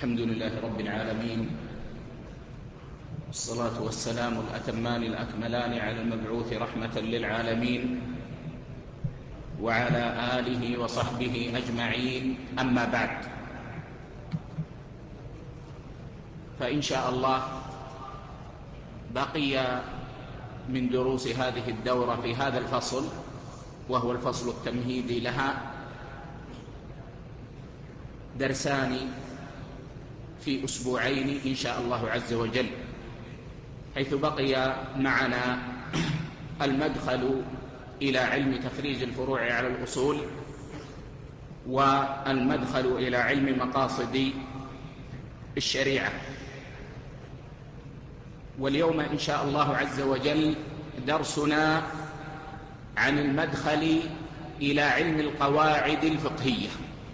الحمد لله رب العالمين، والصلاة والسلام الأتمان الأكملان على المبعوث رحمة للعالمين وعلى آله وصحبه أجمعين. أما بعد، فإن شاء الله بقي من دروس هذه الدورة في هذا الفصل، وهو الفصل التمهيدي لها، درسان في أسبوعين إن شاء الله عز وجل، حيث بقي معنا المدخل إلى علم تخريج الفروع على الأصول، والمدخل إلى علم مقاصد الشريعة. واليوم إن شاء الله عز وجل درسنا عن المدخل إلى علم القواعد الفقهية،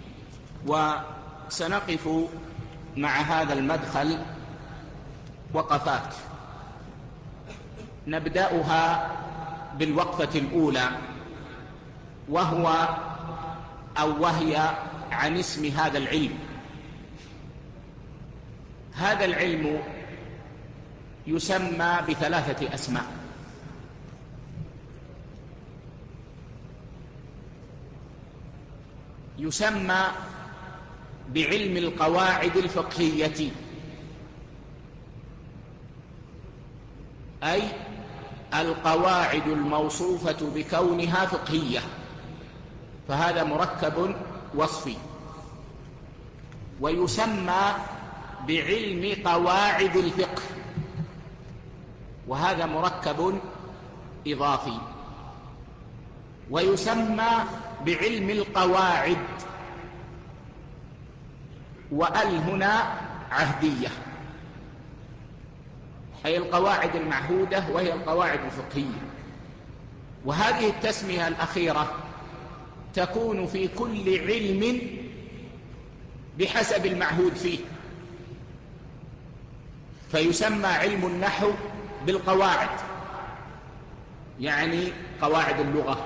وسنقف مع هذا المدخل وقفات نبدأها بالوقفة الأولى، وهي عن اسم هذا العلم. هذا العلم يسمى بثلاثة أسماء: يسمى بعلم القواعد الفقهية، أي القواعد الموصوفة بكونها فقهية، فهذا مركب وصفي. ويسمى بعلم قواعد الفقه، وهذا مركب إضافي. ويسمى بعلم القواعد، وأل هنا عهدية، أي القواعد المعهودة وهي القواعد الفقهية. وهذه التسمية الأخيرة تكون في كل علم بحسب المعهود فيه، فيسمى علم النحو بالقواعد، يعني قواعد اللغة،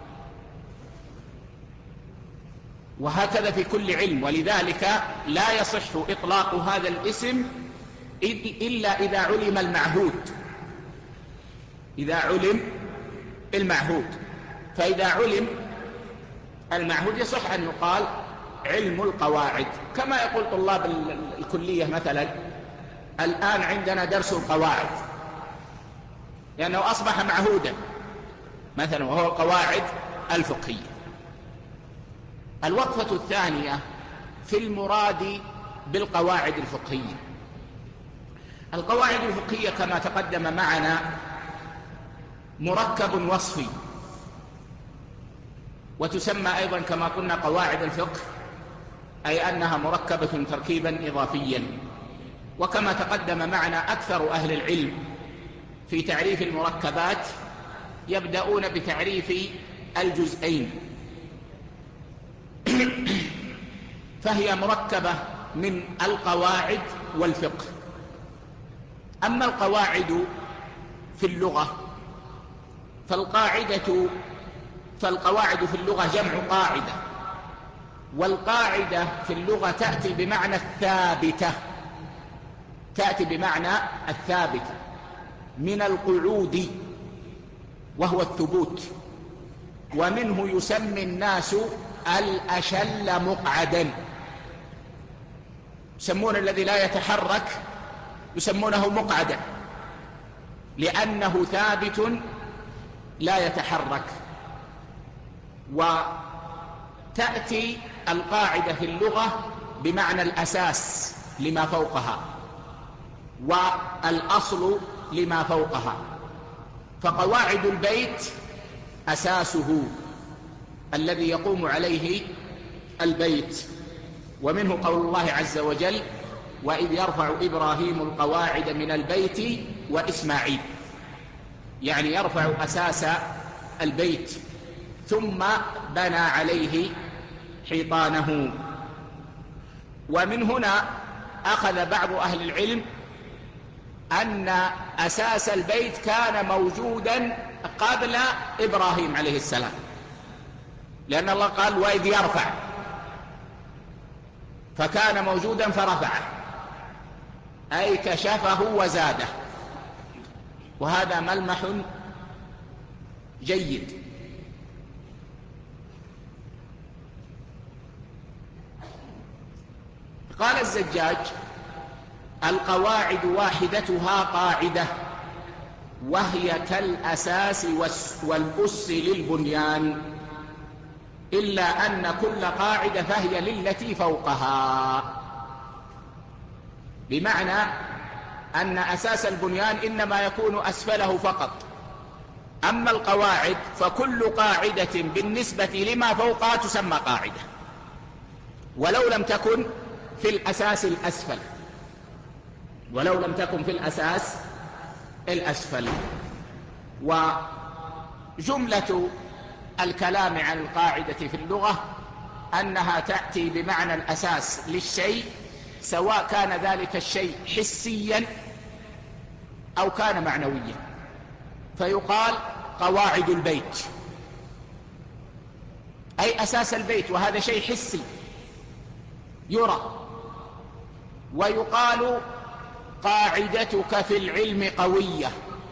وهكذا في كل علم. ولذلك لا يصح إطلاق هذا الاسم إلا إذا علم المعهود، إذا علم المعهود. فإذا علم المعهود يصح أن يقال علم القواعد، كما يقول طلاب الكلية مثلا: الآن عندنا درس القواعد، لأنه أصبح معهودا مثلا، وهو القواعد الفقهية. الوقفة الثانية في المراد بالقواعد الفقهية. القواعد الفقهية كما تقدم معنا مركب وصفي، وتسمى أيضا كما قلنا قواعد الفقه، أي أنها مركبة تركيبا إضافيا. وكما تقدم معنا أكثر أهل العلم في تعريف المركبات يبدأون بتعريف الجزئين، فهي مركبة من القواعد والفقه. أما القواعد في اللغة فالقواعد في اللغة جمع قاعدة، والقاعدة في اللغة تأتي بمعنى الثابتة، تأتي بمعنى الثابتة من القعود، وهو الثبوت. ومنه يسمي الناس الأشل مقعدا، يسمون الذي لا يتحرك يسمونه مقعدا، لأنه ثابت لا يتحرك. وتأتي القاعدة في اللغة بمعنى الأساس لما فوقها، والأصل لما فوقها. فقواعد البيت أساسه الذي يقوم عليه البيت. ومنه قول الله عز وجل: وإذ يرفع إبراهيم القواعد من البيت وإسماعيل، يعني يرفع أساس البيت ثم بنى عليه حيطانه. ومن هنا أخذ بعض أهل العلم أن أساس البيت كان موجودا قبل إبراهيم عليه السلام، لأن الله قال: وإذ يرفع، فكان موجودا فرفعه، أي كشفه وزاده، وهذا ملمح جيد. قال الزجاج: القواعد واحدتها قاعدة، وهي كالأساس والأس للبنيان، إلا أن كل قاعدة فهي للتي فوقها. بمعنى أن أساس البنيان إنما يكون أسفله فقط، أما القواعد فكل قاعدة بالنسبة لما فوقها تسمى قاعدة، ولو لم تكن في الأساس الأسفل، ولو لم تكن في الأساس الأسفل. وجملة الكلام عن القاعدة في اللغة أنها تأتي بمعنى الأساس للشيء، سواء كان ذلك الشيء حسيا أو كان معنويا. فيقال قواعد البيت، أي أساس البيت، وهذا شيء حسي يرى. ويقال قاعدتك في العلم قوية،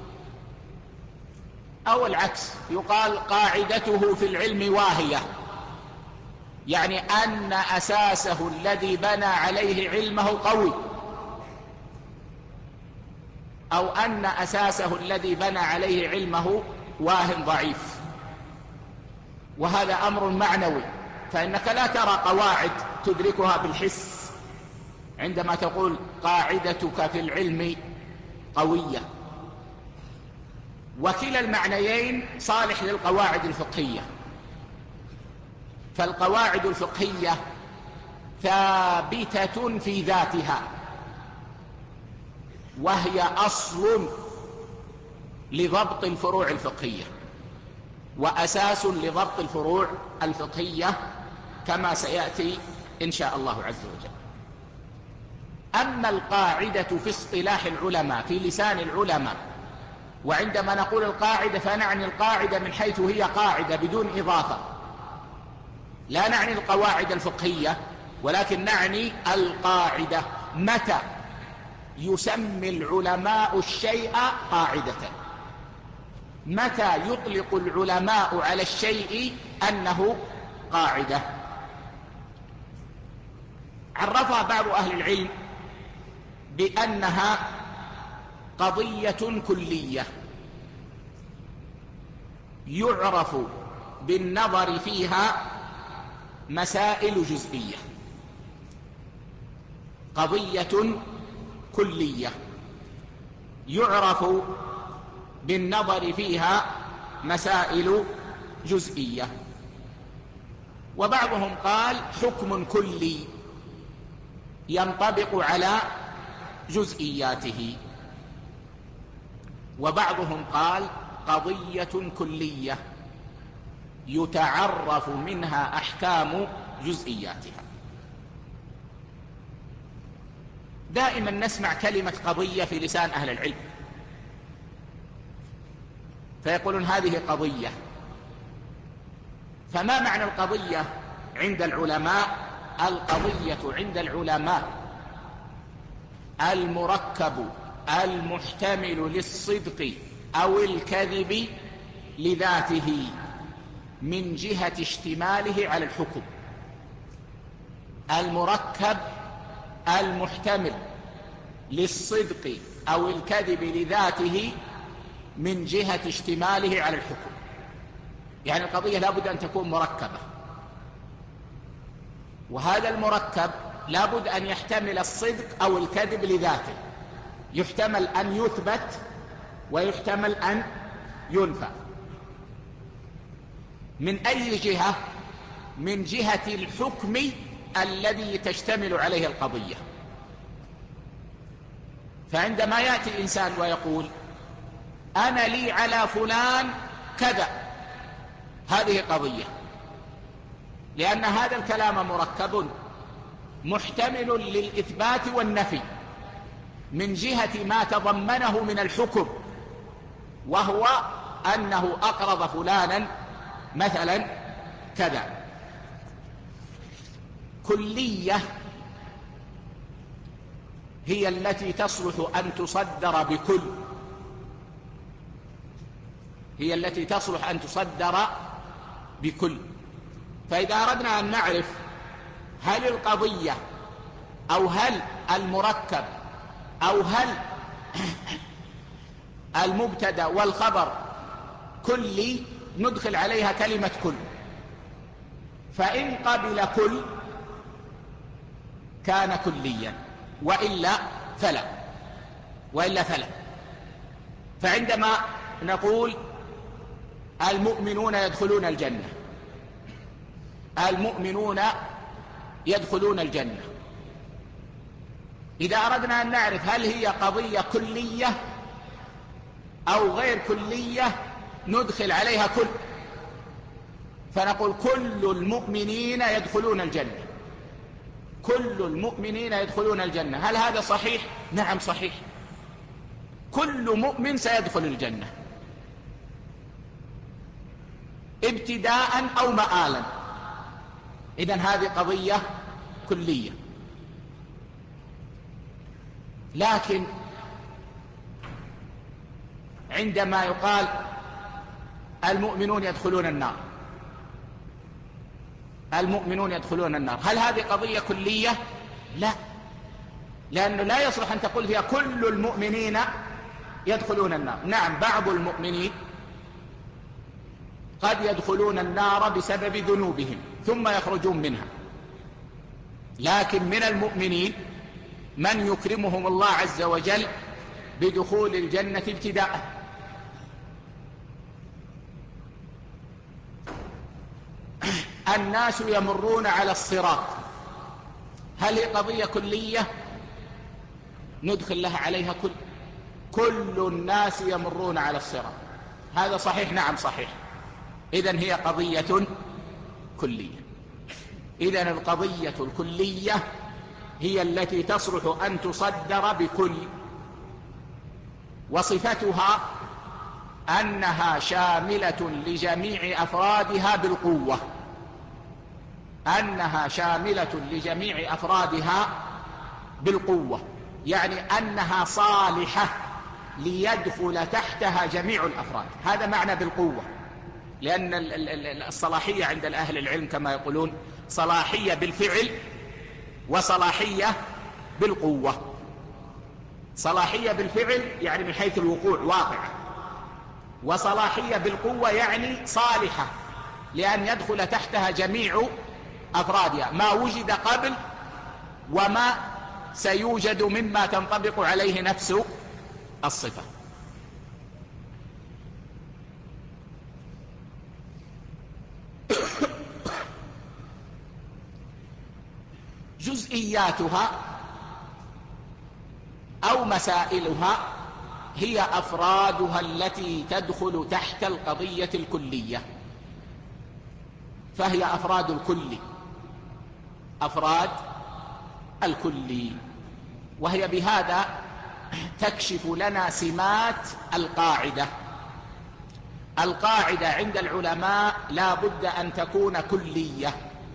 أو العكس، يقال قاعدته في العلم واهية، يعني أن أساسه الذي بنى عليه علمه قوي، أو أن أساسه الذي بنى عليه علمه واهن ضعيف. وهذا أمر معنوي، فإنك لا ترى قواعد تدركها بالحس عندما تقول قاعدتك في العلم قوية. وكلا المعنيين صالح للقواعد الفقهية، فالقواعد الفقهية ثابتة في ذاتها، وهي أصل لضبط الفروع الفقهية، وأساس لضبط الفروع الفقهية، كما سيأتي إن شاء الله عز وجل. أما القاعدة في اصطلاح العلماء، في لسان العلماء، وعندما نقول القاعدة فنعني القاعدة من حيث هي قاعدة بدون إضافة، لا نعني القواعد الفقهية، ولكن نعني القاعدة. متى يسمي العلماء الشيء قاعدة؟ متى يطلق العلماء على الشيء أنه قاعدة؟ عرفها بعض أهل العلم بأنها قضية كلية يعرف بالنظر فيها مسائل جزئية. قضية كلية يعرف بالنظر فيها مسائل جزئية. وبعضهم قال حكم كلي ينطبق على جزئياته، وبعضهم قال قضية كلية يتعرف منها أحكام جزئياتها. دائما نسمع كلمة قضية في لسان أهل العلم، فيقولون هذه قضية. فما معنى القضية عند العلماء؟ القضية عند العلماء المركب المحتمل للصدق أو الكذب لذاته من جهة اشتماله على الحكم. المركب المحتمل للصدق أو الكذب لذاته من جهة اشتماله على الحكم، يعني القضية لا بد أن تكون مركبة، وهذا المركب لا بد أن يحتمل الصدق أو الكذب لذاته، يحتمل أن يثبت ويحتمل أن ينفى. من أي جهة؟ من جهة الحكم الذي تشتمل عليه القضية. فعندما يأتي إنسان ويقول أنا لي على فلان كذا، هذه قضية، لأن هذا الكلام مركب محتمل للإثبات والنفي من جهة ما تضمنه من الحكم، وهو أنه أقرض فلانا مثلا كذا. كلية هي التي تصلح أن تصدر بكل، هي التي تصلح أن تصدر بكل. فإذا أردنا أن نعرف هل القضية أو هل المركب أو هل المبتدأ والخبر كلي، ندخل عليها كلمة كل. فإن قبل كل كان كليا، وإلا فلا. فعندما نقول المؤمنون يدخلون الجنة، المؤمنون يدخلون الجنة، إذا أردنا أن نعرف هل هي قضية كلية أو غير كلية ندخل عليها كل، فنقول كل المؤمنين يدخلون الجنة، كل المؤمنين يدخلون الجنة. هل هذا صحيح؟ نعم صحيح، كل مؤمن سيدخل الجنة ابتداء أو مآلا. إذن هذه قضية كلية. لكن عندما يقال المؤمنون يدخلون النار، المؤمنون يدخلون النار، هل هذه قضية كلية؟ لا، لأنه لا يصلح أن تقول فيها كل المؤمنين يدخلون النار. نعم، بعض المؤمنين قد يدخلون النار بسبب ذنوبهم ثم يخرجون منها، لكن من المؤمنين من يكرمهم الله عز وجل بدخول الجنة ابتداء. الناس يمرون على الصراط، هل هي قضية كلية؟ ندخل لها عليها كل الناس يمرون على الصراط، هذا صحيح؟ نعم صحيح. إذن هي قضية كلية. إذن القضية الكلية هي التي تصلح أن تصدر بكل، وصفتها أنها شاملة لجميع أفرادها بالقوة، أنها شاملة لجميع أفرادها بالقوة، يعني أنها صالحة ليدخل تحتها جميع الأفراد. هذا معنى بالقوة، لأن الصلاحية عند أهل العلم كما يقولون صلاحية بالفعل وصلاحية بالقوة. صلاحية بالفعل يعني من حيث الوقوع واقعة، وصلاحية بالقوة يعني صالحة لأن يدخل تحتها جميع أفرادها، ما وجد قبل وما سيوجد مما تنطبق عليه نفس الصفة. جزئياتها أو مسائلها هي أفرادها التي تدخل تحت القضية الكلية، فهي أفراد الكل، أفراد الكل، وهي بهذا تكشف لنا سمات القاعدة. القاعدة عند العلماء لا بد أن تكون كلية،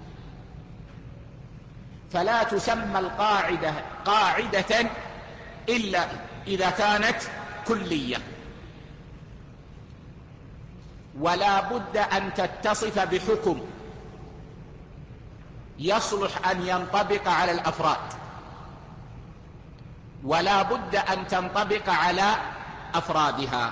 فلا تسمى القاعدة قاعدة إلا إذا كانت كلية، ولا بد أن تتصف بحكم يصلح أن ينطبق على الأفراد، ولا بد أن تنطبق على أفرادها.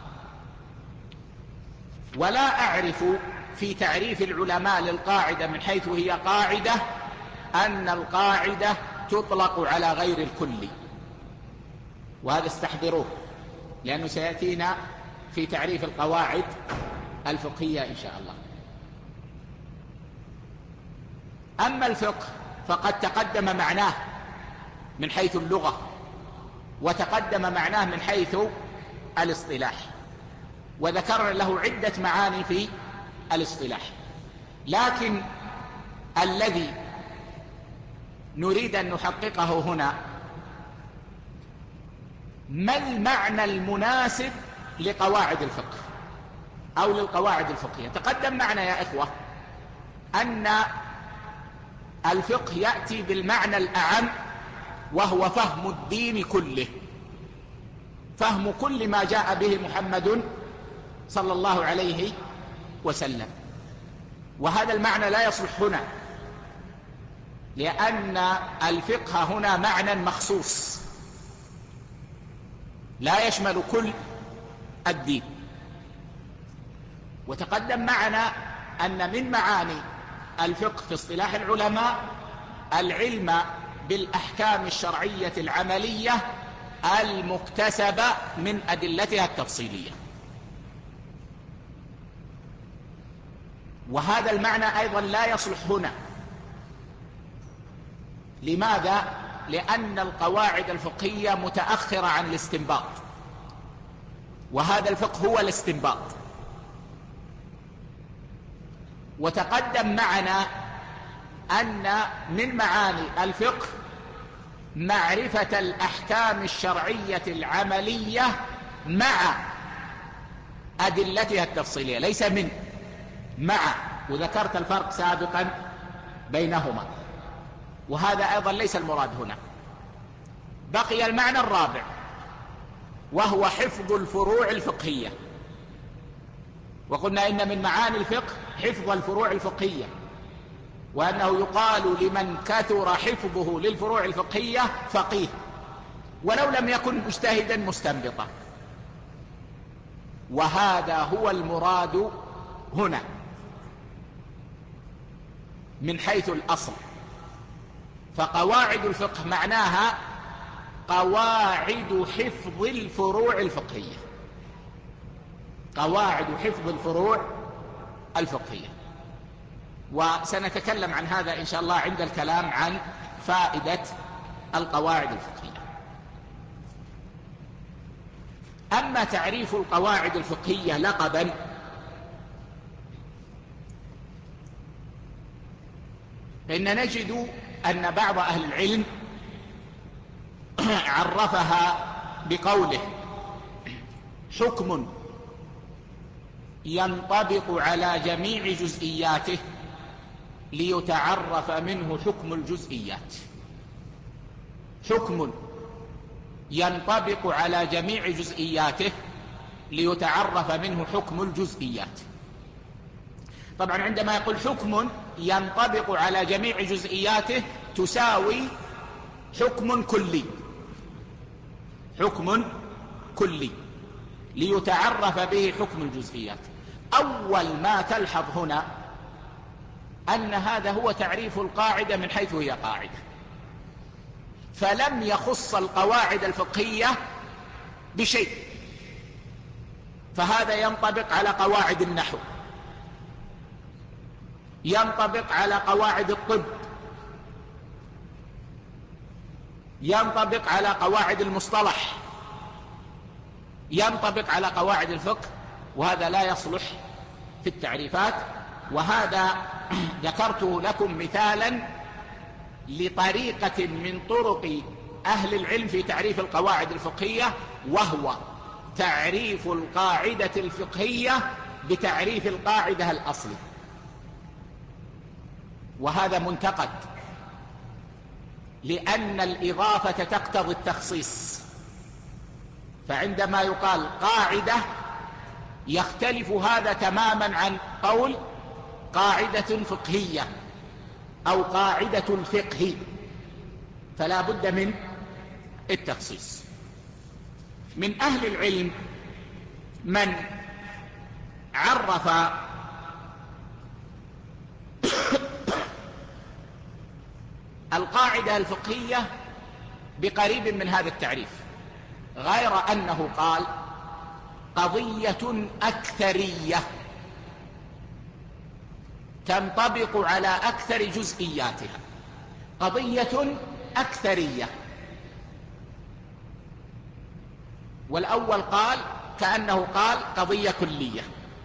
ولا أعرف في تعريف العلماء للقاعدة من حيث هي قاعدة أن القاعدة تطلق على غير الكل، وهذا استحضروه لأنه سيأتينا في تعريف القواعد الفقهية إن شاء الله. أما الفقه فقد تقدم معناه من حيث اللغة، وتقدم معناه من حيث الاصطلاح، وذكرنا له عدة معاني في الاصطلاح. لكن الذي نريد أن نحققه هنا ما المعنى المناسب لقواعد الفقه أو للقواعد الفقهية. تقدم معنا يا إخوة أن الفقه يأتي بالمعنى الأعم وهو فهم الدين كله، فهم كل ما جاء به محمد صلى الله عليه وسلم. وهذا المعنى لا يصلح هنا، لأن الفقه هنا معنى مخصوص لا يشمل كل الدين. وتقدم معنا أن من معاني الفقه في اصطلاح العلماء العلم بالأحكام الشرعية العملية المكتسبة من أدلتها التفصيلية. وهذا المعنى أيضا لا يصلح هنا. لماذا؟ لأن القواعد الفقهية متأخرة عن الاستنباط، وهذا الفقه هو الاستنباط. وتقدم معنا أن من معاني الفقه معرفة الأحكام الشرعية العملية مع أدلتها التفصيلية، ليس من، مع. وذكرت الفرق سابقا بينهما، وهذا أيضا ليس المراد هنا. بقي المعنى الرابع، وهو حفظ الفروع الفقهية. وقلنا إن من معاني الفقه حفظ الفروع الفقهية، وأنه يقال لمن كثر حفظه للفروع الفقهية فقيه، ولو لم يكن مجتهدا مستنبطا. وهذا هو المراد هنا من حيث الأصل. فقواعد الفقه معناها قواعد حفظ الفروع الفقهية، قواعد حفظ الفروع الفقهية. وسنتكلم عن هذا إن شاء الله عند الكلام عن فائدة القواعد الفقهية. أما تعريف القواعد الفقهية لقبا، فإن نجد أن بعض أهل العلم عرفها بقوله: حكم ينطبق على جميع جزئياته ليتعرف منه حكم الجزئيات. حكم ينطبق على جميع جزئياته ليتعرف منه حكم الجزئيات. طبعا عندما يقول حكم ينطبق على جميع جزئياته تساوي حكم كلي، حكم كلي ليتعرف به حكم الجزئيات. أول ما تلحظ هنا أن هذا هو تعريف القاعدة من حيث هي قاعدة، فلم يخص القواعد الفقهية بشيء. فهذا ينطبق على قواعد النحو، ينطبق على قواعد الطب، ينطبق على قواعد المصطلح، ينطبق على قواعد الفقه، وهذا لا يصلح في التعريفات. وهذا ذكرت لكم مثالا لطريقة من طرق أهل العلم في تعريف القواعد الفقهية، وهو تعريف القاعدة الفقهية بتعريف القاعدة الأصلي. وهذا منتقد، لأن الإضافة تقتضي التخصيص. فعندما يقال قاعدة يختلف هذا تماما عن قول قاعدة فقهية أو قاعدة الفقه، فلا بد من التخصيص. من أهل العلم من عرف القاعدة الفقهية بقريب من هذا التعريف، غير أنه قال قضية أكثرية تنطبق على أكثر جزئياتها، قضية أكثرية. والأول قال كأنه قال قضية كلية.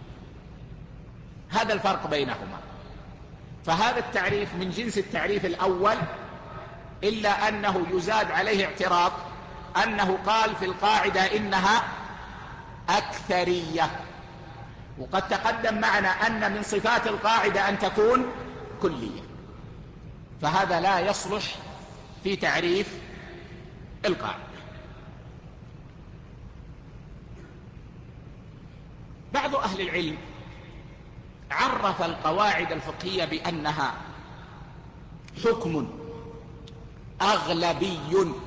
هذا الفرق بينهما. فهذا التعريف من جنس التعريف الأول، إلا أنه يزاد عليه اعتراض أنه قال في القاعدة إنها أكثرية، وقد تقدم معنا أن من صفات القاعدة أن تكون كلية. فهذا لا يصلح في تعريف القاعدة. بعض أهل العلم عرف القواعد الفقهية بأنها حكم أغلبي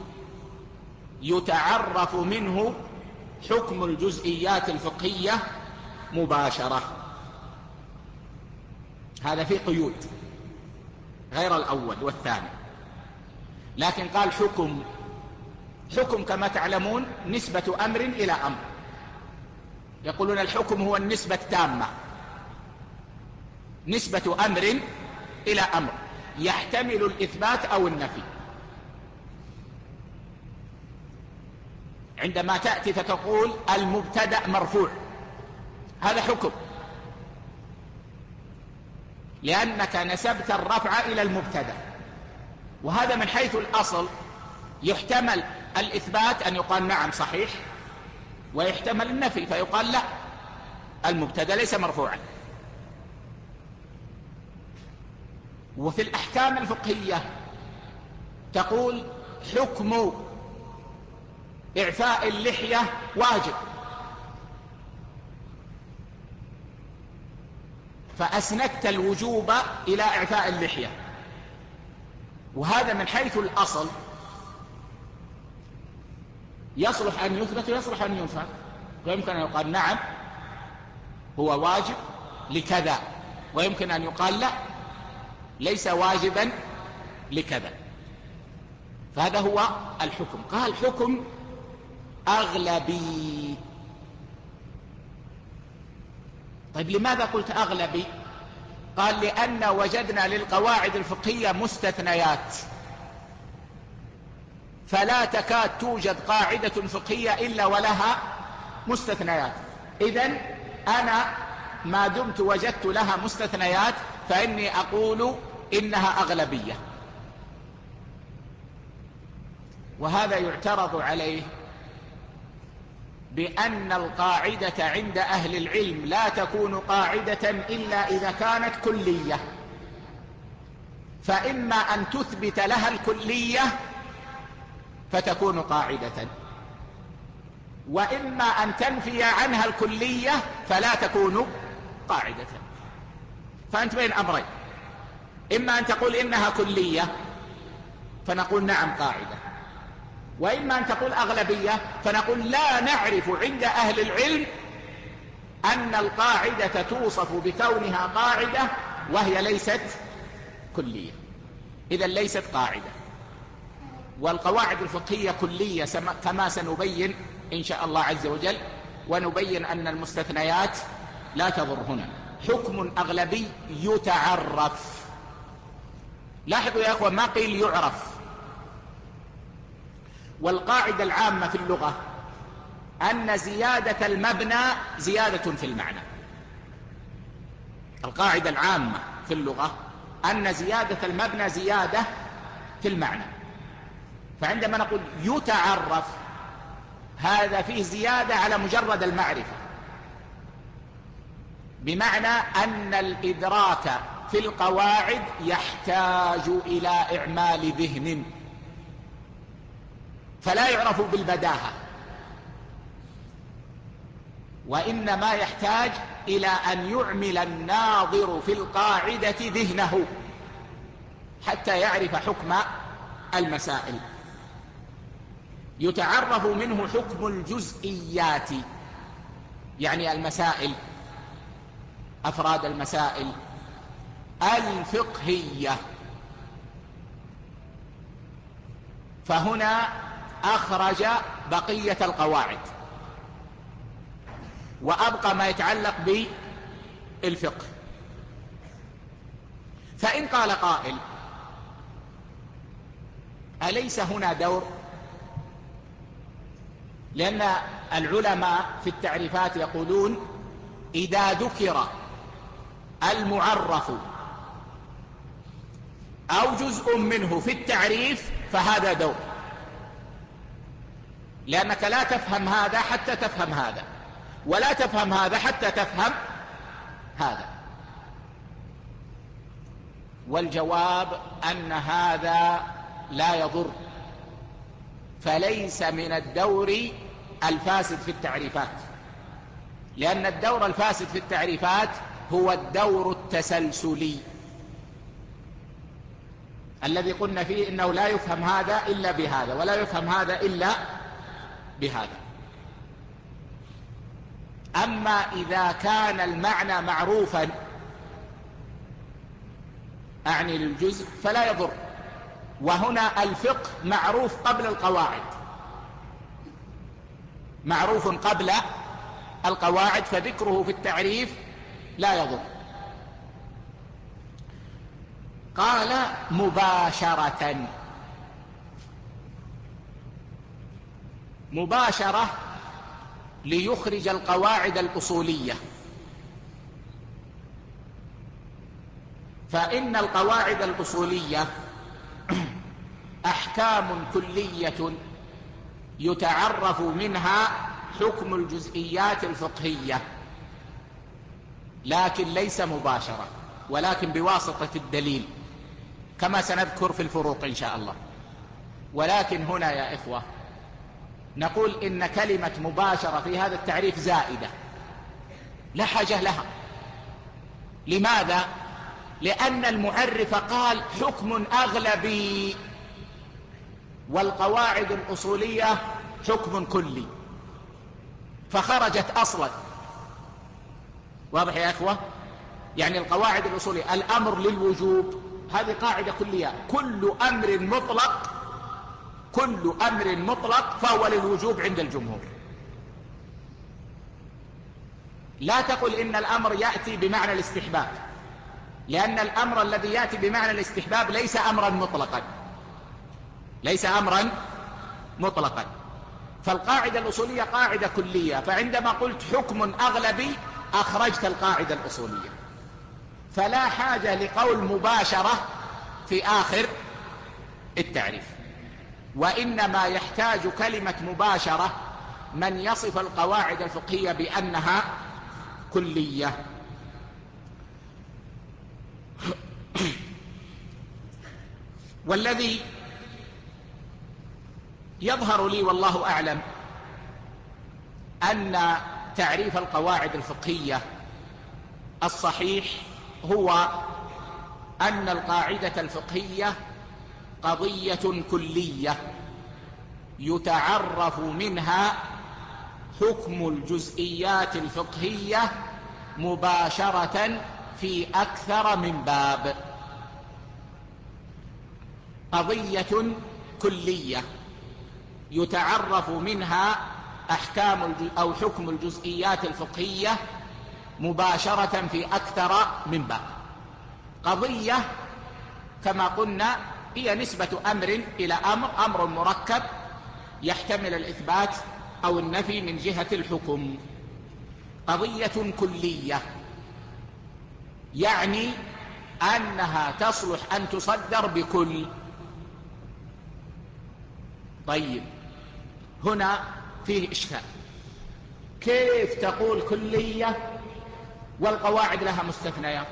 يتعرف منه حكم الجزئيات الفقهية مباشرة. هذا في قيود غير الأول والثاني، لكن قال حكم كما تعلمون نسبة أمر إلى أمر، يقولون الحكم هو النسبة التامة، نسبة أمر إلى أمر يحتمل الإثبات أو النفي. عندما تأتي فتقول المبتدأ مرفوع، هذا حكم، لأنك نسبت الرفع إلى المبتدأ، وهذا من حيث الأصل يحتمل الإثبات أن يقال نعم صحيح، ويحتمل النفي فيقال لا المبتدأ ليس مرفوعا. وفي الأحكام الفقهية تقول حكم إعفاء اللحية واجب، فأسندت الوجوب إلى إعفاء اللحية، وهذا من حيث الأصل يصلح أن يثبت ويصلح أن ينفى، ويمكن أن يقال نعم هو واجب لكذا، ويمكن أن يقال لا ليس واجبا لكذا. فهذا هو الحكم. قال حكم أغلبي. طيب لماذا قلت أغلبي؟ قال لأن وجدنا للقواعد الفقهية مستثنيات، فلا تكاد توجد قاعدة فقهية إلا ولها مستثنيات. إذن أنا ما دمت وجدت لها مستثنيات فإني أقول إنها أغلبية. وهذا يعترض عليه بأن القاعدة عند أهل العلم لا تكون قاعدة إلا إذا كانت كلية، فإما أن تثبت لها الكلية فتكون قاعدة، وإما أن تنفي عنها الكلية فلا تكون قاعدة. فأنت بين أمرين، إما أن تقول إنها كلية فنقول نعم قاعدة، وإما أن تقول أغلبية فنقول لا نعرف عند أهل العلم أن القاعدة توصف بكونها قاعدة وهي ليست كلية، إذن ليست قاعدة. والقواعد الفقهية كلية كما سنبين إن شاء الله عز وجل، ونبين أن المستثنيات لا تضر هنا. حكم أغلبي يتعرف. لاحظوا يا أخوة ما قيل يعرف. والقاعدة العامة في اللغة أن زيادة المبنى زيادة في المعنى. القاعدة العامة في اللغة أن زيادة المبنى زيادة في المعنى. فعندما نقول يتعرف هذا فيه زيادة على مجرد المعرفة، بمعنى أن الإدراك في القواعد يحتاج إلى إعمال ذهن، فلا يعرف بالبداهة، وإنما يحتاج إلى أن يعمل الناظر في القاعدة ذهنه حتى يعرف حكم المسائل. يتعرف منه حكم الجزئيات، يعني المسائل، أفراد المسائل الفقهية. فهنا أخرج بقية القواعد وأبقى ما يتعلق بالفقه. فإن قال قائل أليس هنا دور؟ لأن العلماء في التعريفات يقولون إذا ذكر المعرف أو جزء منه في التعريف فهذا دور، لأنك لا تفهم هذا حتى تفهم هذا، ولا تفهم هذا حتى تفهم هذا. والجواب أن هذا لا يضر، فليس من الدور الفاسد في التعريفات، لأن الدور الفاسد في التعريفات هو الدور التسلسلي الذي قلنا فيه إنه لا يفهم هذا إلا بهذا ولا يفهم هذا إلا بهذا. أما إذا كان المعنى معروفا أعني للجزء فلا يضر، وهنا الفقه معروف قبل القواعد، معروف قبل القواعد، فذكره في التعريف لا يضر. قال مباشرة. مباشرة ليخرج القواعد الأصولية، فإن القواعد الأصولية أحكام كلية يتعرف منها حكم الجزئيات الفقهية، لكن ليس مباشرة، ولكن بواسطة الدليل كما سنذكر في الفروق إن شاء الله. ولكن هنا يا إخوة نقول إن كلمة مباشرة في هذا التعريف زائدة لا حاجة لها. لماذا؟ لأن المعرف قال حكم أغلبي، والقواعد الأصولية حكم كلي، فخرجت أصلا. واضح يا إخوة؟ يعني القواعد الأصولية الأمر للوجوب هذه قاعدة كلية، كل أمر مطلق فهو للوجوب عند الجمهور. لا تقل إن الأمر يأتي بمعنى الاستحباب، لأن الأمر الذي يأتي بمعنى الاستحباب ليس أمرا مطلقا. فالقاعدة الأصولية قاعدة كلية، فعندما قلت حكم أغلبي أخرجت القاعدة الأصولية، فلا حاجة لقول مباشرة في آخر التعريف. وإنما يحتاج كلمة مباشرة من يصف القواعد الفقهية بأنها كلية. والذي يظهر لي والله أعلم أن تعريف القواعد الفقهية الصحيح هو أن القاعدة الفقهية قضية كلية يتعرف منها حكم الجزئيات الفقهية مباشرة في أكثر من باب. قضية كلية يتعرف منها أحكام أو حكم الجزئيات الفقهية مباشرة في أكثر من باب. قضية كما قلنا هي نسبة أمر إلى أمر مركب يحتمل الإثبات أو النفي من جهة الحكم. قضية كلية يعني أنها تصلح أن تصدر بكل. طيب هنا فيه إشكال، كيف تقول كلية والقواعد لها مستثنيات؟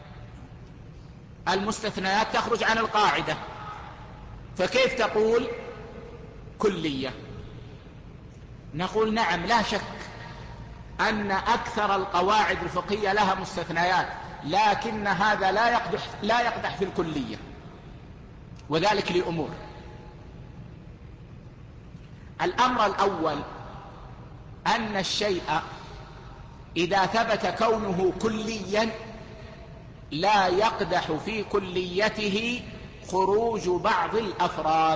المستثنيات تخرج عن القاعدة، فكيف تقول كلية؟ نقول نعم لا شك أن أكثر القواعد الفقهية لها مستثنيات، لكن هذا لا يقدح في الكلية، وذلك لأمور. الأمر الأول أن الشيء إذا ثبت كونه كليا لا يقدح في كليته خروج بعض الأفراد.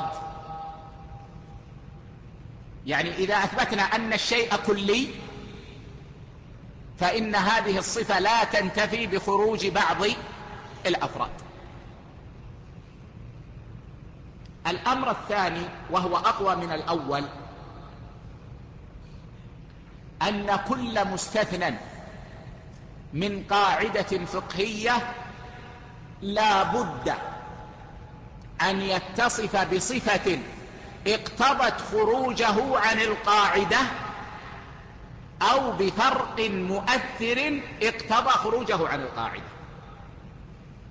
يعني إذا أثبتنا أن الشيء كلي فإن هذه الصفة لا تنتفي بخروج بعض الأفراد. الأمر الثاني وهو أقوى من الأول أن كل مستثنى من قاعدة فقهية لا بد أن يتصف بصفة اقتضت خروجه عن القاعدة أو بفرق مؤثر اقتضى خروجه عن القاعدة.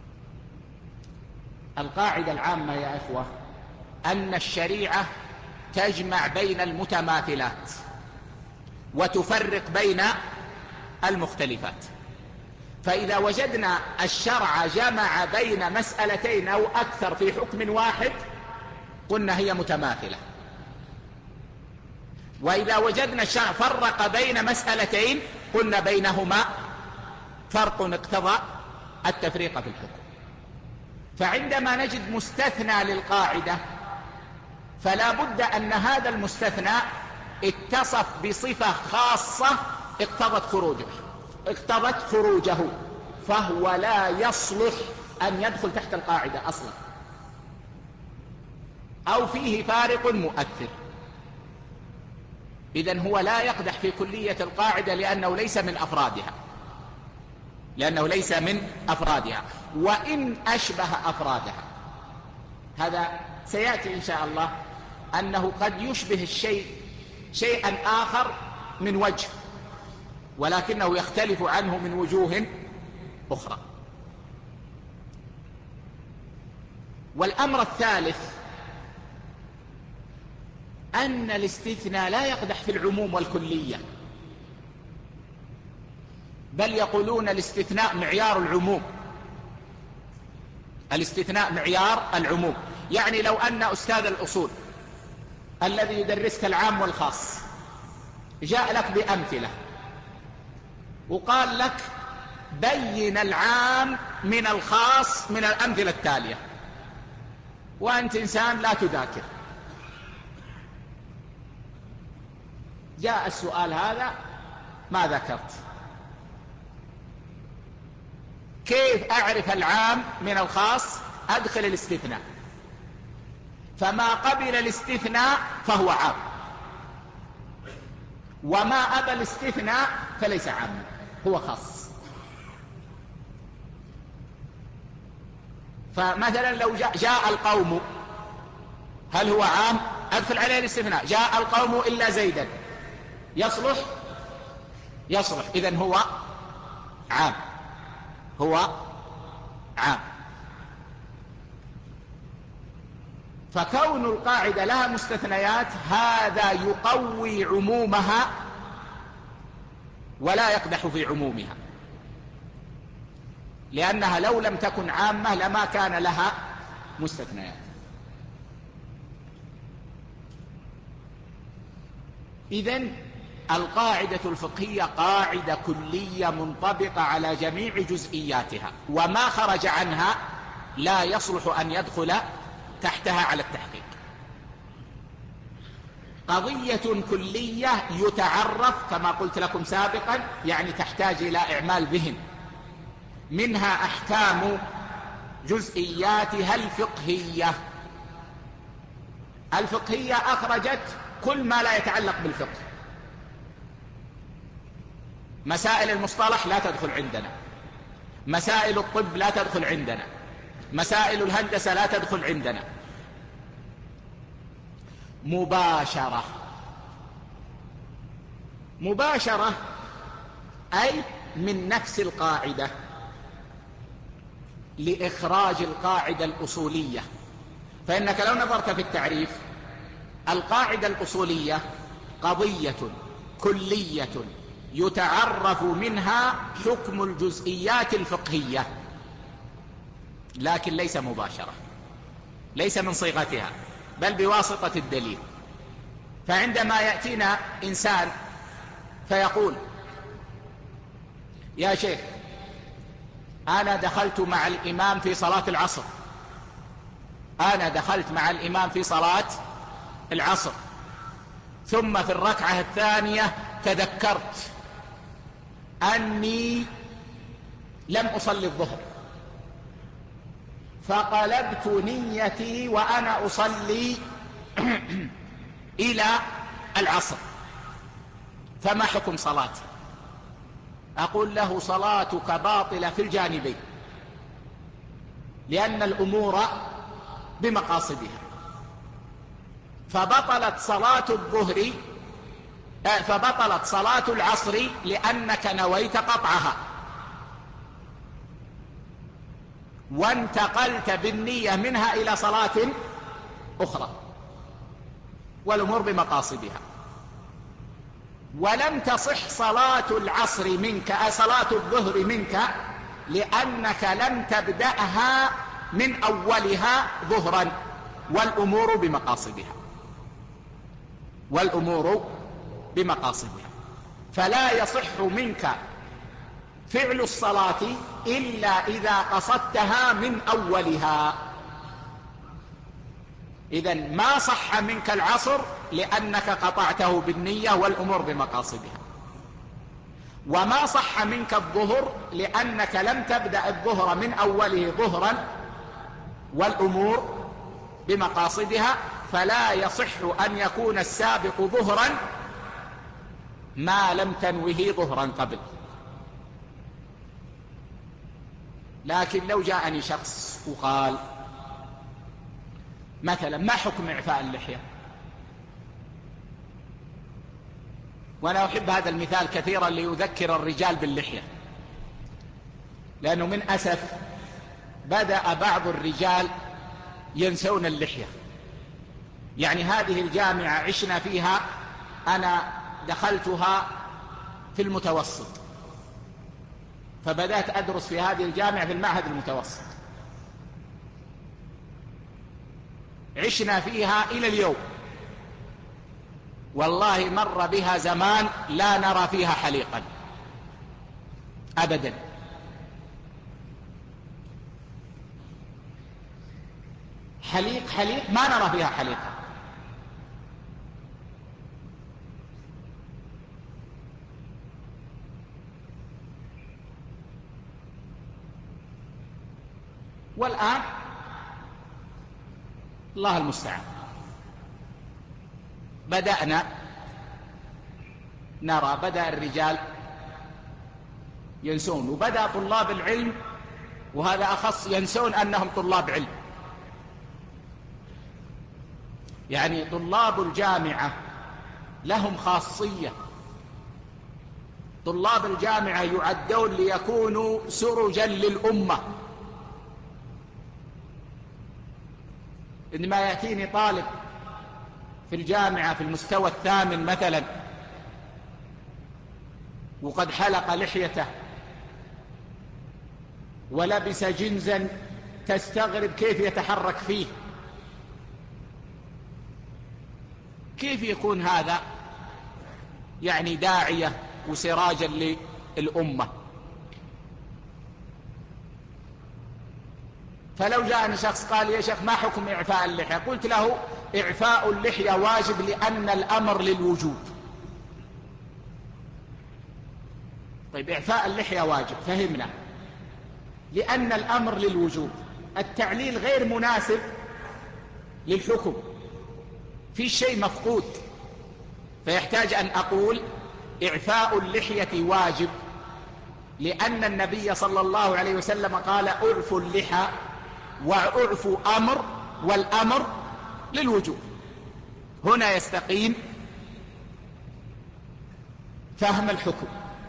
القاعدة العامة يا إخوة أن الشريعة تجمع بين المتماثلات وتفرق بين المختلفات. فإذا وجدنا الشرع جمع بين مسألتين أو أكثر في حكم واحد قلنا هي متماثلة، وإذا وجدنا الشرع فرق بين مسألتين قلنا بينهما فرق اقتضى التفريق في الحكم. فعندما نجد مستثنى للقاعدة فلا بد أن هذا المستثنى اتصف بصفة خاصة اقتضت خروجه، فهو لا يصلح أن يدخل تحت القاعدة أصلا، أو فيه فارق مؤثر. إذن هو لا يقدح في كلية القاعدة لأنه ليس من أفرادها، وإن أشبه أفرادها. هذا سيأتي إن شاء الله أنه قد يشبه الشيء شيئا آخر من وجه، ولكنه يختلف عنه من وجوه أخرى. والأمر الثالث أن الاستثناء لا يقدح في العموم والكلية، بل يقولون الاستثناء معيار العموم. يعني لو أن أستاذ الأصول الذي يدرسك العام والخاص جاء لك بأمثلة وقال لك بين العام من الخاص من الأمثلة التالية، وأنت إنسان لا تذاكر، جاء السؤال هذا ما ذكرت، كيف أعرف العام من الخاص؟ أدخل الاستثناء، فما قبل الاستثناء فهو عام، وما أبى الاستثناء فليس عاما، هو خاص. فمثلا لو جاء القوم، هل هو عام؟ أدخل عليه الاستثناء. جاء القوم إلا زيدا، يصلح؟ إذن هو عام. فكون القاعدة لها مستثنيات هذا يقوي عمومها ولا يقدح في عمومها، لأنها لو لم تكن عامة لما كان لها مستثنيات. إذن القاعدة الفقهية قاعدة كلية منطبقة على جميع جزئياتها، وما خرج عنها لا يصلح أن يدخل تحتها على التحقيق. قضية كلية يتعرف كما قلت لكم سابقا، يعني تحتاج إلى إعمال ذهن، منها أحكام جزئياتها الفقهية أخرجت كل ما لا يتعلق بالفقه. مسائل المصطلح لا تدخل عندنا، مسائل الطب لا تدخل عندنا، مسائل الهندسة لا تدخل عندنا. مباشرة أي من نفس القاعدة لإخراج القاعدة الأصولية. فإنك لو نظرت في التعريف، القاعدة الأصولية قضية كلية يتعرف منها حكم الجزئيات الفقهية، لكن ليس مباشرة، ليس من صيغتها، بل بواسطة الدليل. فعندما يأتينا إنسان فيقول يا شيخ أنا دخلت مع الإمام في صلاة العصر، ثم في الركعة الثانية تذكرت أني لم أصلي الظهر، فقلبت نيتي وأنا أصلي إلى العصر، فما حكم صلاتي؟ أقول له صلاتك باطلة في الجانبين، لأن الأمور بمقاصدها. فبطلت صلاة العصر لأنك نويت قطعها، وانتقلت بالنية منها إلى صلاة أخرى. والأمور بمقاصدها. ولم تصح صلاة العصر منك، صلاة الظهر منك، لأنك لم تبدأها من أولها ظهرا، والأمور بمقاصدها، والأمور بمقاصدها. فلا يصح منك فعل الصلاة إلا إذا قصدتها من أولها. إذن ما صح منك العصر لأنك قطعته بالنية والأمور بمقاصدها، وما صح منك الظهر لأنك لم تبدأ الظهر من أوله ظهرا والأمور بمقاصدها. فلا يصح أن يكون السابق ظهرا ما لم تنوه ظهرا قبل. لكن لو جاءني شخص وقال مثلا ما حكم إعفاء اللحية، وأنا أحب هذا المثال كثيرا ليذكر الرجال باللحية، لأنه من أسف بدأ بعض الرجال ينسون اللحية. يعني هذه الجامعة عشنا فيها، أنا دخلتها في المتوسط، فبدأت أدرس في هذه الجامعة في المعهد المتوسط، عشنا فيها إلى اليوم، والله مر بها زمان لا نرى فيها حليقا أبدا. حليق ما نرى فيها حليقا. والآن الله المستعان بدأنا نرى، بدأ الرجال ينسون، وبدأ طلاب العلم، وهذا أخص، ينسون أنهم طلاب علم. يعني طلاب الجامعة لهم خاصية، طلاب الجامعة يعدون ليكونوا سرجا للأمة. عندما يأتيني طالب في الجامعة في المستوى الثامن مثلا وقد حلق لحيته ولبس جنزا تستغرب كيف يتحرك فيه، كيف يكون هذا يعني داعية وسراجا للأمة؟ فلو جاءني شخص قال يا شيخ ما حكم إعفاء اللحية، قلت له إعفاء اللحية واجب لأن الأمر للوجوب. طيب إعفاء اللحية واجب، فهمنا، لأن الأمر للوجوب، التعليل غير مناسب للحكم، في شيء مفقود، فيحتاج أن أقول إعفاء اللحية واجب لأن النبي صلى الله عليه وسلم قال أعفوا اللحى، وأعفوا أمر، والأمر للوجوب. هنا يستقيم فهم الحكم.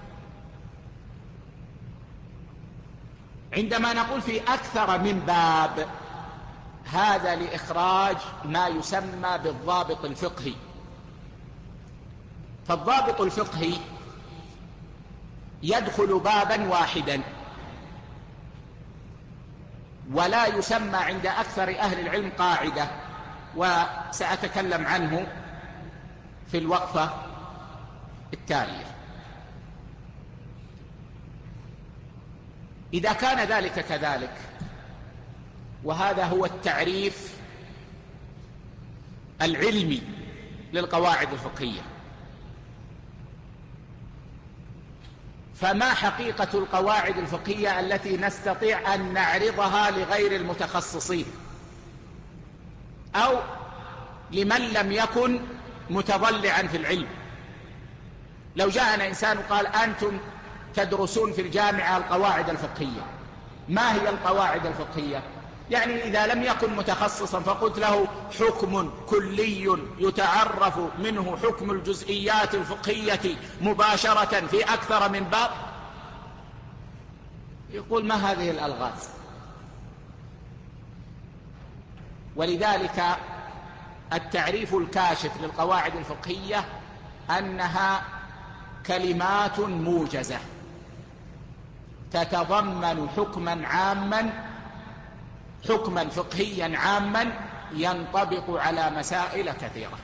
عندما نقول في أكثر من باب، هذا لإخراج ما يسمى بالضابط الفقهي. فالضابط الفقهي يدخل بابا واحدا، ولا يسمى عند أكثر أهل العلم قاعدة، وسأتكلم عنه في الوقفة التالية. إذا كان ذلك كذلك، وهذا هو التعريف العلمي للقواعد الفقهية، فما حقيقة القواعد الفقهية التي نستطيع أن نعرضها لغير المتخصصين أو لمن لم يكن متضلعا في العلم؟ لو جاءنا إنسان وقال أنتم تدرسون في الجامعة القواعد الفقهية، ما هي القواعد الفقهية؟ يعني إذا لم يكن متخصصا فقلت له حكم كلي يتعرف منه حكم الجزئيات الفقهية مباشرة في أكثر من باب، يقول ما هذه الألغاز؟ ولذلك التعريف الكاشف للقواعد الفقهية أنها كلمات موجزة تتضمن حكما فقهيا عاما ينطبق على مسائل كثيرة.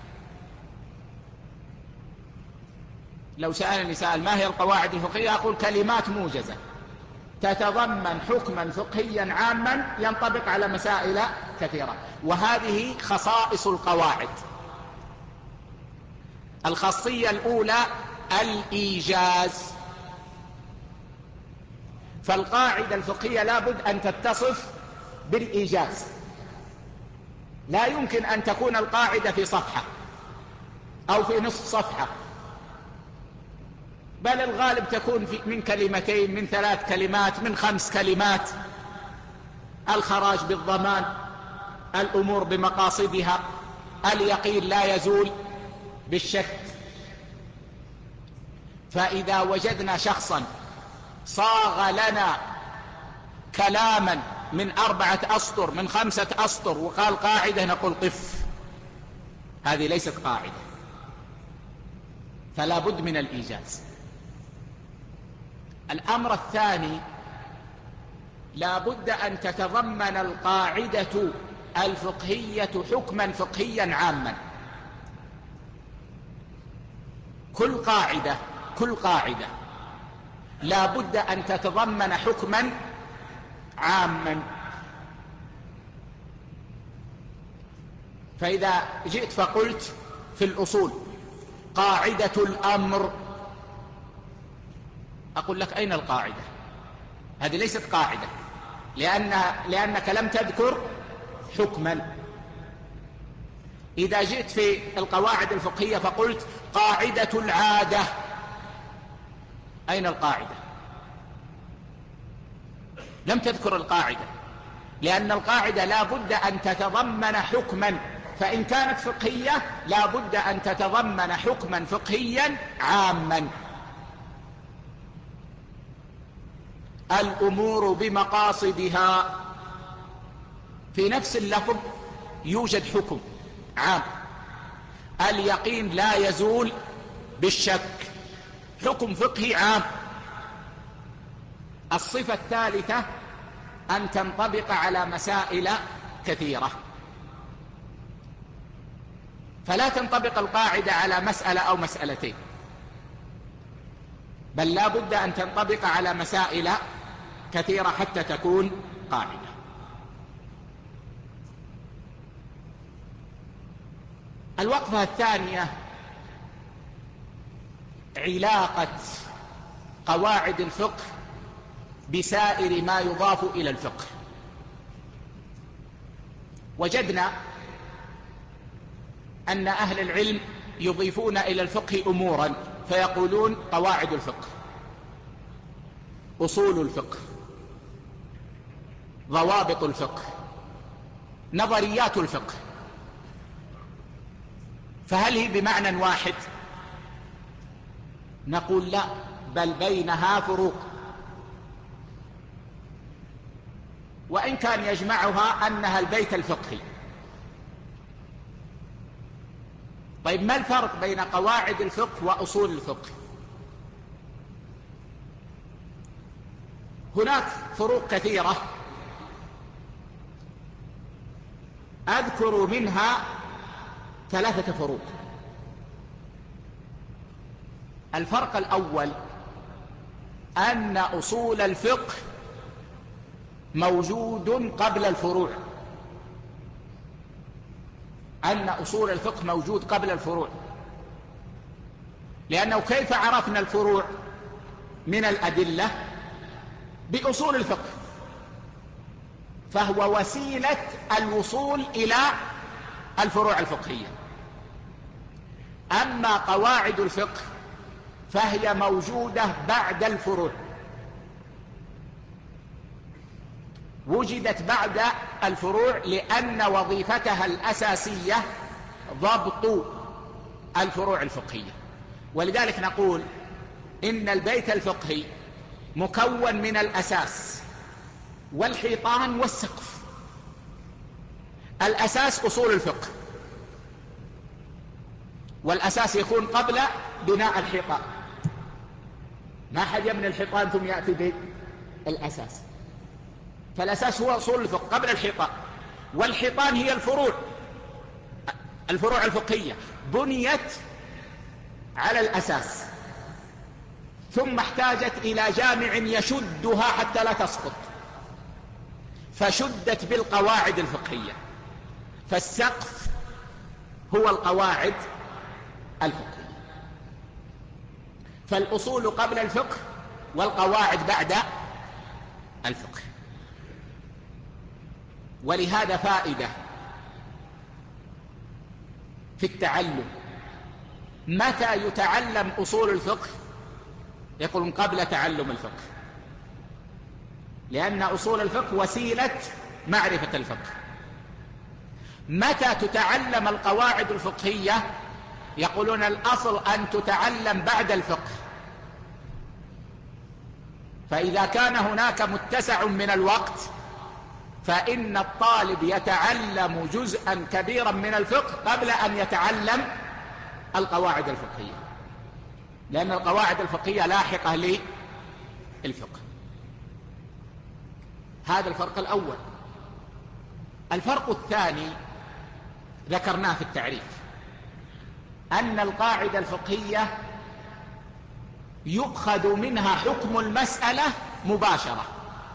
لو سألني سائل ما هي القواعد الفقهية أقول كلمات موجزة تتضمن حكما فقهيا عاما ينطبق على مسائل كثيرة. وهذه خصائص القواعد. الخاصية الأولى الإيجاز، فالقاعدة الفقهية لابد أن تتصف بالإيجاز. لا يمكن أن تكون القاعدة في صفحة أو في نصف صفحة، بل الغالب تكون من كلمتين، من 3 كلمات، من 5 كلمات: الخراج بالضمان، الأمور بمقاصدها، اليقين لا يزول بالشك. فإذا وجدنا شخصا صاغ لنا كلاما من 4 أسطر من 5 أسطر وقال قاعدة نقول قف، هذه ليست قاعدة، فلا بد من الإيجاز. الأمر الثاني لا بد أن تتضمن القاعدة الفقهية حكما فقهيا عاما. كل قاعدة لا بد أن تتضمن حكما عاما. فإذا جئت فقلت في الأصول قاعدة الأمر، أقول لك أين القاعدة؟ هذه ليست قاعدة، لأنك لم تذكر حكما. إذا جئت في القواعد الفقهية فقلت قاعدة العادة، أين القاعدة؟ لم تذكر القاعدة، لأن القاعدة لا بد أن تتضمن حكما، فإن كانت فقهية لا بد أن تتضمن حكما فقهيا عاما. الأمور بمقاصدها، في نفس اللفظ يوجد حكم عام. اليقين لا يزول بالشك، حكم فقهي عام. الصفة الثالثة أن تنطبق على مسائل كثيرة، فلا تنطبق القاعدة على مسألة أو مسألتين، بل لا بد أن تنطبق على مسائل كثيرة حتى تكون قاعدة. الوقفة الثانية علاقة قواعد الفقه بسائر ما يضاف إلى الفقه. وجدنا أن أهل العلم يضيفون إلى الفقه أمورا فيقولون قواعد الفقه، أصول الفقه، ضوابط الفقه، نظريات الفقه. فهل هي بمعنى واحد؟ نقول لا، بل بينها فروق، وإن كان يجمعها أنها البيت الفقهي. طيب ما الفرق بين قواعد الفقه وأصول الفقه؟ هناك فروق كثيرة، أذكر منها 3 فروق. الفرق الأول أن أصول الفقه موجود قبل الفروع، أن أصول الفقه موجود قبل الفروع، لأنه كيف عرفنا الفروع من الأدلة؟ بأصول الفقه، فهو وسيلة الوصول إلى الفروع الفقهية. أما قواعد الفقه فهي موجودة بعد الفروع، وجدت بعد الفروع لأن وظيفتها الأساسية ضبط الفروع الفقهية. ولذلك نقول إن البيت الفقهي مكون من الأساس والحيطان والسقف. الأساس أصول الفقه، والأساس يكون قبل بناء الحيطان. ما حد يبني الحيطان ثم يأتي بالأساس، فالأساس هو أصول الفقه قبل الحيطان. والحيطان هي الفروع الفقهية بنيت على الأساس، ثم احتاجت إلى جامع يشدها حتى لا تسقط، فشدت بالقواعد الفقهية. فالسقف هو القواعد الفقهية، فالأصول قبل الفقه والقواعد بعد الفقه. ولهذا فائدة في التعلم، متى يتعلم أصول الفقه؟ يقولون قبل تعلم الفقه، لأن أصول الفقه وسيلة معرفة الفقه. متى تتعلم القواعد الفقهية؟ يقولون الأصل أن تتعلم بعد الفقه. فإذا كان هناك متسع من الوقت فإن الطالب يتعلم جزءا كبيرا من الفقه قبل أن يتعلم القواعد الفقهية، لأن القواعد الفقهية لاحقة للفقه. هذا الفرق الأول. الفرق الثاني ذكرناه في التعريف، أن القاعدة الفقهية يؤخذ منها حكم المسألة مباشرة،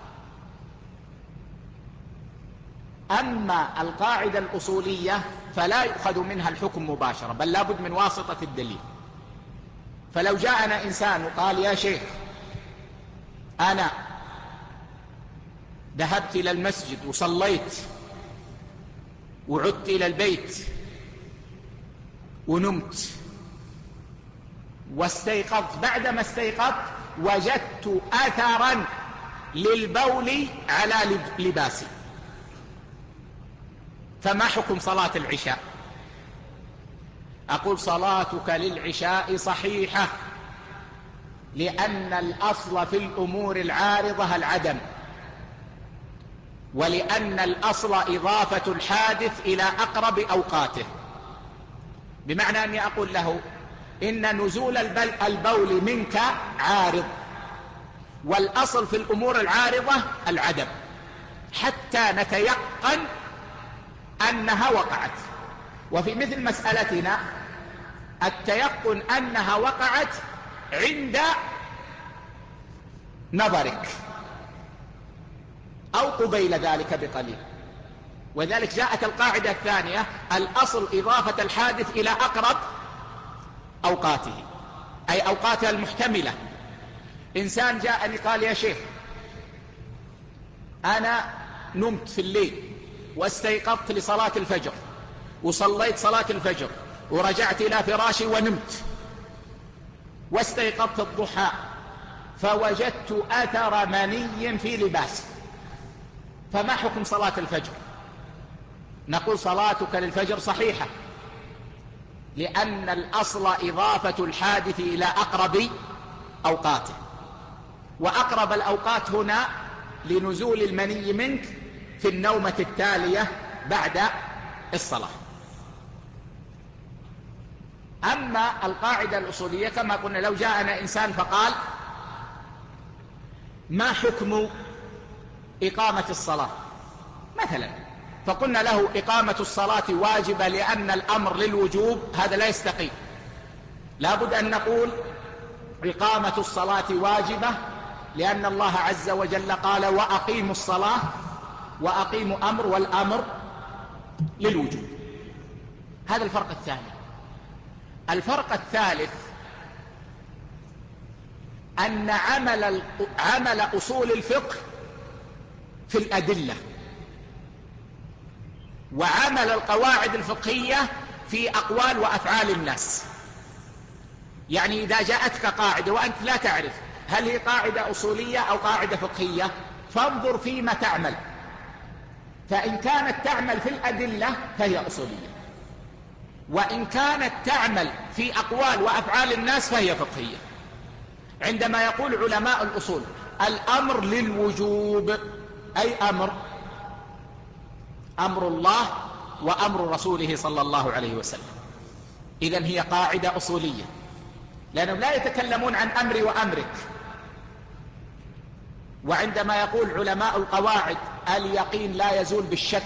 أما القاعدة الأصولية فلا يؤخذ منها الحكم مباشرة، بل لابد من واسطة الدليل. فلو جاءنا إنسان وقال يا شيخ أنا ذهبت إلى المسجد وصليت وعدت إلى البيت ونمت واستيقظت، بعدما استيقظت وجدت أثرا للبول على لباسي، فما حكم صلاة العشاء؟ أقول صلاتك للعشاء صحيحة، لأن الأصل في الأمور العارضة العدم، ولأن الأصل إضافة الحادث إلى أقرب أوقاته. بمعنى أني أقول له إن نزول البول منك عارض، والأصل في الأمور العارضة العدم، حتى نتيقن أنها وقعت. وفي مثل مسألتنا التيقن أنها وقعت عند نظرك أو قبيل ذلك بقليل. وذلك جاءت القاعدة الثانية، الأصل إضافة الحادث إلى أقرب أوقاته، أي أوقاتها المحتملة. إنسان جاءني قال يا شيخ أنا نمت في الليل واستيقظت لصلاة الفجر وصليت صلاة الفجر ورجعت إلى فراشي ونمت واستيقظت الضحى فوجدت أثر مني في لباسي، فما حكم صلاة الفجر؟ نقول صلاتك للفجر صحيحة، لأن الأصل إضافة الحادث إلى أقرب أوقاته، وأقرب الأوقات هنا لنزول المني منك في النومة التالية بعد الصلاة. أما القاعدة الأصولية كما قلنا، لو جاءنا إنسان فقال ما حكم إقامة الصلاة مثلا، فقلنا له إقامة الصلاة واجبة لأن الأمر للوجوب، هذا لا يستقيم. لابد أن نقول إقامة الصلاة واجبة لأن الله عز وجل قال وأقيموا الصلاة، وأقيموا أمر، والأمر للوجوب. هذا الفرق الثاني. الفرق الثالث أن عمل أصول الفقه في الأدلة، وعمل القواعد الفقهية في أقوال وأفعال الناس. يعني إذا جاءتك قاعدة وأنت لا تعرف هل هي قاعدة أصولية أو قاعدة فقهية، فانظر فيما تعمل، فإن كانت تعمل في الأدلة فهي أصولية، وإن كانت تعمل في أقوال وأفعال الناس فهي فقهية. عندما يقول علماء الأصول الأمر للوجوب، أي أمر الله وأمر رسوله صلى الله عليه وسلم. إذن هي قاعدة أصولية، لأنهم لا يتكلمون عن أمري وأمرك. وعندما يقول علماء القواعد اليقين لا يزول بالشك،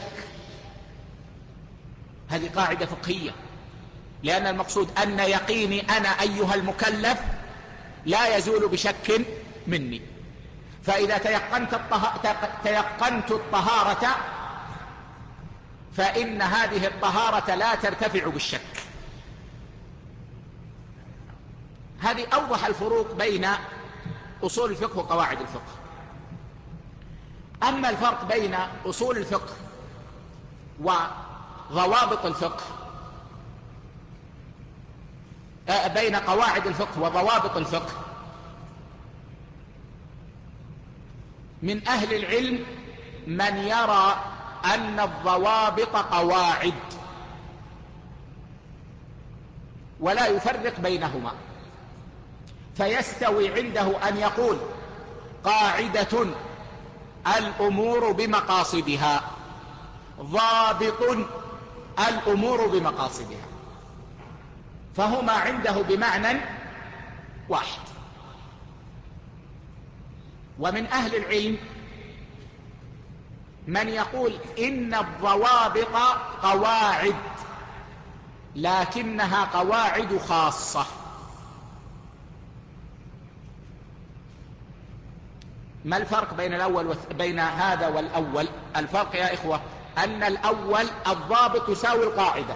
هذه قاعدة فقهية، لأن المقصود أن يقيني أنا أيها المكلف لا يزول بشك مني. فإذا تيقنت الطهارة فإن هذه الطهارة لا ترتفع بالشك. هذه أوضح الفروق بين أصول الفقه وقواعد الفقه. أما الفرق بين أصول الفقه وضوابط الفقه، بين قواعد الفقه وضوابط الفقه، من أهل العلم من يرى أن الضوابط قواعد ولا يفرق بينهما، فيستوي عنده أن يقول قاعدة الأمور بمقاصدها، ضابط الأمور بمقاصدها، فهما عنده بمعنى واحد. ومن أهل العلم من يقول إن الضوابط قواعد لكنها قواعد خاصة. ما الفرق بين هذا والأول؟ الفرق يا إخوة أن الأول الضابط يساوي القاعدة،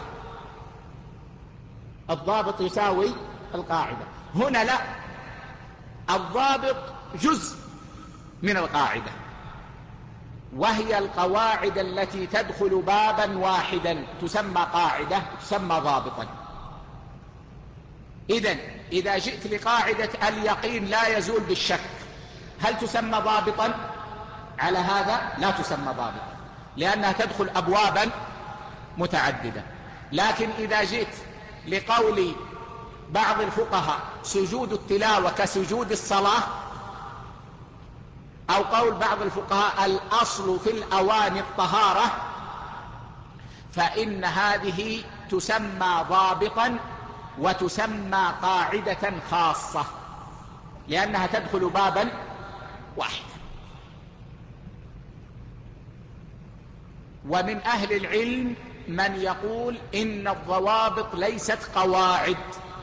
الضابط يساوي القاعدة. هنا لا، الضابط جزء من القاعدة، وهي القواعد التي تدخل بابا واحدا تسمى قاعدة، تسمى ضابطا. إذا جئت لقاعدة اليقين لا يزول بالشك، هل تسمى ضابطا؟ على هذا لا تسمى ضابطا، لأنها تدخل أبوابا متعددة. لكن إذا جئت لقول بعض الفقهاء سجود التلاوة كسجود الصلاة، أو قول بعض الفقهاء الأصل في الأواني الطهارة، فإن هذه تسمى ضابطا وتسمى قاعدة خاصة، لأنها تدخل بابا واحد. ومن أهل العلم من يقول إن الضوابط ليست قواعد.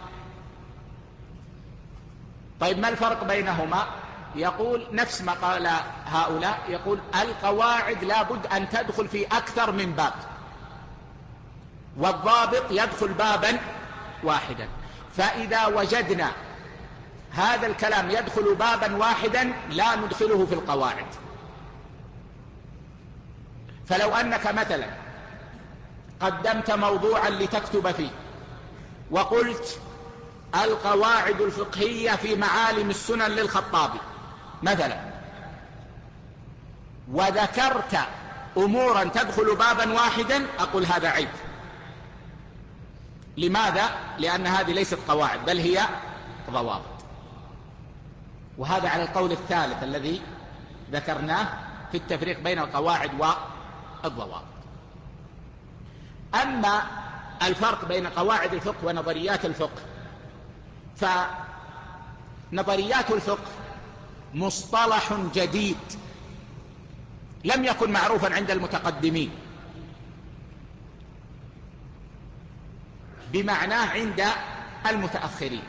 طيب ما الفرق بينهما؟ يقول نفس ما قال هؤلاء، يقول القواعد لابد أن تدخل في أكثر من باب، والضابط يدخل بابا واحدا. فإذا وجدنا هذا الكلام يدخل بابا واحدا لا ندخله في القواعد. فلو أنك مثلا قدمت موضوعا لتكتب فيه وقلت القواعد الفقهية في معالم السنن للخطابي مثلا، وذكرت أمورا تدخل بابا واحدا، أقول هذا عيب. لماذا؟ لأن هذه ليست قواعد بل هي ضوابط. وهذا على القول الثالث الذي ذكرناه في التفريق بين القواعد والضوابط. أما الفرق بين قواعد الفقه ونظريات الفقه، فنظريات الفقه مصطلح جديد لم يكن معروفا عند المتقدمين، بمعناه عند المتأخرين.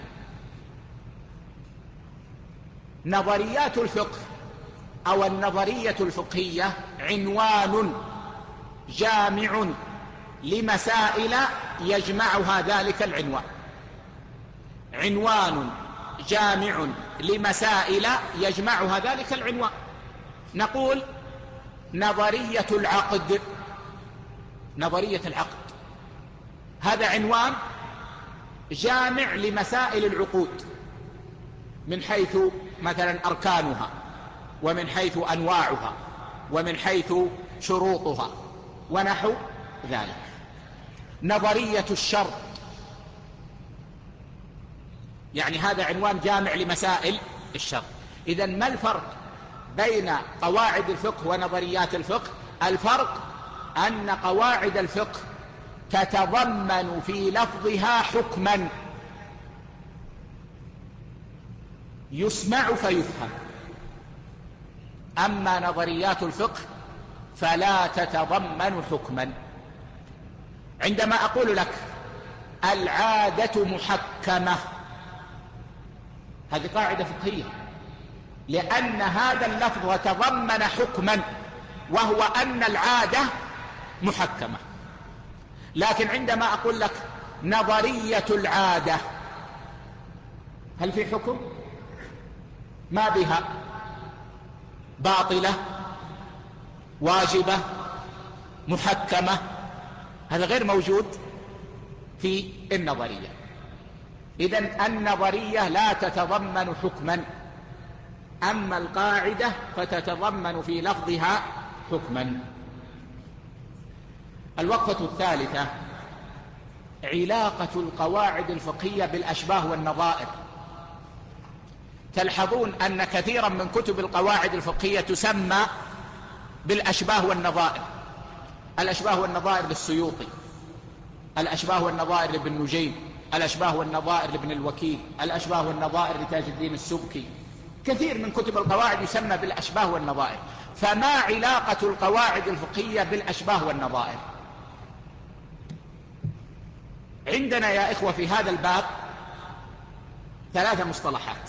نظريات الفقه أو النظرية الفقهية عنوان جامع لمسائل يجمعها ذلك العنوان، عنوان جامع لمسائل يجمعها ذلك العنوان. نقول نظرية العقد، نظرية العقد هذا عنوان جامع لمسائل العقود، من حيث مثلا أركانها، ومن حيث أنواعها، ومن حيث شروطها ونحو ذلك. نظرية الشرط يعني هذا عنوان جامع لمسائل الشرط. إذن ما الفرق بين قواعد الفقه ونظريات الفقه؟ الفرق أن قواعد الفقه تتضمن في لفظها حكما يسمع فيفهم. أما نظريات الفقه فلا تتضمن حكما. عندما أقول لك العادة محكمة، هذه قاعدة فقهية، لأن هذا اللفظ تضمن حكما وهو أن العادة محكمة. لكن عندما أقول لك نظرية العادة، هل في حكم؟ ما بها، باطلة، واجبة، محكمة، هذا غير موجود في النظرية. إذن النظرية لا تتضمن حكما، أما القاعدة فتتضمن في لفظها حكما. الوقفة الثالثة علاقة القواعد الفقهية بالأشباه والنظائر. تلحظون أن كثيرا من كتب القواعد الفقهية تسمى بالأشباه والنظائر. الأشباه والنظائر للسيوطي، الأشباه والنظائر لابن نجيم، الأشباه والنظائر لابن الوكيل، الأشباه والنظائر لتاج الدين السبكي. كثير من كتب القواعد يسمى بالأشباه والنظائر. فما علاقة القواعد الفقهية بالأشباه والنظائر؟ عندنا يا إخوة في هذا الباب 3 مصطلحات: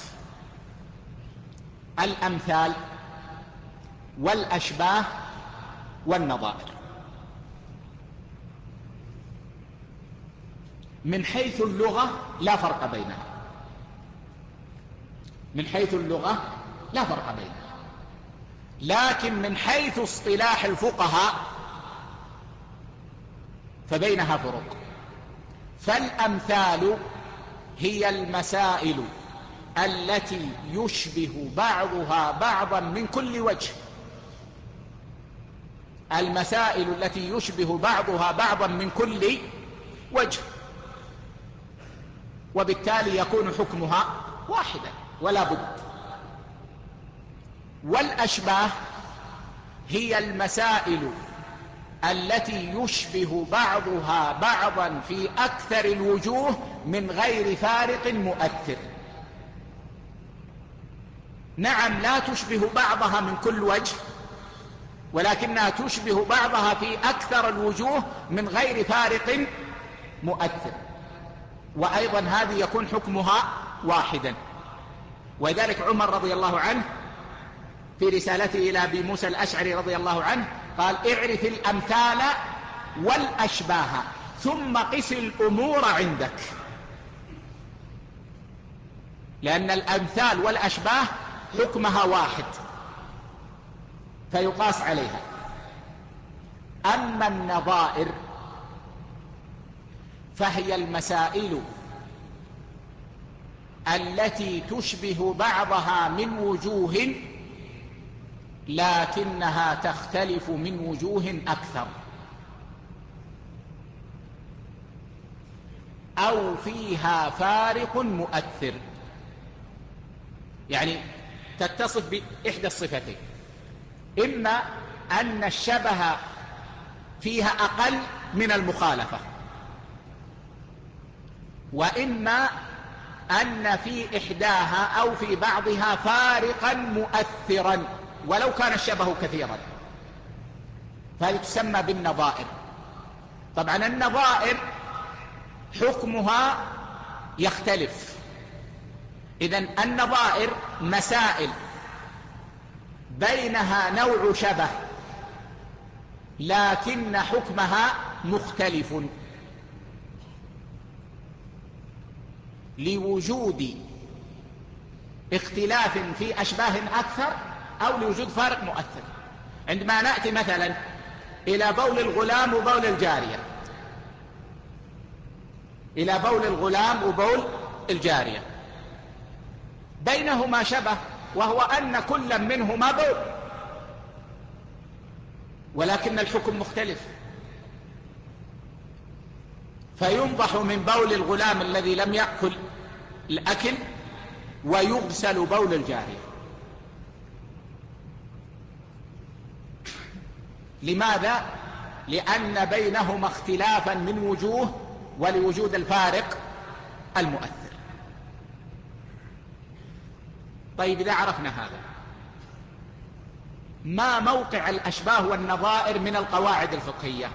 الأمثال والأشباه والنظائر. من حيث اللغة لا فرق بينها، من حيث اللغة لا فرق بينها، لكن من حيث اصطلاح الفقهاء فبينها فروق. فالأمثال هي المسائل التي يشبه بعضها بعضا من كل وجه، المسائل التي يشبه بعضها بعضا من كل وجه، وبالتالي يكون حكمها واحدا ولا بد. والأشباه هي المسائل التي يشبه بعضها بعضا في أكثر الوجوه من غير فارق مؤثر. نعم، لا تشبه بعضها من كل وجه، ولكنها تشبه بعضها في أكثر الوجوه من غير فارق مؤثر، وأيضا هذه يكون حكمها واحدا. ولذلك عمر رضي الله عنه في رسالته إلى أبي موسى الأشعري رضي الله عنه قال: اعرف الأمثال والأشباه ثم قس الأمور عندك، لأن الأمثال والأشباه حكمها واحد فيقاس عليها. أما النظائر فهي المسائل التي تشبه بعضها من وجوه لكنها تختلف من وجوه أكثر، أو فيها فارق مؤثر. يعني تتصف بإحدى الصفتين: إما أن الشبه فيها أقل من المخالفة، وإما أن في إحداها أو في بعضها فارقا مؤثرا ولو كان الشبه كثيرا، فهذه تسمى بالنظائر. طبعا النظائر حكمها يختلف. إذن النظائر مسائل بينها نوع شبه لكن حكمها مختلف لوجود اختلاف في أشباه أكثر أو لوجود فارق مؤثر. عندما نأتي مثلا إلى بول الغلام وبول الجارية، إلى بول الغلام وبول الجارية، بينهما شبه وهو أن كل منهما بول، ولكن الحكم مختلف. فينضح من بول الغلام الذي لم يأكل الأكل ويغسل بول الجارية. لماذا؟ لأن بينهما اختلافا من وجوه ولوجود الفارق المؤثر. طيب إذا عرفنا هذا، ما موقع الأشباه والنظائر من القواعد الفقهية؟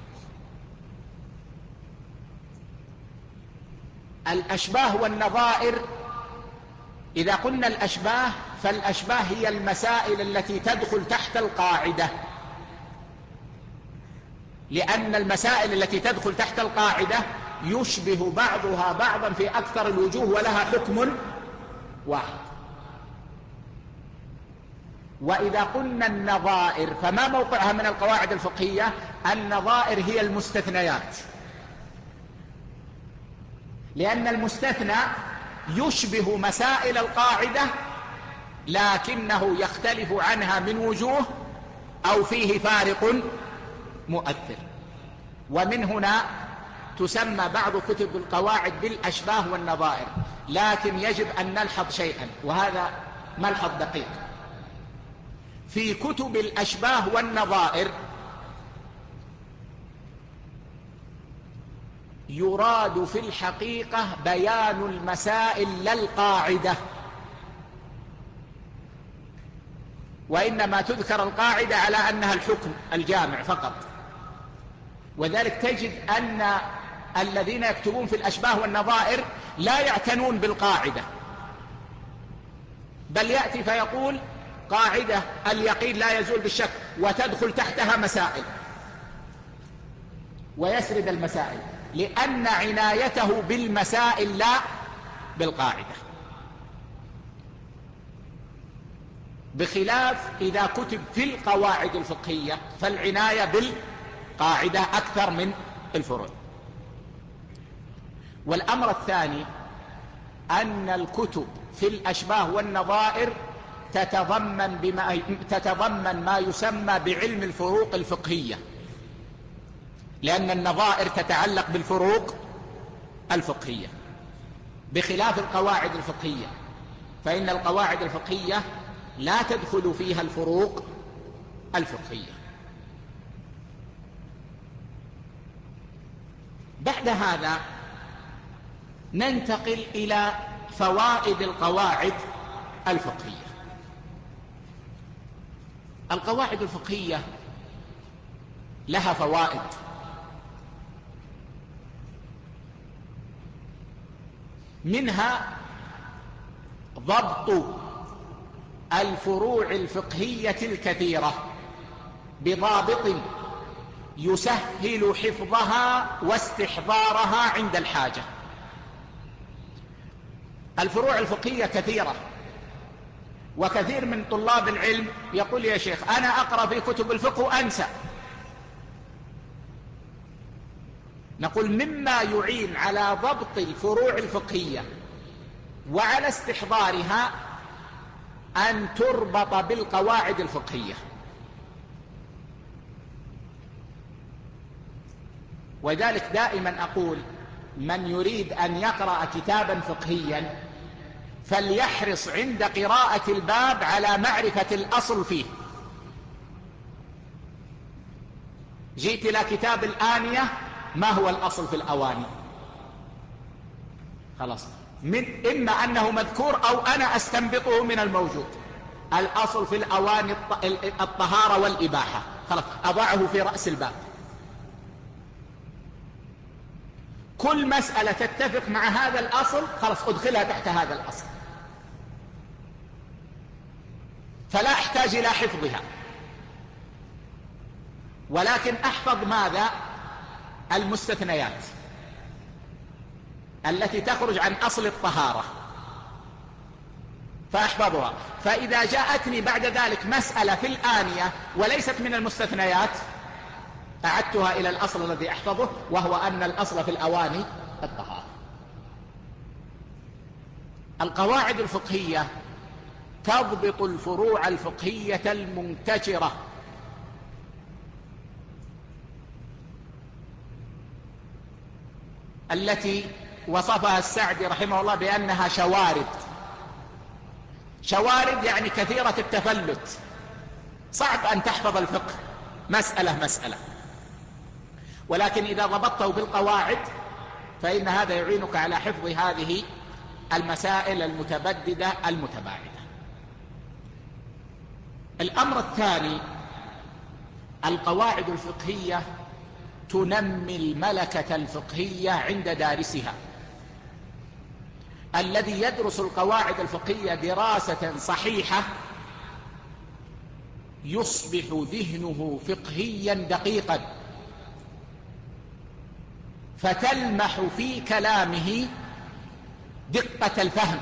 الأشباه والنظائر، إذا قلنا الأشباه فالأشباه هي المسائل التي تدخل تحت القاعدة، لأن المسائل التي تدخل تحت القاعدة يشبه بعضها بعضا في أكثر الوجوه ولها حكم واحد. وإذا قلنا النظائر فما موقعها من القواعد الفقهية؟ النظائر هي المستثنيات، لأن المستثنى يشبه مسائل القاعدة لكنه يختلف عنها من وجوه أو فيه فارق مؤثر. ومن هنا تسمى بعض كتب القواعد بالأشباه والنظائر. لكن يجب أن نلحظ شيئا، وهذا ملحظ دقيق: في كتب الأشباه والنظائر يراد في الحقيقة بيان المسائل لا القاعدة، وإنما تذكر القاعدة على أنها الحكم الجامع فقط. وذلك تجد أن الذين يكتبون في الأشباه والنظائر لا يعتنون بالقاعدة، بل يأتي فيقول قاعدة اليقين لا يزول بالشك وتدخل تحتها مسائل، ويسرد المسائل، لأن عنايته بالمسائل لا بالقاعدة. بخلاف إذا كتب في القواعد الفقهية فالعناية بالقاعدة أكثر من الفروع. والأمر الثاني أن الكتب في الأشباه والنظائر تتضمن ما يسمى بعلم الفروق الفقهية، لأن النظائر تتعلق بالفروق الفقهية، بخلاف القواعد الفقهية، فإن القواعد الفقهية لا تدخل فيها الفروق الفقهية. بعد هذا ننتقل إلى فوائد القواعد الفقهية. القواعد الفقهية لها فوائد، منها ضبط الفروع الفقهية الكثيرة بضابط يسهل حفظها واستحضارها عند الحاجة. الفروع الفقهية كثيرة، وكثير من طلاب العلم يقول يا شيخ أنا أقرأ في كتب الفقه وأنسى. نقول مما يعين على ضبط الفروع الفقهية وعلى استحضارها أن تربط بالقواعد الفقهية. وذلك دائما أقول من يريد أن يقرأ كتابا فقهيا فليحرص عند قراءة الباب على معرفة الأصل فيه. جئت إلى كتاب الآنية، ما هو الأصل في الأواني؟ خلاص، إما أنه مذكور أو أنا أستنبطه من الموجود. الأصل في الأواني الطهارة والإباحة، خلاص أضعه في رأس الباب. كل مسألة تتفق مع هذا الأصل خلاص أدخلها تحت هذا الأصل، فلا أحتاج إلى حفظها، ولكن أحفظ ماذا؟ المستثنيات التي تخرج عن أصل الطهارة فأحفظها. فإذا جاءتني بعد ذلك مسألة في الآنية وليست من المستثنيات أعدتها إلى الأصل الذي أحفظه، وهو أن الأصل في الأواني الطهارة. القواعد الفقهية تضبط الفروع الفقهية المنتشرة التي وصفها السعدي رحمه الله بأنها شوارد. شوارد يعني كثيرة التفلت، صعب أن تحفظ الفقه مسألة مسألة. ولكن إذا ضبطته بالقواعد فإن هذا يعينك على حفظ هذه المسائل المتبددة المتباعدة. الأمر الثاني: القواعد الفقهية تنمي الملكة الفقهية عند دارسها. الذي يدرس القواعد الفقهية دراسة صحيحة يصبح ذهنه فقهيا دقيقا، فتلمح في كلامه دقة الفهم،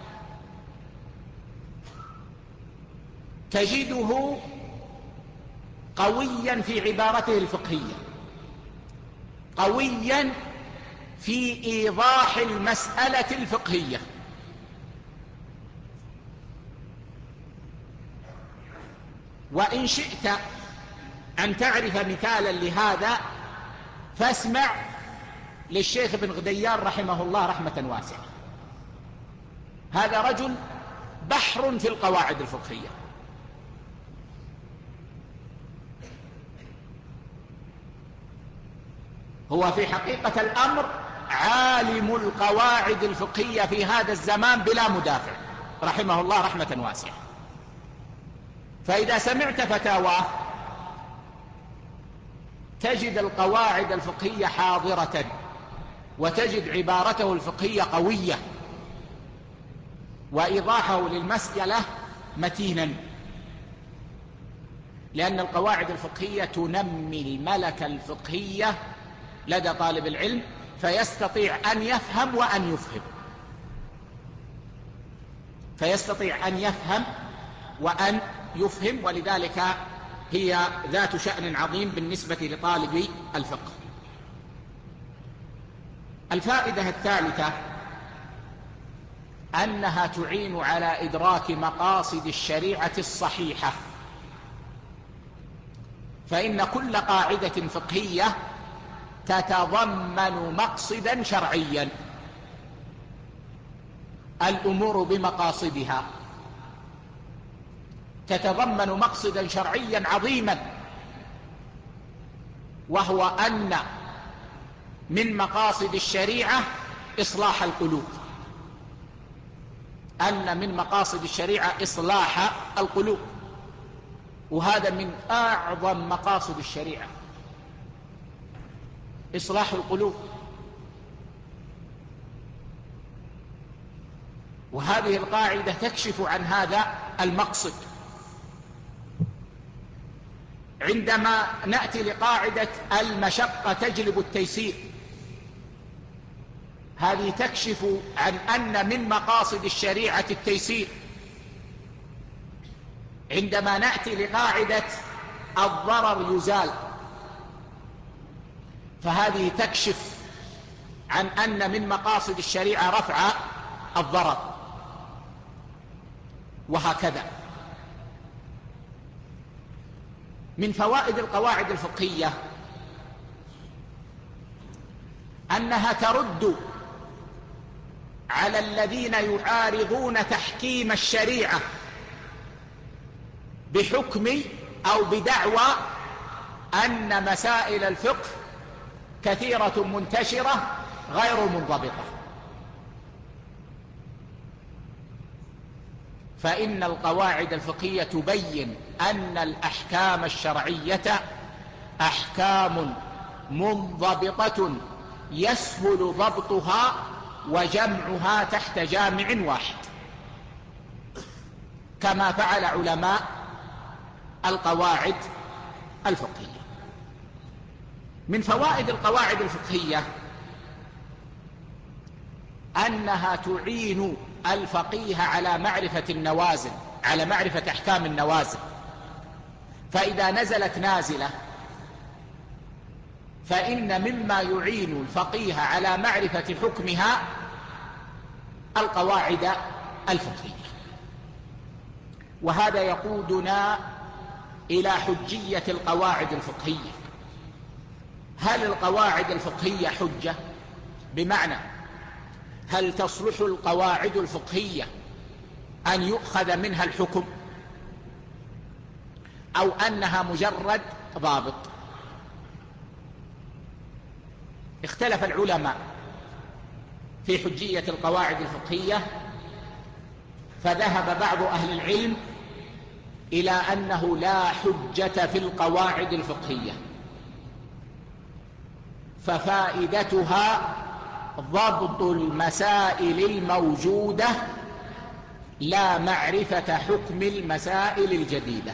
تجده قويا في عبارته الفقهية، قويا في إيضاح المسألة الفقهية. وإن شئت أن تعرف مثالا لهذا فاسمع للشيخ ابن غديان رحمه الله رحمة واسعة. هذا رجل بحر في القواعد الفقهية، هو في حقيقة الأمر عالم القواعد الفقهية في هذا الزمان بلا مدافع رحمه الله رحمة واسعة. فإذا سمعت فتاواه تجد القواعد الفقهية حاضرة، وتجد عبارته الفقهية قوية، وإيضاحه للمسألة متينا، لأن القواعد الفقهية تنمي الملكة الفقهية لدى طالب العلم، فيستطيع أن يفهم وأن يفهم، فيستطيع أن يفهم وأن يفهم، ولذلك هي ذات شأن عظيم بالنسبة لطالب الفقه. الفائدة الثالثة أنها تعين على إدراك مقاصد الشريعة الصحيحة، فإن كل قاعدة فقهية تتضمن مقصدا شرعيا، الأمور بمقاصدها تتضمن مقصدا شرعيا عظيما، وهو أن من مقاصد الشريعة إصلاح القلوب، أن من مقاصد الشريعة إصلاح القلوب، وهذا من أعظم مقاصد الشريعة، إصلاح القلوب. وهذه القاعدة تكشف عن هذا المقصد. عندما نأتي لقاعدة المشقة تجلب التيسير، هذه تكشف عن أن من مقاصد الشريعة التيسير. عندما نأتي لقاعدة الضرر يزال، فهذه تكشف عن أن من مقاصد الشريعة رفع الضرر، وهكذا. من فوائد القواعد الفقهية أنها ترد على الذين يعارضون تحكيم الشريعة بحكم أو بدعوى أن مسائل الفقه كثيرة منتشرة غير منضبطة. فإن القواعد الفقهية تبين أن الأحكام الشرعية أحكام منضبطة يسهل ضبطها وجمعها تحت جامع واحد، كما فعل علماء القواعد الفقهية. من فوائد القواعد الفقهية أنها تعين الفقيه على معرفة النوازل، على معرفة أحكام النوازل. فإذا نزلت نازلة فإن مما يعين الفقيه على معرفة حكمها القواعد الفقهية. وهذا يقودنا إلى حجية القواعد الفقهية. هل القواعد الفقهية حجة؟ بمعنى هل تصلح القواعد الفقهية أن يؤخذ منها الحكم، أو أنها مجرد ضابط؟ اختلف العلماء في حجية القواعد الفقهية، فذهب بعض أهل العلم إلى أنه لا حجة في القواعد الفقهية، ففائدتها ضبط المسائل الموجودة لا معرفة حكم المسائل الجديدة.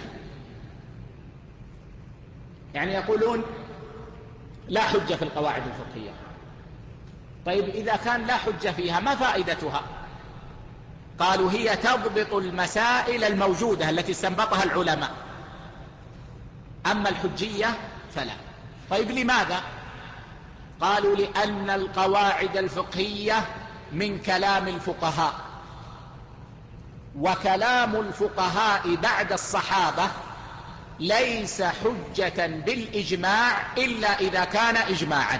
يعني يقولون لا حجة في القواعد الفقهية. طيب إذا كان لا حجة فيها ما فائدتها؟ قالوا هي تضبط المسائل الموجودة التي استنبطها العلماء، أما الحجية فلا. طيب لماذا؟ قالوا لأن القواعد الفقهية من كلام الفقهاء، وكلام الفقهاء بعد الصحابة ليس حجة بالإجماع إلا إذا كان إجماعا.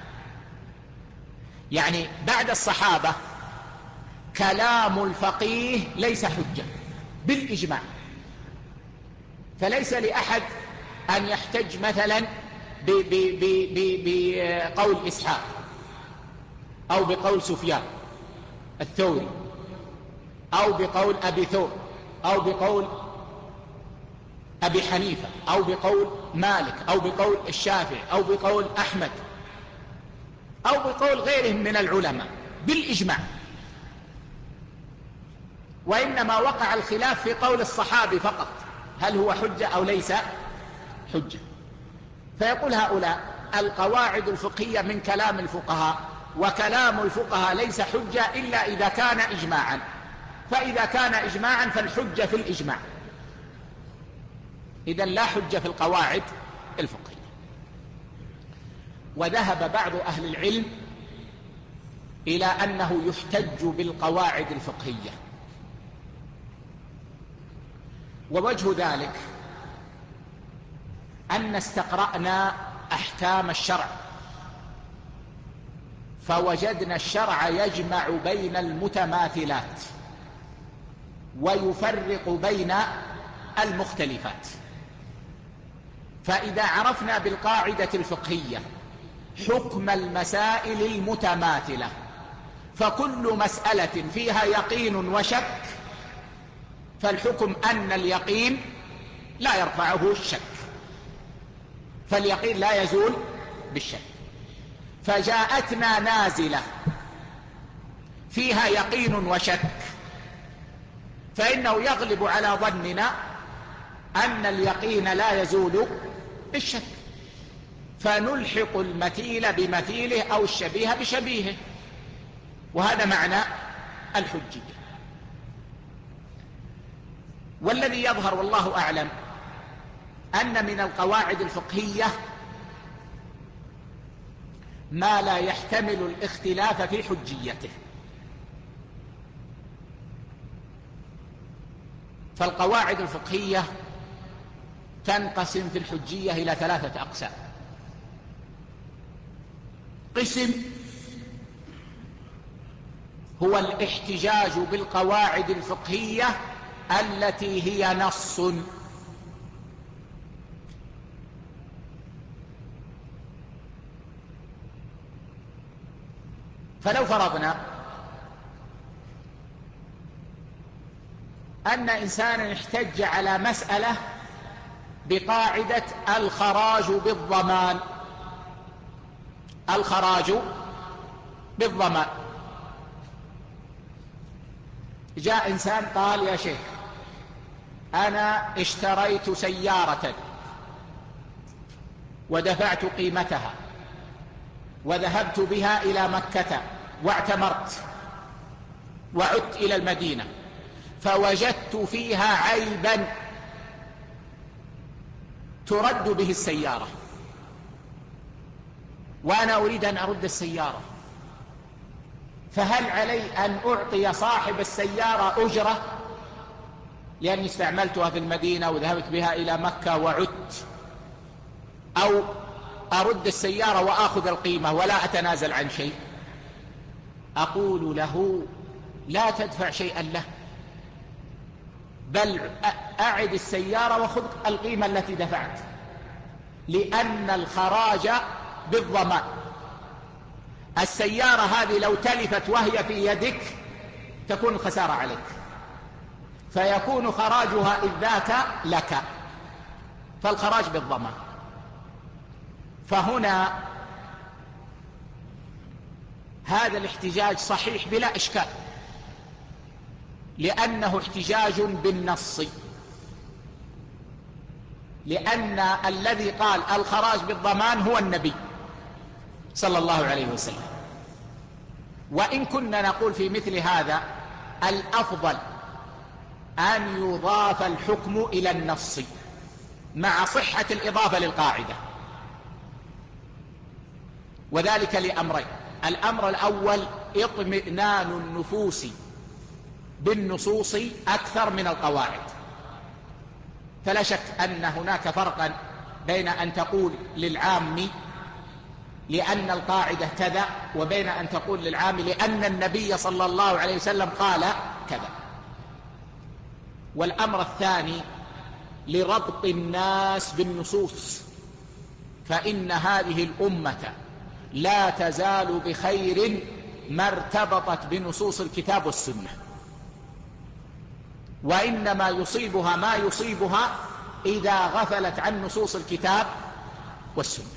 يعني بعد الصحابة كلام الفقيه ليس حجة بالإجماع، فليس لأحد أن يحتج مثلا بقول إسحاق أو بقول سفيان الثوري أو بقول أبي ثور أو بقول أبي حنيفة أو بقول مالك أو بقول الشافعي أو بقول أحمد أو بقول غيرهم من العلماء بالإجماع، وإنما وقع الخلاف في قول الصحابي فقط، هل هو حجة أو ليس حجة. فيقول هؤلاء القواعد الفقهية من كلام الفقهاء، وكلام الفقهاء ليس حجة إلا إذا كان إجماعا، فإذا كان إجماعا فالحجة في الإجماع، إذن لا حجة في القواعد الفقهية. وذهب بعض أهل العلم إلى أنه يحتج بالقواعد الفقهية، ووجه ذلك أن استقرأنا أحكام الشرع فوجدنا الشرع يجمع بين المتماثلات ويفرق بين المختلفات. فإذا عرفنا بالقاعدة الفقهية حكم المسائل المتماثلة، فكل مسألة فيها يقين وشك فالحكم أن اليقين لا يرفعه الشك، فاليقين لا يزول بالشك. فجاءتنا نازلة فيها يقين وشك، فإنه يغلب على ظننا أن اليقين لا يزول بالشك، فنلحق المثيل بمثيله أو الشبيه بشبيهه، وهذا معنى الحجية. والذي يظهر والله أعلم أن من القواعد الفقهية ما لا يحتمل الاختلاف في حجيته. فالقواعد الفقهية تنقسم في الحجية إلى 3 أقسام. قسم هو الاحتجاج بالقواعد الفقهية التي هي نص، فلو فرضنا أن إنسانا احتج على مسألة بقاعدة الخراج بالضمان، الخراج بالضمان، جاء إنسان قال يا شيخ أنا اشتريت سيارة ودفعت قيمتها وذهبت بها إلى مكة واعتمرت وعدت إلى المدينة فوجدت فيها عيبا ترد به السيارة، وأنا أريد أن أرد السيارة، فهل علي أن أعطي صاحب السيارة أجرة لأني استعملتها في المدينة وذهبت بها إلى مكة وعدت، أو أرد السيارة وآخذ القيمة ولا أتنازل عن شيء؟ أقول له لا تدفع شيئا له، بل أعد السيارة وخذ القيمة التي دفعت، لأن الخراج بالضمان، السيارة هذه لو تلفت وهي في يدك تكون الخسارة عليك، فيكون خراجها إذ ذاك لك، فالخراج بالضمان. فهنا هذا الاحتجاج صحيح بلا إشكال، لأنه احتجاج بالنص، لأن الذي قال الخراج بالضمان هو النبي صلى الله عليه وسلم. وإن كنا نقول في مثل هذا الأفضل أن يضاف الحكم إلى النص مع صحة الإضافة للقاعدة، وذلك لأمرين: الأمر الأول اطمئنان النفوس بالنصوص أكثر من القواعد. فلا شك أن هناك فرقا بين أن تقول للعام لأن القاعدة كذا، وبين أن تقول للعام لأن النبي صلى الله عليه وسلم قال كذا. والأمر الثاني لربط الناس بالنصوص، فإن هذه الأمة لا تزال بخير ما ارتبطت بنصوص الكتاب والسنة، وإنما يصيبها ما يصيبها إذا غفلت عن نصوص الكتاب والسنة.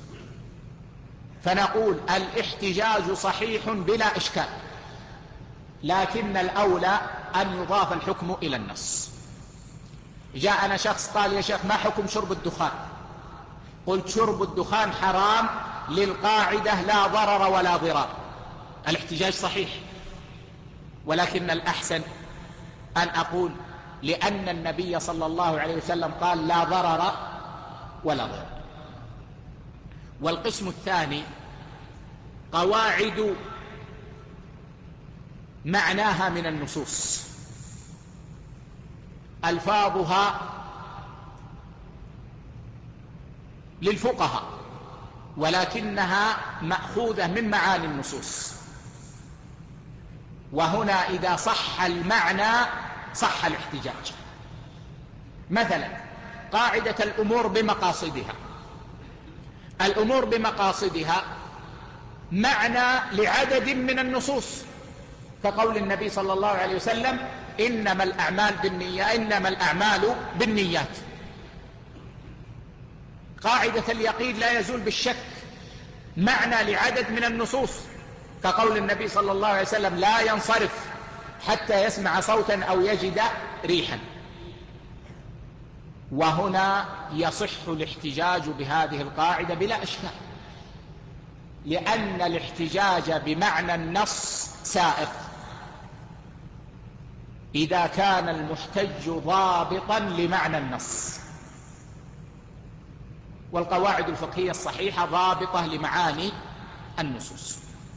فنقول الاحتجاج صحيح بلا إشكال، لكن الأولى أن يضاف الحكم إلى النص. جاءنا شخص قال: يا شيخ، ما حكم شرب الدخان؟ قلت: شرب الدخان حرام للقاعدة لا ضرر ولا ضرار. الاحتجاج صحيح، ولكن الأحسن أن أقول لأن النبي صلى الله عليه وسلم قال لا ضرر ولا ضرر. والقسم الثاني قواعد معناها من النصوص، ألفاظها للفقهاء ولكنها مأخوذة من معاني النصوص، وهنا إذا صح المعنى صح الاحتجاج. مثلا قاعدة الأمور بمقاصدها، الأمور بمقاصدها معنى لعدد من النصوص، كقول النبي صلى الله عليه وسلم: إنما الأعمال بالنيات. قاعدة اليقين لا يزول بالشك معنى لعدد من النصوص، كقول النبي صلى الله عليه وسلم: لا ينصرف حتى يسمع صوتا أو يجد ريحا. وهنا يصح الاحتجاج بهذه القاعدة بلا إشكال، لأن الاحتجاج بمعنى النص سائق إذا كان المحتج ضابطا لمعنى النص، والقواعد الفقهية الصحيحة ضابطة لمعاني النصوص.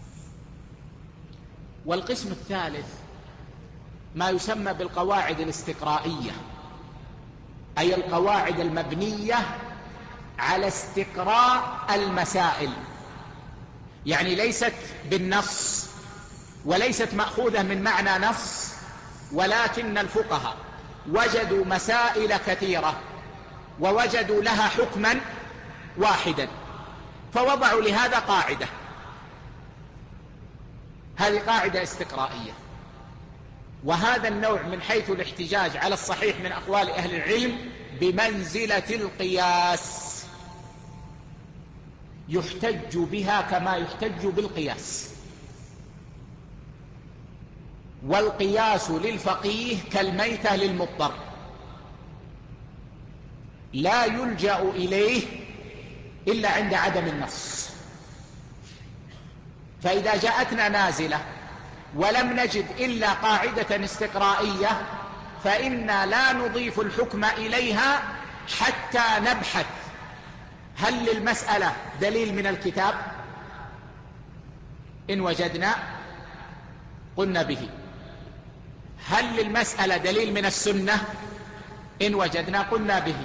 والقسم الثالث ما يسمى بالقواعد الاستقرائية، أي القواعد المبنية على استقراء المسائل، يعني ليست بالنص وليست مأخوذة من معنى نص، ولكن الفقهاء وجدوا مسائل كثيرة ووجدوا لها حكما واحدا فوضعوا لهذا قاعدة، هذه قاعدة استقرائية. وهذا النوع من حيث الاحتجاج على الصحيح من أقوال أهل العلم بمنزلة القياس، يحتج بها كما يحتج بالقياس. والقياس للفقيه كالميتة للمضطر، لا يلجأ إليه إلا عند عدم النص. فإذا جاءتنا نازلة ولم نجد إلا قاعدة استقرائية فإنا لا نضيف الحكم إليها حتى نبحث هل للمسألة دليل من الكتاب، إن وجدنا قلنا به، هل للمسألة دليل من السنة، إن وجدنا قلنا به.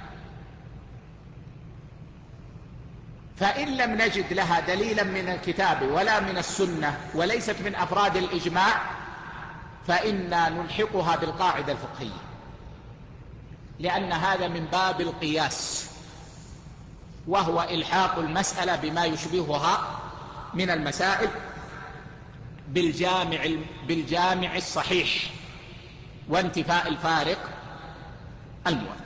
فإن لم نجد لها دليلا من الكتاب ولا من السنة وليست من أفراد الإجماع فإنا نلحقها بالقاعدة الفقهية، لأن هذا من باب القياس، وهو إلحاق المسألة بما يشبهها من المسائل بالجامع الصحيح وانتفاء الفارق المؤثر.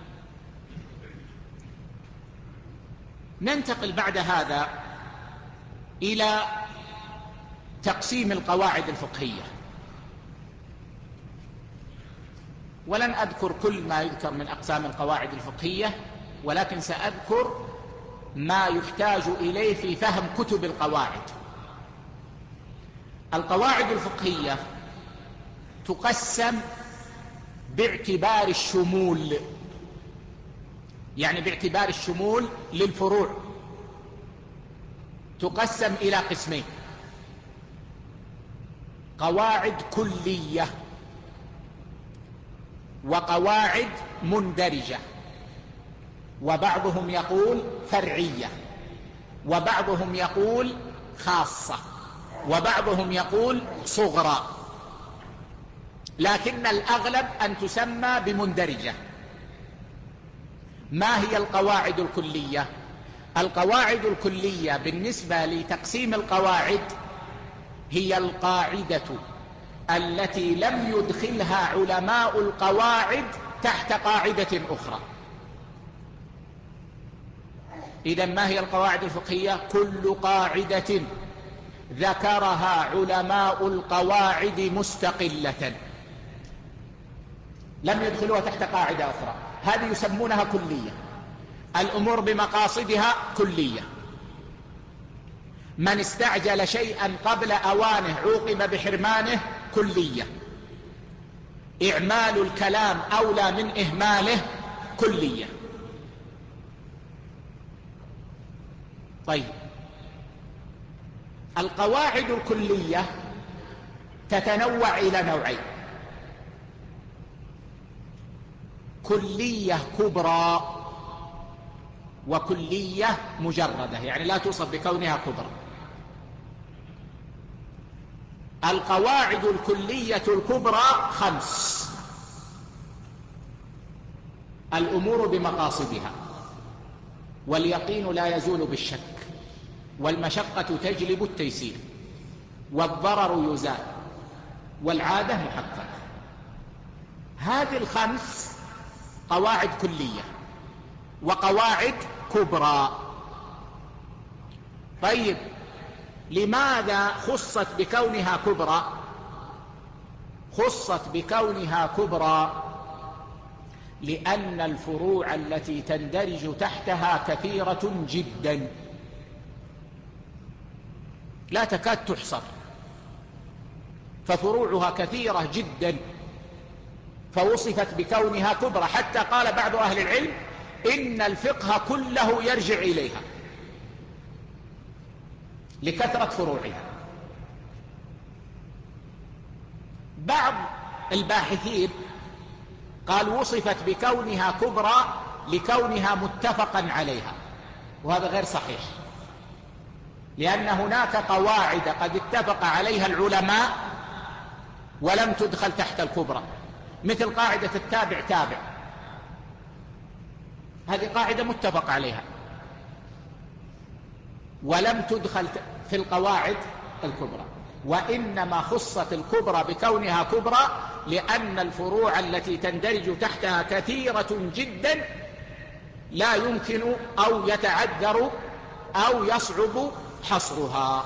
ننتقل بعد هذا إلى تقسيم القواعد الفقهية، ولن أذكر كل ما يذكر من أقسام القواعد الفقهية، ولكن سأذكر ما يحتاج إليه في فهم كتب القواعد. القواعد الفقهية تقسم باعتبار الشمول، يعني باعتبار الشمول للفروع، تقسم إلى قسمين: قواعد كلية وقواعد مندرجة، وبعضهم يقول فرعية، وبعضهم يقول خاصة، وبعضهم يقول صغرى، لكن الأغلب أن تسمى بمندرجة. ما هي القواعد الكلية؟ القواعد الكلية بالنسبة لتقسيم القواعد هي القاعدة التي لم يدخلها علماء القواعد تحت قاعدة أخرى. إذن ما هي القواعد الفقهية؟ كل قاعدة ذكرها علماء القواعد مستقلة لم يدخلوها تحت قاعدة أخرى، هذه يسمونها كلية. الأمور بمقاصدها كلية. من استعجل شيئا قبل أوانه عوقب بحرمانه كلية. إعمال الكلام أولى من إهماله كلية. طيب، القواعد الكلية تتنوع إلى نوعين: كلية كبرى وكلية مجردة، يعني لا توصف بكونها كبرى. القواعد الكلية الكبرى 5: الأمور بمقاصدها، واليقين لا يزول بالشك، والمشقة تجلب التيسير، والضرر يزال، والعادة محققة. هذه 5 قواعد كلية وقواعد كبرى. طيب، لماذا خصت بكونها كبرى؟ خصت بكونها كبرى لأن الفروع التي تندرج تحتها كثيرة جدا لا تكاد تحصر، ففروعها كثيرة جدا، فوصفت بكونها كبرى، حتى قال بعض أهل العلم إن الفقه كله يرجع إليها لكثرة فروعها. بعض الباحثين قال وصفت بكونها كبرى لكونها متفقا عليها، وهذا غير صحيح، لأن هناك قواعد قد اتفق عليها العلماء ولم تدخل تحت الكبرى، مثل قاعدة التابع تابع، هذه قاعدة متفق عليها ولم تدخل في القواعد الكبرى. وإنما خصت الكبرى بكونها كبرى لأن الفروع التي تندرج تحتها كثيرة جدا لا يمكن أو يتعذر أو يصعب حصرها.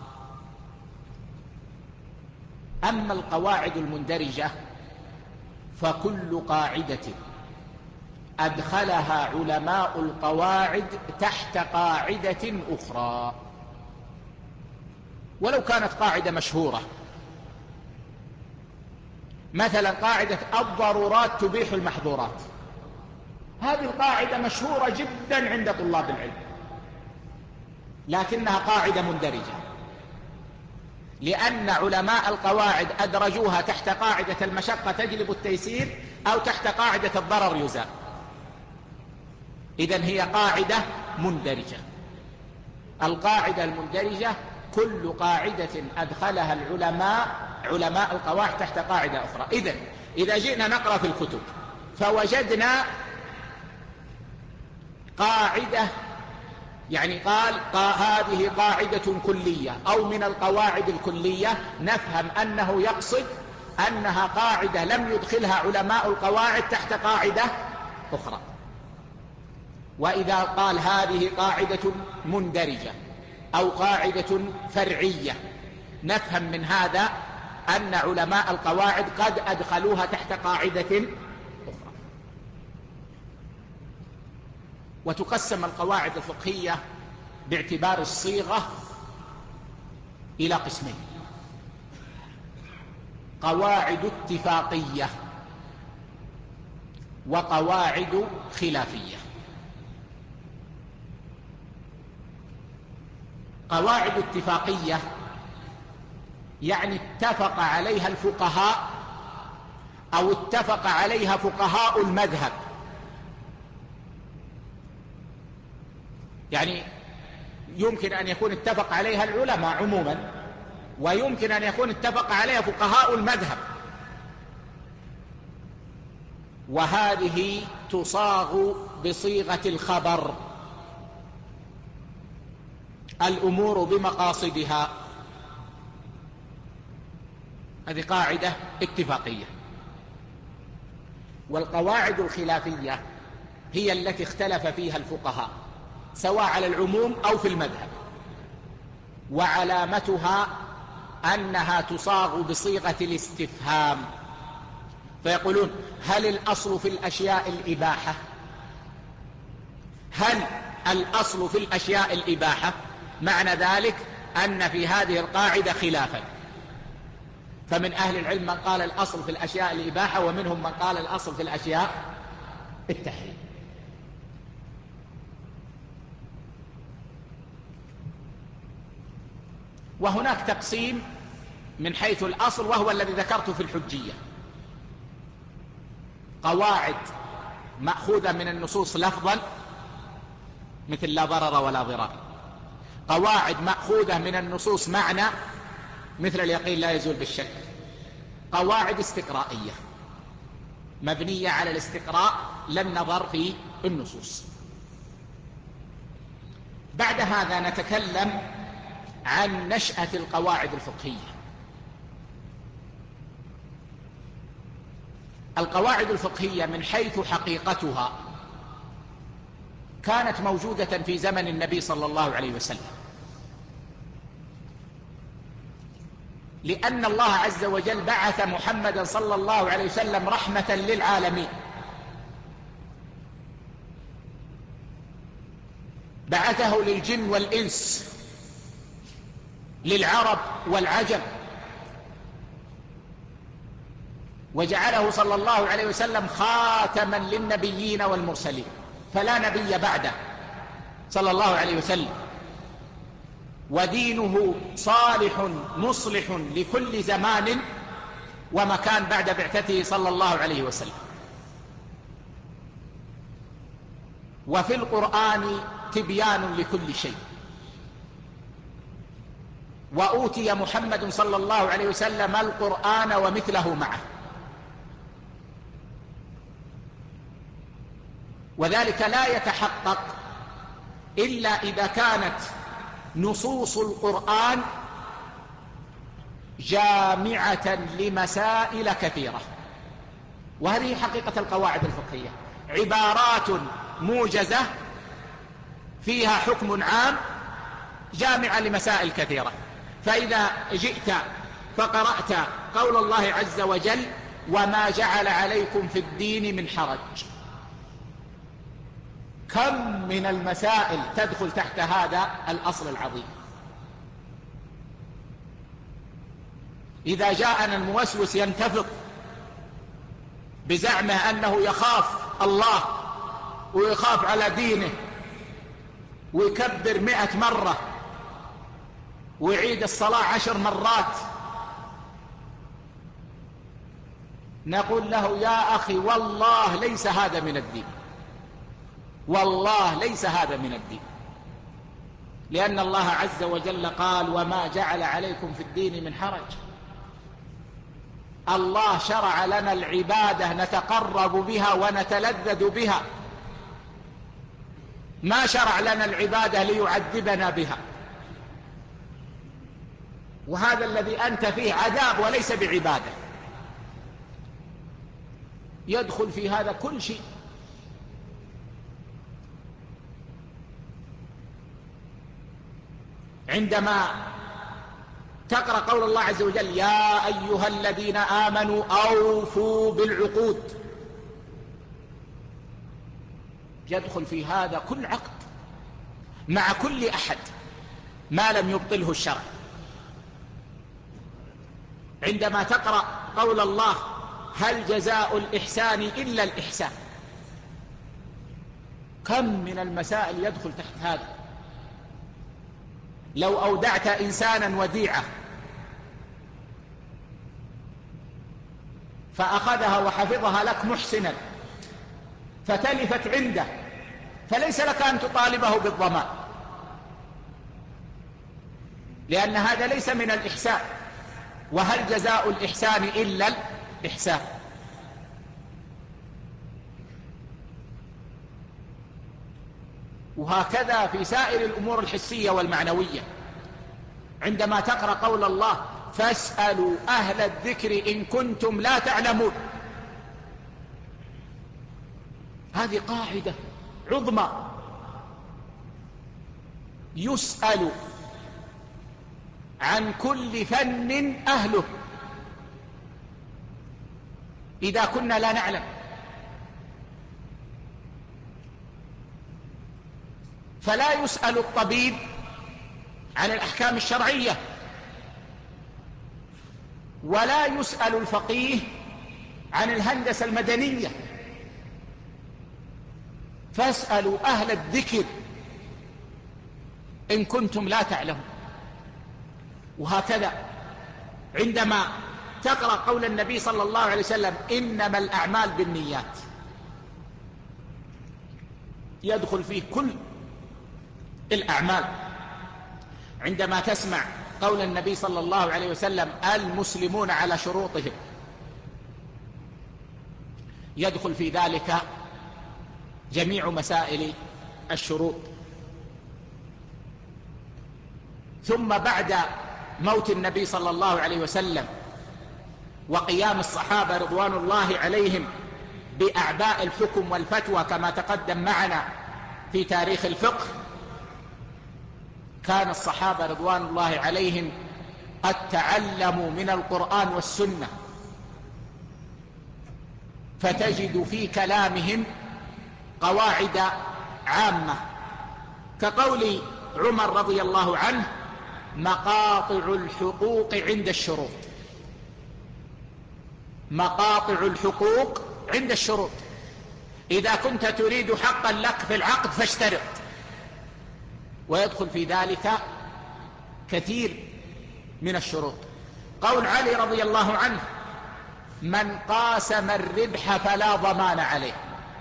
أما القواعد المندرجة فكل قاعدة أدخلها علماء القواعد تحت قاعدة أخرى، ولو كانت قاعدة مشهورة، مثلا قاعدة الضرورات تبيح المحظورات، هذه القاعدة مشهورة جدا عند طلاب العلم، لكنها قاعدة مندرجة، لأن علماء القواعد أدرجوها تحت قاعدة المشقة تجلب التيسير أو تحت قاعدة الضرر يزال. إذن هي قاعدة مندرجة. القاعدة المندرجة كل قاعدة أدخلها علماء القواعد تحت قاعدة أخرى. إذا جئنا نقرأ في الكتب فوجدنا قاعدة يعني قال هذه قاعدة كلية أو من القواعد الكلية، نفهم أنه يقصد أنها قاعدة لم يدخلها علماء القواعد تحت قاعدة أخرى. وإذا قال هذه قاعدة مندرجة أو قاعدة فرعية، نفهم من هذا أن علماء القواعد قد أدخلوها تحت قاعدة أخرى. وتقسم القواعد الفقهية باعتبار الصيغة إلى قسمين: قواعد اتفاقية وقواعد خلافية. قواعد اتفاقية يعني اتفق عليها الفقهاء أو اتفق عليها فقهاء المذهب. يعني يمكن أن يكون اتفق عليها العلماء عموما، ويمكن أن يكون اتفق عليها فقهاء المذهب، وهذه تصاغ بصيغة الخبر: الأمور بمقاصدها. هذه قاعدة اتفاقية. والقواعد الخلافية هي التي اختلف فيها الفقهاء سواء على العموم أو في المذهب، وعلامتها أنها تصاغ بصيغة الاستفهام، فيقولون: هل الأصل في الأشياء الإباحة؟ هل الأصل في الأشياء الإباحة؟ معنى ذلك أن في هذه القاعدة خلافا، فمن أهل العلم من قال الأصل في الأشياء الإباحة، ومنهم من قال الأصل في الأشياء التحريم. وهناك تقسيم من حيث الأصل، وهو الذي ذكرته في الحجية: قواعد مأخوذة من النصوص لفظا مثل لا ضرر ولا ضرار، قواعد مأخوذة من النصوص معنى مثل اليقين لا يزول بالشك، قواعد استقرائية مبنية على الاستقراء لا النظر في النصوص. بعد هذا نتكلم عن نشأة القواعد الفقهية. القواعد الفقهية من حيث حقيقتها كانت موجودة في زمن النبي صلى الله عليه وسلم، لأن الله عز وجل بعث محمدا صلى الله عليه وسلم رحمة للعالمين، بعثه للجن والإنس، للعرب والعجم، وجعله صلى الله عليه وسلم خاتما للنبيين والمرسلين، فلا نبي بعده صلى الله عليه وسلم، ودينه صالح مصلح لكل زمان ومكان بعد بعثته صلى الله عليه وسلم. وفي القرآن تبيان لكل شيء، وأوتي محمد صلى الله عليه وسلم القرآن ومثله معه، وذلك لا يتحقق إلا إذا كانت نصوص القرآن جامعة لمسائل كثيرة. وهذه حقيقة القواعد الفقهية: عبارات موجزة فيها حكم عام جامعة لمسائل كثيرة. فإذا جئت فقرأت قول الله عز وجل: وما جعل عليكم في الدين من حرج، كم من المسائل تدخل تحت هذا الأصل العظيم. إذا جاءنا الموسوس ينتفض بزعمه أنه يخاف الله ويخاف على دينه ويكبر 100 مرة ويعيد الصلاة 10 مرات، نقول له: يا أخي والله ليس هذا من الدين، والله ليس هذا من الدين، لأن الله عز وجل قال: وما جعل عليكم في الدين من حرج. الله شرع لنا العبادة نتقرب بها ونتلذذ بها، ما شرع لنا العبادة ليعذبنا بها، وهذا الذي أنت فيه عذاب وليس بعبادة. يدخل في هذا كل شيء. عندما تقرأ قول الله عز وجل: يا أيها الذين آمنوا أوفوا بالعقود، يدخل في هذا كل عقد مع كل أحد ما لم يبطله الشرع. عندما تقرأ قول الله: هل جزاء الإحسان إلا الإحسان، كم من المسائل يدخل تحت هذا. لو أودعت إنسانا وديعة فأخذها وحفظها لك محسنا فتلفت عنده، فليس لك أن تطالبه بالضمان، لأن هذا ليس من الإحسان. وهل جزاء الإحسان إلا الإحسان. وهكذا في سائر الأمور الحسية والمعنوية. عندما تقرأ قول الله: فاسألوا أهل الذكر إن كنتم لا تعلمون، هذه قاعدة عظمى. يسأل عن كل فن أهله إذا كنا لا نعلم. فلا يسأل الطبيب عن الأحكام الشرعية، ولا يسأل الفقيه عن الهندسة المدنية. فاسألوا أهل الذكر إن كنتم لا تعلمون. وهكذا عندما تقرأ قول النبي صلى الله عليه وسلم: إنما الأعمال بالنيات، يدخل فيه كل الأعمال. عندما تسمع قول النبي صلى الله عليه وسلم: المسلمون على شروطهم، يدخل في ذلك جميع مسائل الشروط. ثم بعد موت النبي صلى الله عليه وسلم وقيام الصحابة رضوان الله عليهم بأعباء الحكم والفتوى كما تقدم معنا في تاريخ الفقه، كان الصحابة رضوان الله عليهم قد تعلموا من القرآن والسنة، فتجد في كلامهم قواعد عامة، كقول عمر رضي الله عنه: مقاطع الحقوق عند الشروط. مقاطع الحقوق عند الشروط، إذا كنت تريد حقا لك في العقد فاشترط. ويدخل في ذلك كثير من الشروط. قول علي رضي الله عنه: من قاسم الربح فلا ضمان عليه.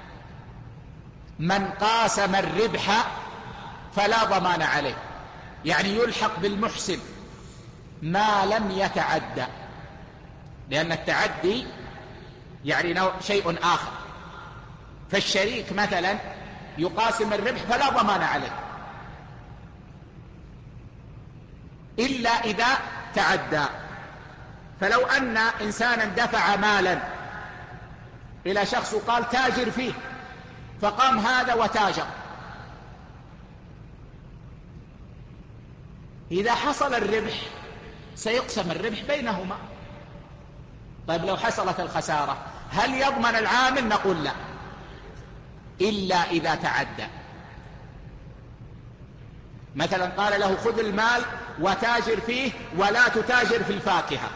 من قاسم الربح فلا ضمان عليه، يعني يلحق بالمحسن ما لم يتعدى، لأن التعدي يعني شيء آخر. فالشريك مثلا يقاسم الربح فلا ضمان عليه إلا إذا تعدى. فلو أن إنسانا دفع مالا إلى شخص وقال: تاجر فيه، فقام هذا وتاجر، إذا حصل الربح سيقسم الربح بينهما. طيب لو حصلت الخسارة هل يضمن العامل؟ نقول لا، إلا إذا تعدى. مثلا قال له: خذ المال وتاجر فيه ولا تتاجر في الفاكهة،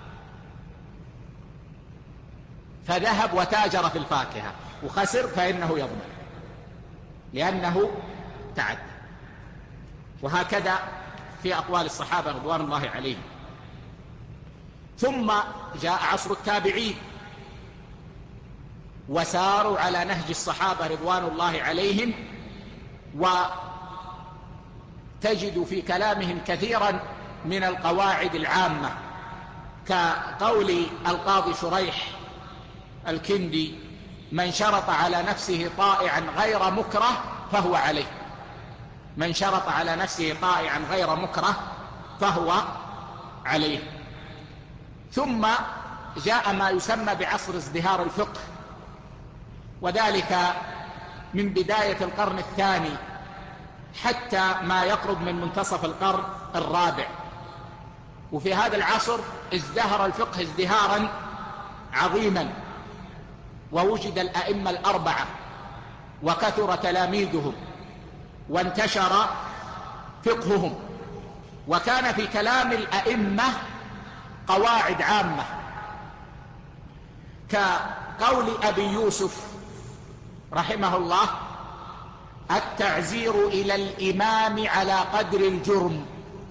فذهب وتاجر في الفاكهة وخسر، فإنه يضمن لأنه تعدى. وهكذا في أقوال الصحابة رضوان الله عليهم. ثم جاء عصر التابعين وساروا على نهج الصحابة رضوان الله عليهم، وتجد في كلامهم كثيرا من القواعد العامة، كقول القاضي شريح الكندي: من شرط على نفسه طائعا غير مكره فهو عليه، من شرط على نفسه طائعا غير مكره فهو عليه. ثم جاء ما يسمى بعصر ازدهار الفقه، وذلك من بداية القرن الثاني حتى ما يقرب من منتصف القرن الرابع. وفي هذا العصر ازدهر الفقه ازدهارا عظيما، ووجد الأئمة الأربعة وكثر تلاميذهم وانتشر فقههم، وكان في كلام الأئمة قواعد عامة، كقول أبي يوسف رحمه الله: التعزير إلى الإمام على قدر الجرم.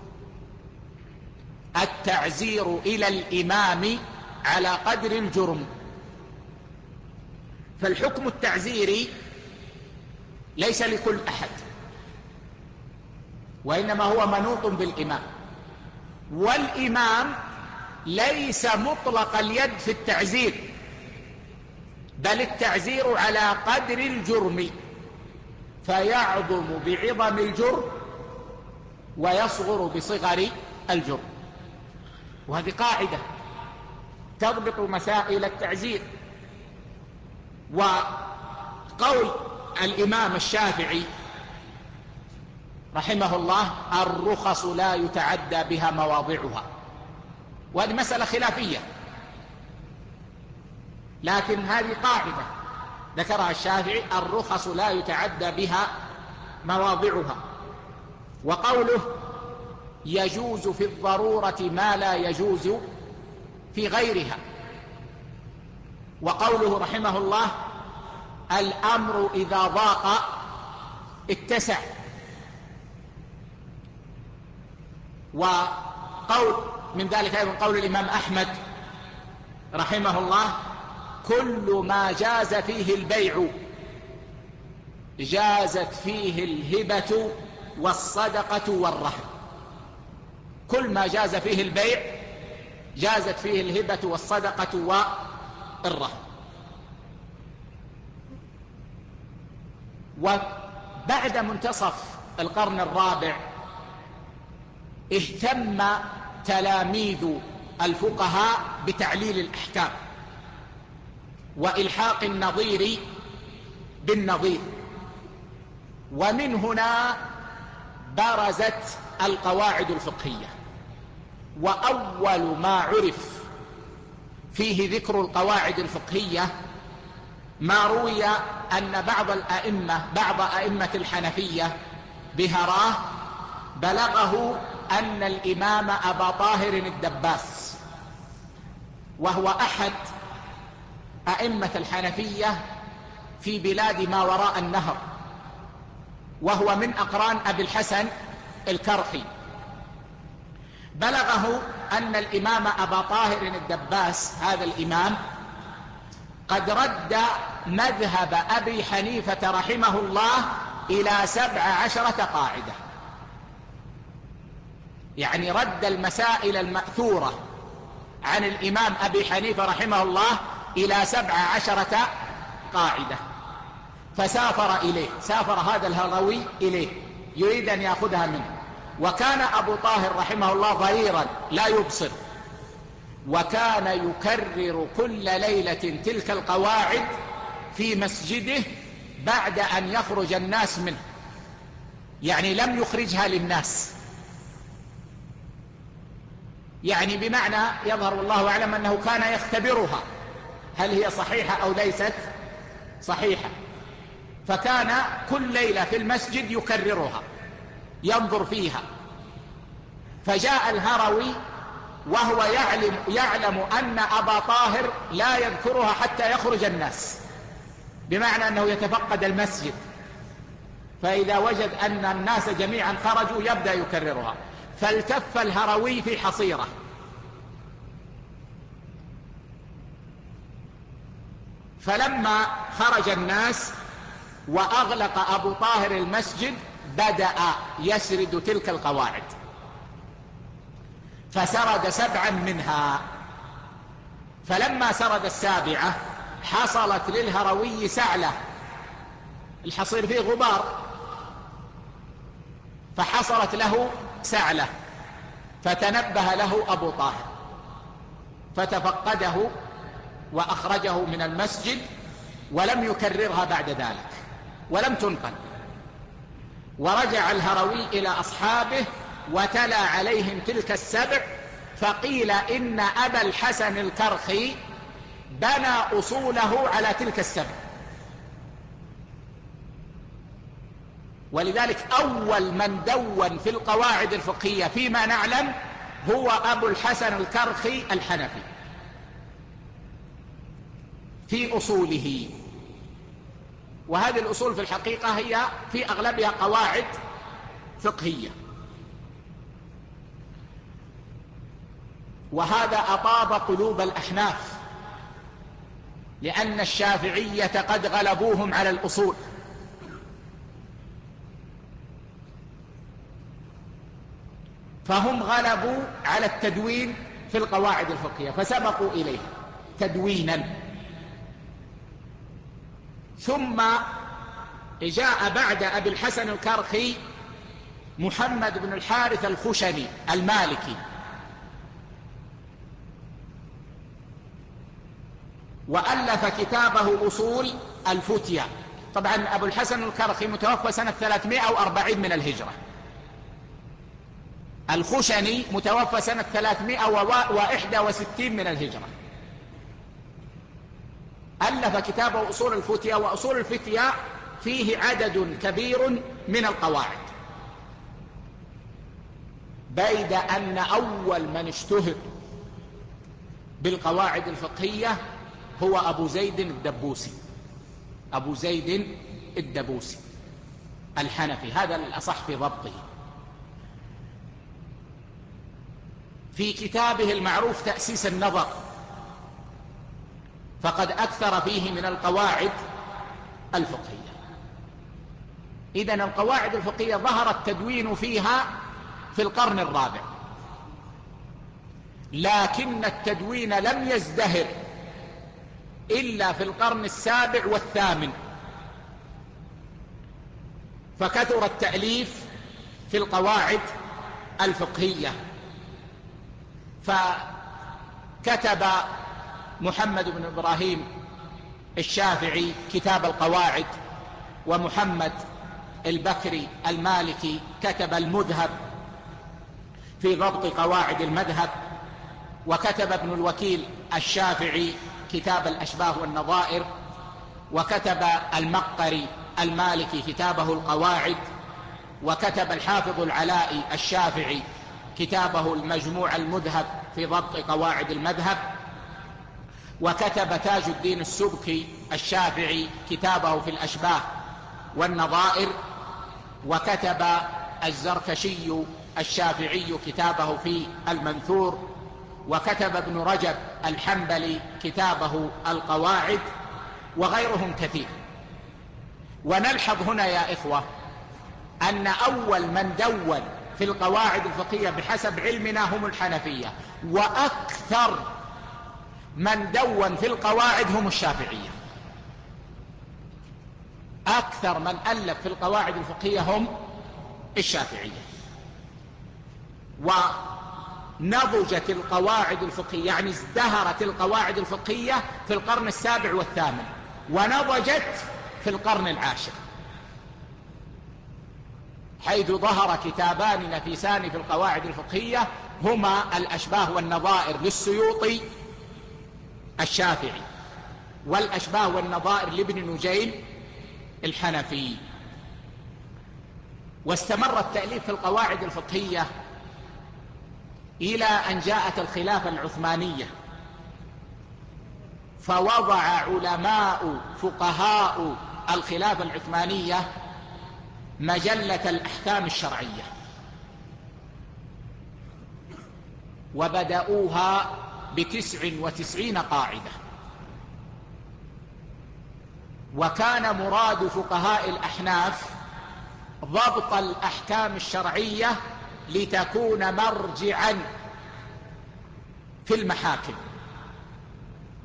التعزير إلى الإمام على قدر الجرم. فالحكم التعزيري ليس لكل أحد، وإنما هو منوط بالإمام، والإمام ليس مطلق اليد في التعزير، بل التعزير على قدر الجرم، فيعظم بعظم الجرم ويصغر بصغر الجرم. وهذه قاعدة تضبط مسائل التعزير. وقول الإمام الشافعي رحمه الله: الرخص لا يتعدى بها مواضعها، وهذه مسألة خلافية، لكن هذه قاعدة ذكرها الشافعي: الرخص لا يتعدى بها مواضعها. وقوله: يجوز في الضرورة ما لا يجوز في غيرها. وقوله رحمه الله: الأمر إذا ضاق اتسع. وقول من ذلك أيضا قول الإمام أحمد رحمه الله: كل ما جاز فيه البيع جازت فيه الهبة والصدقة والرهن. كل ما جاز فيه البيع جازت فيه الهبة والصدقة والرهن. وبعد منتصف القرن الرابع اهتم تلاميذ الفقهاء بتعليل الأحكام وإلحاق النظير بالنظير، ومن هنا برزت القواعد الفقهية. وأول ما عرف فيه ذكر القواعد الفقهية ما روي أن بعض أئمة الحنفية بهراه بلغه أن الإمام أبا طاهر الدباس، وهو أحد أئمة الحنفية في بلاد ما وراء النهر، وهو من أقران أبي الحسن الكرخي، بلغه أن الإمام أبا طاهر الدباس هذا الإمام قد رد مذهب أبي حنيفة رحمه الله إلى 17 قاعدة، يعني رد المسائل المأثورة عن الإمام أبي حنيفة رحمه الله إلى 17 قاعدة. فسافر إليه، سافر هذا الهروي إليه يريد أن يأخذها منه. وكان أبو طاهر رحمه الله ضريرا لا يبصر، وكان يكرر كل ليلة تلك القواعد في مسجده بعد أن يخرج الناس منه، يعني لم يخرجها للناس، يعني بمعنى يظهر والله أعلم أنه كان يختبرها هل هي صحيحة أو ليست صحيحة، فكان كل ليلة في المسجد يكررها ينظر فيها. فجاء الهروي وهو يعلم أن أبا طاهر لا يذكرها حتى يخرج الناس، بمعنى أنه يتفقد المسجد، فإذا وجد أن الناس جميعا خرجوا يبدأ يكررها. فالتف الهروي في حصيرة، فلما خرج الناس وأغلق أبو طاهر المسجد بدأ يسرد تلك القواعد، فسرد 7 منها. فلما سرد 7 حصلت للهروي سعلة، الحصير فيه غبار، فحصلت له سعلة، فتنبه له أبو طاهر فتفقده وأخرجه من المسجد، ولم يكررها بعد ذلك ولم تنقل. ورجع الهروي إلى أصحابه وتلا عليهم تلك السبع، فقيل إن أبا الحسن الكرخي بنى أصوله على تلك السبع. ولذلك أول من دون في القواعد الفقهية فيما نعلم هو أبو الحسن الكرخي الحنفي في أصوله. وهذه الأصول في الحقيقة هي في أغلبها قواعد فقهية، وهذا أطاب قلوب الأحناف، لأن الشافعية قد غلبوهم على الأصول، فهم غلبوا على التدوين في القواعد الفقهية فسبقوا إليه تدوينا. ثم جاء بعد أبي الحسن الكرخي محمد بن الحارث الخشني المالكي، وألف كتابه أصول الفتية. طبعا أبو الحسن الكرخي متوفى سنة 340 من الهجرة، الخشني متوفى سنة 361 من الهجرة. ألف كتابه أصول الفتية، وأصول الفتية فيه عدد كبير من القواعد، بيد أن أول من اشتهر بالقواعد الفقهية هو أبو زيد الدبوسي، أبو زيد الدبوسي الحنفي، هذا الأصح في ضبطه. في كتابه المعروف تأسيس النظر فقد أكثر فيه من القواعد الفقهية. إذن القواعد الفقهية ظهر التدوين فيها في القرن الرابع، لكن التدوين لم يزدهر إلا في القرن السابع والثامن، فكثر التأليف في القواعد الفقهية. فكتب محمد بن إبراهيم الشافعي كتاب القواعد، ومحمد البكري المالكي كتب المذهب في ضبط قواعد المذهب، وكتب ابن الوكيل الشافعي كتاب الأشباه والنظائر، وكتب المقري المالكي كتابه القواعد، وكتب الحافظ العلائي الشافعي كتابه المجموع المذهب في ضبط قواعد المذهب، وكتب تاج الدين السبكي الشافعي كتابه في الأشباه والنظائر، وكتب الزركشي الشافعي كتابه في المنثور، وكتب ابن رجب الحنبلي كتابه القواعد، وغيرهم كثير. ونلحظ هنا يا إخوة أن أول من دون في القواعد الفقهية بحسب علمنا هم الحنفية، وأكثر من دون في القواعد هم الشافعية. أكثر من ألف في القواعد الفقهية هم الشافعية. ونضجت القواعد الفقهية، يعني ازدهرت القواعد الفقهية في القرن السابع والثامن، ونضجت في القرن العاشر، حيث ظهر كتابان نفيسان في القواعد الفقهية هما الأشباه والنظائر للسيوطي الشافعي، والأشباه والنظائر لابن نجيم الحنفي. واستمر التأليف في القواعد الفقهية إلى أن جاءت الخلافة العثمانية، فوضع علماء فقهاء الخلافة العثمانية مجلة الأحكام الشرعية، وبدأوها ب99 قاعدة. وكان مراد فقهاء الأحناف ضبط الأحكام الشرعية لتكون مرجعا في المحاكم.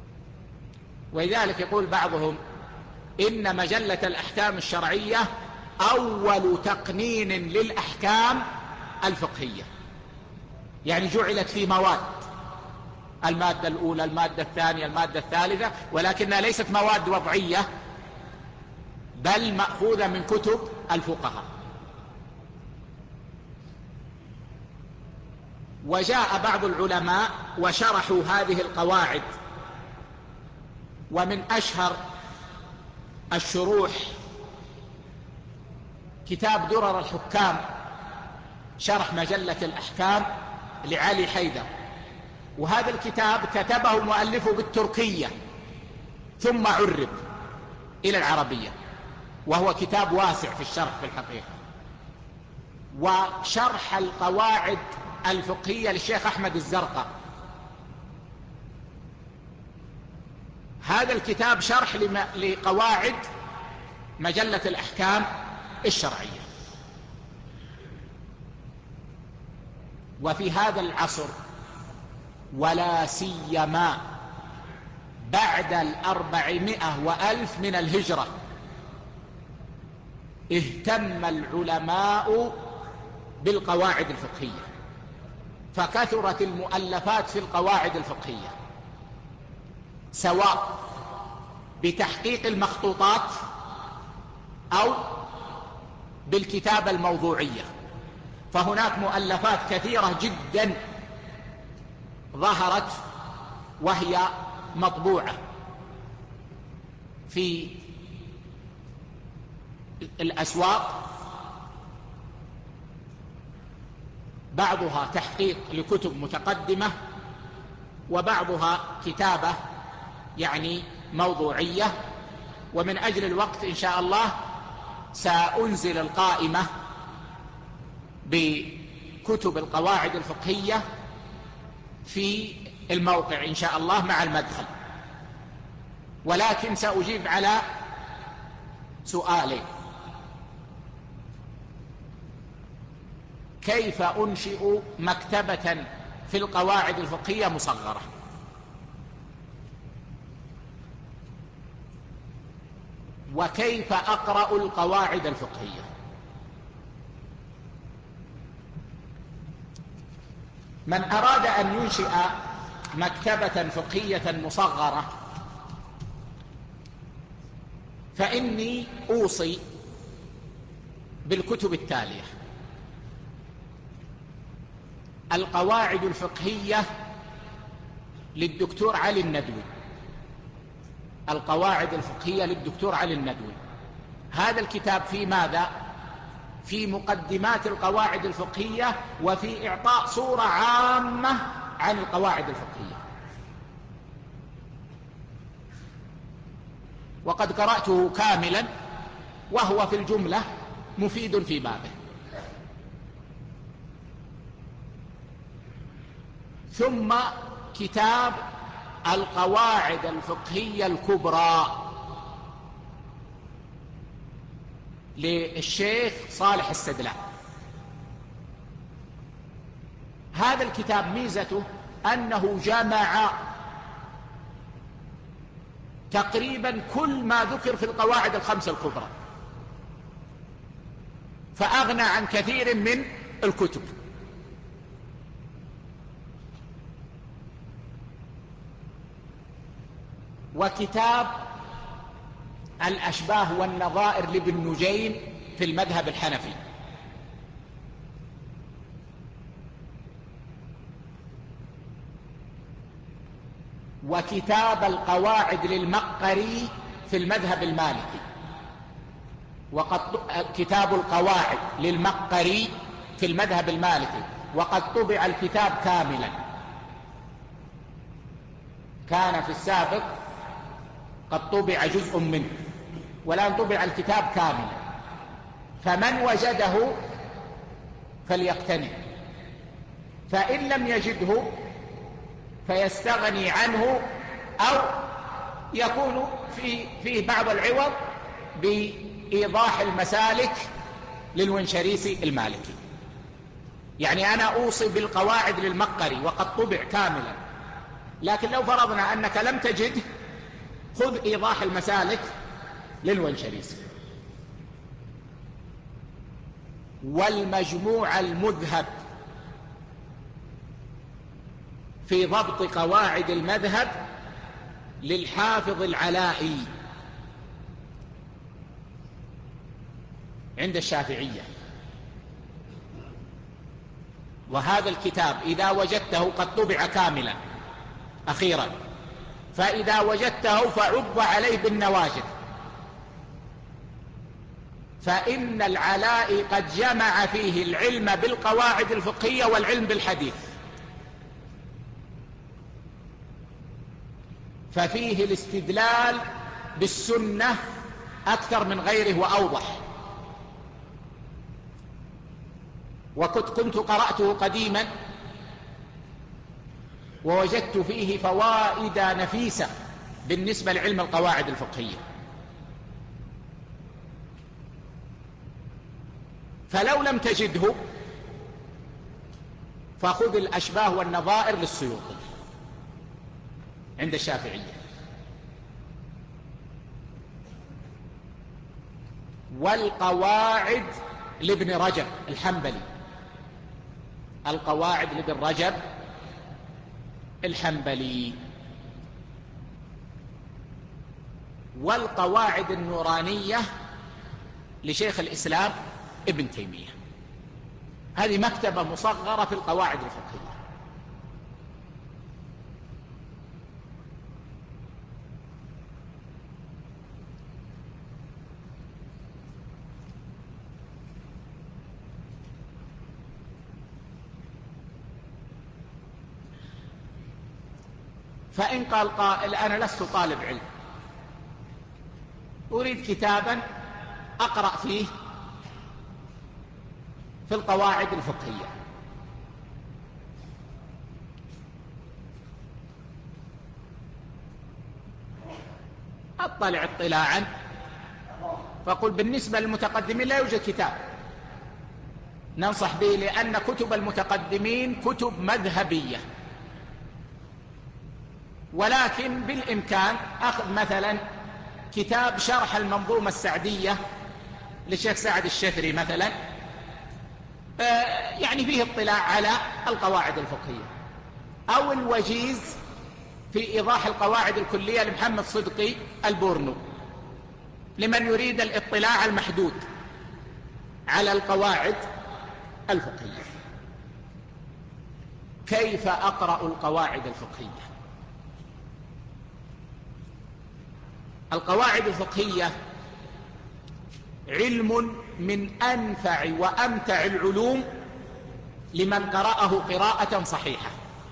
ولذلك يقول بعضهم إن مجلة الأحكام الشرعية أول تقنين للأحكام الفقهية، يعني جعلت في مواد، المادة الأولى، المادة الثانية، المادة الثالثة، ولكنها ليست مواد وضعية بل مأخوذة من كتب الفقهاء. وجاء بعض العلماء وشرحوا هذه القواعد، ومن أشهر الشروح كتاب درر الحكام شرح مجلة الأحكام لعلي حيدر، وهذا الكتاب كتبه مؤلفه بالتركية ثم عرب إلى العربية، وهو كتاب واسع في الشرح في الحقيقة. وشرح القواعد الفقهية للشيخ أحمد الزرقاء، هذا الكتاب شرح لقواعد مجلة الأحكام الشرعية. وفي هذا العصر ولا سيما بعد 400 وألف من الهجرة اهتم العلماء بالقواعد الفقهية، فكثرت المؤلفات في القواعد الفقهية، سواء بتحقيق المخطوطات أو بالكتابة الموضوعية. فهناك مؤلفات كثيرة جدا ظهرت وهي مطبوعة في الأسواق، بعضها تحقيق لكتب متقدمة، وبعضها كتابة يعني موضوعية. ومن أجل الوقت إن شاء الله سأنزل القائمة بكتب القواعد الفقهية في الموقع إن شاء الله مع المدخل، ولكن سأجيب على سؤالين: كيف أنشئ مكتبة في القواعد الفقهية مصغرة؟ وكيف أقرأ القواعد الفقهية؟ من أراد أن ينشئ مكتبة فقهية مصغرة فإني أوصي بالكتب التالية: القواعد الفقهية للدكتور علي الندوي، القواعد الفقهية للدكتور علي الندوي. هذا الكتاب في ماذا؟ في مقدمات القواعد الفقهية وفي إعطاء صورة عامة عن القواعد الفقهية، وقد قرأته كاملا وهو في الجملة مفيد في بابه. ثم كتاب القواعد الفقهية الكبرى للشيخ صالح السدلان. هذا الكتاب ميزته أنه جمع تقريبا كل ما ذكر في القواعد الخمسة الكبرى، فأغنى عن كثير من الكتب. وكتاب الأشباه والنظائر لابن نجيم في المذهب الحنفي، وكتاب القواعد للمقري في المذهب المالكي، كتاب القواعد للمقري في المذهب المالكي، وقد طبع الكتاب كاملا. كان في السابق قد طبع جزء منه، والآن طبع الكتاب كاملا، فمن وجده فليقتنع، فإن لم يجده فيستغني عنه، أو يكون فيه بعض العوض بإيضاح المسالك للونشريسي المالكي. يعني أنا أوصي بالقواعد للمقري وقد طبع كاملا، لكن لو فرضنا أنك لم تجده خذ إيضاح المسالك للونشريسي. والمجموع المذهب في ضبط قواعد المذهب للحافظ العلائي عند الشافعية. وهذا الكتاب إذا وجدته قد طبع كاملا أخيرا، فإذا وجدته فعض عليه بالنواجذ، فإن العلائي قد جمع فيه العلم بالقواعد الفقهية والعلم بالحديث، ففيه الاستدلال بالسنة أكثر من غيره وأوضح. كنت قرأته قديما ووجدت فيه فوائد نفيسة بالنسبة لعلم القواعد الفقهية. فلو لم تجده فخذ الأشباه والنظائر للسيوطي عند الشافعية، والقواعد لابن رجب الحنبلي، القواعد لابن رجب الحنبلي، والقواعد النورانية لشيخ الإسلام ابن تيمية. هذه مكتبة مصغرة في القواعد الفقهية. فإن قال قائل أنا لست طالب علم، أريد كتابا أقرأ فيه في القواعد الفقهية، أطلع اطلاعا، فقل بالنسبة للمتقدمين لا يوجد كتاب ننصح به، لأن كتب المتقدمين كتب مذهبية، ولكن بالإمكان أخذ مثلا كتاب شرح المنظومة السعدية للشيخ سعد الشثري مثلا، يعني فيه اطلاع على القواعد الفقهية، أو الوجيز في إيضاح القواعد الكلية لمحمد صدقي البورنو لمن يريد الاطلاع المحدود على القواعد الفقهية. كيف أقرأ القواعد الفقهية؟ القواعد الفقهية علم من أنفع وأمتع العلوم لمن قرأه قراءة صحيحة،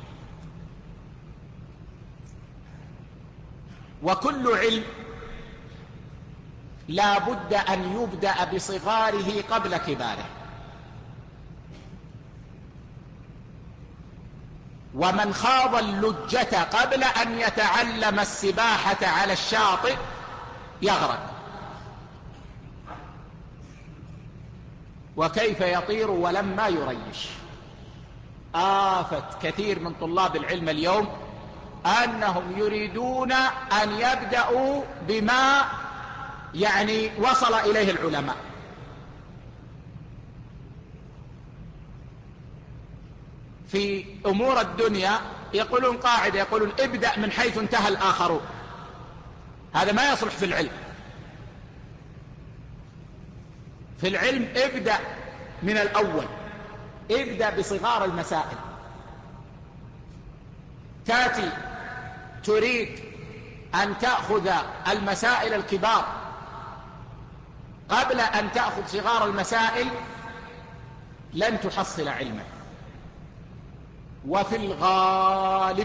وكل علم لا بد أن يبدأ بصغاره قبل كباره، ومن خاض اللجة قبل أن يتعلم السباحة على الشاطئ يغرق. وكيف يطير ولما يريش؟ آفة كثير من طلاب العلم اليوم أنهم يريدون أن يبدأوا بما يعني وصل إليه العلماء، في أمور الدنيا يقولون قاعدة، يقولون ابدأ من حيث انتهى الآخرون. هذا ما يصلح في العلم. في العلم ابدأ من الأول، ابدأ بصغار المسائل. تأتي تريد أن تأخذ المسائل الكبار قبل أن تأخذ صغار المسائل لن تحصل علما، وفي الغالب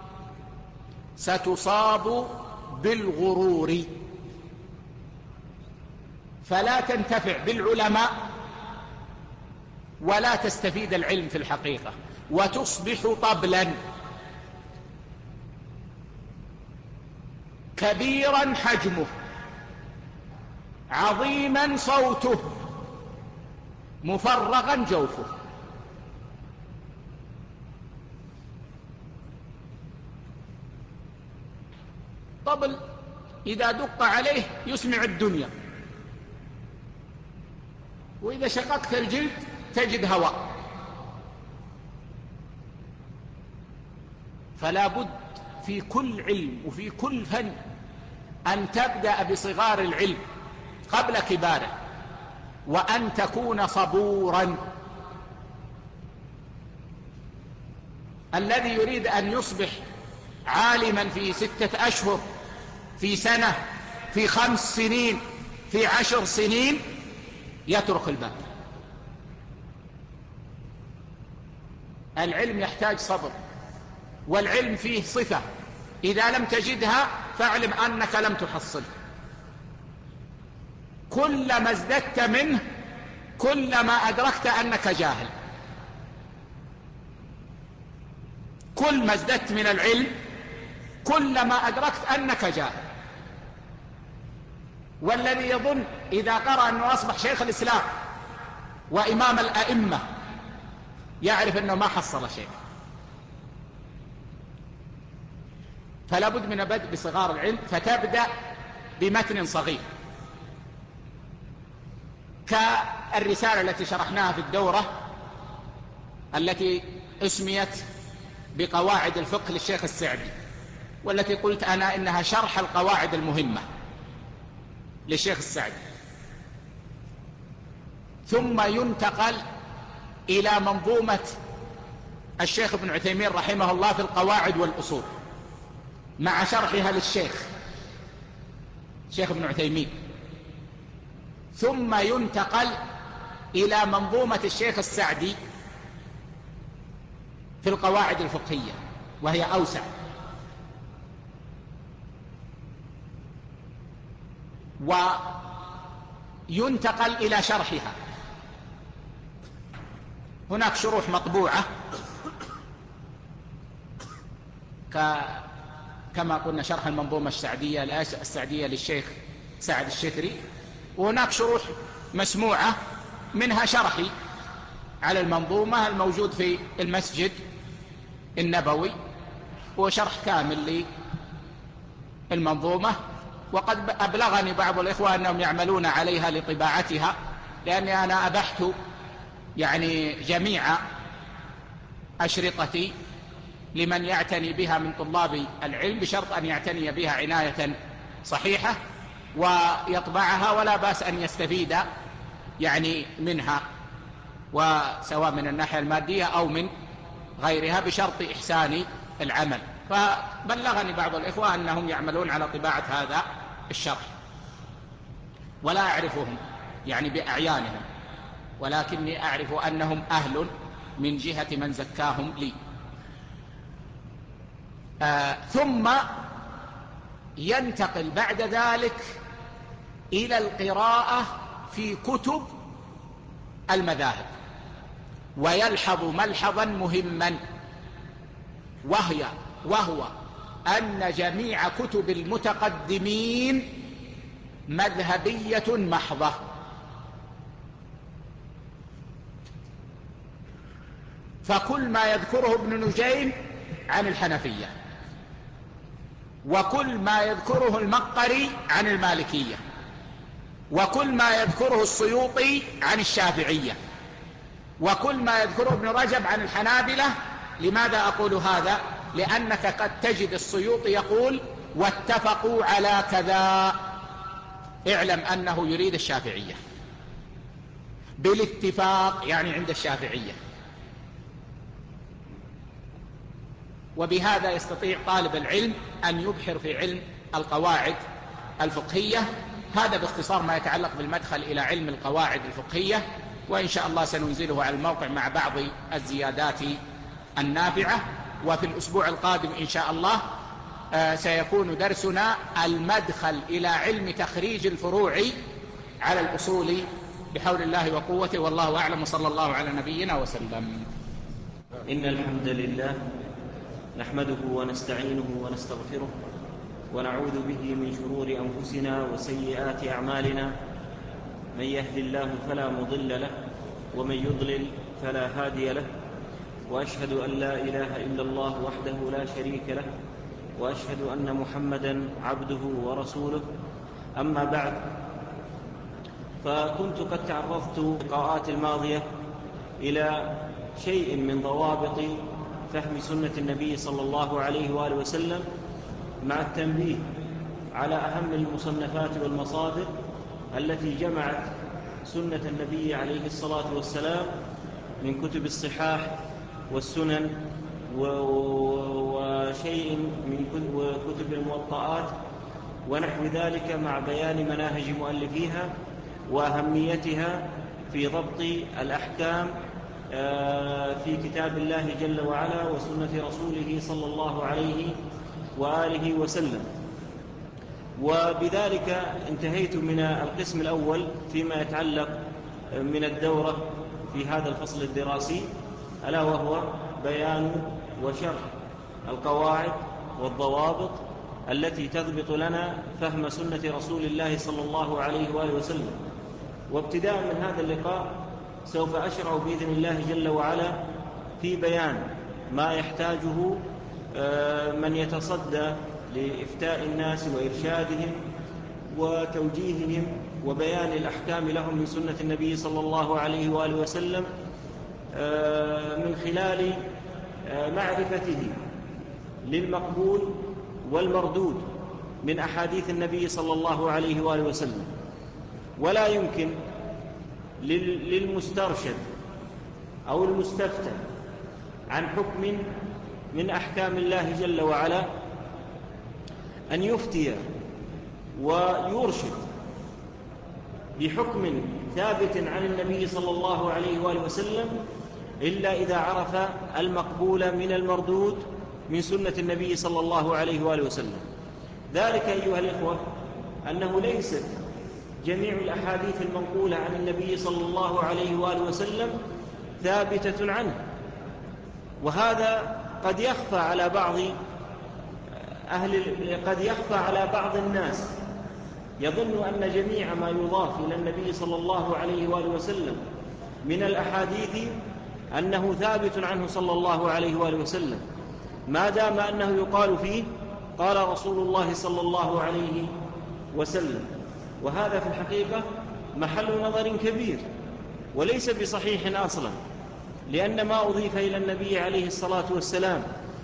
ستصاب بالغرور، فلا تنتفع بالعلماء ولا تستفيد العلم في الحقيقة، وتصبح طبلا كبيرا حجمه، عظيما صوته، مفرغا جوفه. طبل إذا دق عليه يسمع الدنيا، وإذا شققت الجلد تجد هواء. فلا بد في كل علم وفي كل فن أن تبدأ بصغار العلم قبل كباره، وأن تكون صبورا. الذي يريد أن يصبح عالما في 6 أشهر، في سنة، في 5 سنين، في 10 سنين، يترك الباب. العلم يحتاج صبر، والعلم فيه صفة إذا لم تجدها فاعلم أنك لم تحصله. كلما ازددت منه كلما أدركت أنك جاهل. كل ما ازددت من العلم كلما أدركت أنك جاهل. والذي يظن إذا قرأ أنه أصبح شيخ الإسلام وإمام الأئمة يعرف أنه ما حصل شيء. فلا بد من البدء بصغار العلم، فتبدأ بمتن صغير كالرسالة التي شرحناها في الدورة التي اسميت بقواعد الفقه للشيخ السعدي، والتي قلت أنا إنها شرح القواعد المهمة للشيخ السعدي. ثم ينتقل إلى منظومة الشيخ ابن عثيمين رحمه الله في القواعد والأصول مع شرحها للشيخ ابن عثيمين. ثم ينتقل إلى منظومة الشيخ السعدي في القواعد الفقهية وهي أوسع. وينتقل إلى شرحها. هناك شروح مطبوعة كما قلنا شرح المنظومة السعدية للشيخ سعد الشثري، وهناك شروح مسموعة منها شرحي على المنظومة الموجود في المسجد النبوي، وشرح كامل للمنظومة. وقد أبلغني بعض الإخوة أنهم يعملون عليها لطباعتها، لأني أنا أبحت جميع أشرطتي لمن يعتني بها من طلاب العلم، بشرط أن يعتني بها عناية صحيحة ويطبعها، ولا بأس أن يستفيد منها، وسواء من الناحية المادية أو من غيرها، بشرط إحسان العمل. فبلغني بعض الإخوة أنهم يعملون على طباعة هذا الشرح، ولا أعرفهم بأعيانهم، ولكني أعرف أنهم أهل من جهة من زكاهم لي. ثم ينتقل بعد ذلك إلى القراءة في كتب المذاهب، ويلحظ ملحظا مهما، وهو أن جميع كتب المتقدمين مذهبية محضة. فكل ما يذكره ابن نجيم عن الحنفية، وكل ما يذكره المقري عن المالكية، وكل ما يذكره السيوطي عن الشافعية، وكل ما يذكره ابن رجب عن الحنابلة. لماذا أقول هذا؟ لأنك قد تجد السيوطي يقول واتفقوا على كذا، اعلم أنه يريد الشافعية بالاتفاق، عند الشافعية. وبهذا يستطيع طالب العلم أن يبحر في علم القواعد الفقهية. هذا باختصار ما يتعلق بالمدخل إلى علم القواعد الفقهية، وإن شاء الله سننزله على الموقع مع بعض الزيادات النافعة. وفي الأسبوع القادم إن شاء الله سيكون درسنا المدخل إلى علم تخريج الفروع على الأصول بحول الله وقوته، والله أعلم، وصلى الله على نبينا وسلم. إن الحمد لله نحمده ونستعينه ونستغفره ونعوذ به من شرور أنفسنا وسيئات أعمالنا، من يهد الله فلا مضل له ومن يضلل فلا هادي له، وأشهد أن لا إله إلا الله وحده لا شريك له، وأشهد أن محمدا عبده ورسوله. أما بعد، فكنت قد تعرضت في اللقاءات الماضية إلى شيء من ضوابط فهم سنة النبي صلى الله عليه وآله وسلم، مع التنبيه على أهم المصنفات والمصادر التي جمعت سنة النبي عليه الصلاة والسلام من كتب الصحاح والسنن وشيء من كتب الموطئات ونحو ذلك، مع بيان مناهج مؤلفيها وأهميتها في ضبط الأحكام في كتاب الله جل وعلا وسنة رسوله صلى الله عليه وآله وسلم. وبذلك انتهيت من القسم الأول فيما يتعلق من الدورة في هذا الفصل الدراسي، ألا وهو بيان وشرح القواعد والضوابط التي تضبط لنا فهم سنة رسول الله صلى الله عليه وآله وسلم. وابتداء من هذا اللقاء سوف أشرع بإذن الله جل وعلا في بيان ما يحتاجه من يتصدى لإفتاء الناس وإرشادهم وتوجيههم وبيان الأحكام لهم من سنة النبي صلى الله عليه وآله وسلم، من خلال معرفته للمقبول والمردود من أحاديث النبي صلى الله عليه وآله وسلم. ولا يمكن للمسترشد أو المستفتى عن حكم من أحكام الله جل وعلا أن يفتي ويرشد بحكم ثابت عن النبي صلى الله عليه وآله وسلم إلا إذا عرف المقبول من المردود من سنة النبي صلى الله عليه وآله وسلم. ذلك أيها الإخوة أنه ليست جميع الأحاديث المنقولة عن النبي صلى الله عليه وآله وسلم ثابتة عنه، وهذا قد يخفى على بعض الناس، يظن أن جميع ما يضاف إلى النبي صلى الله عليه وآله وسلم من الأحاديث أنه ثابت عنه صلى الله عليه وآله وسلم، ما دام أنه يقال فيه قال رسول الله صلى الله عليه وسلم. وهذا في الحقيقة محل نظر كبير وليس بصحيح أصلا، لأن ما أضيف إلى النبي عليه الصلاة والسلام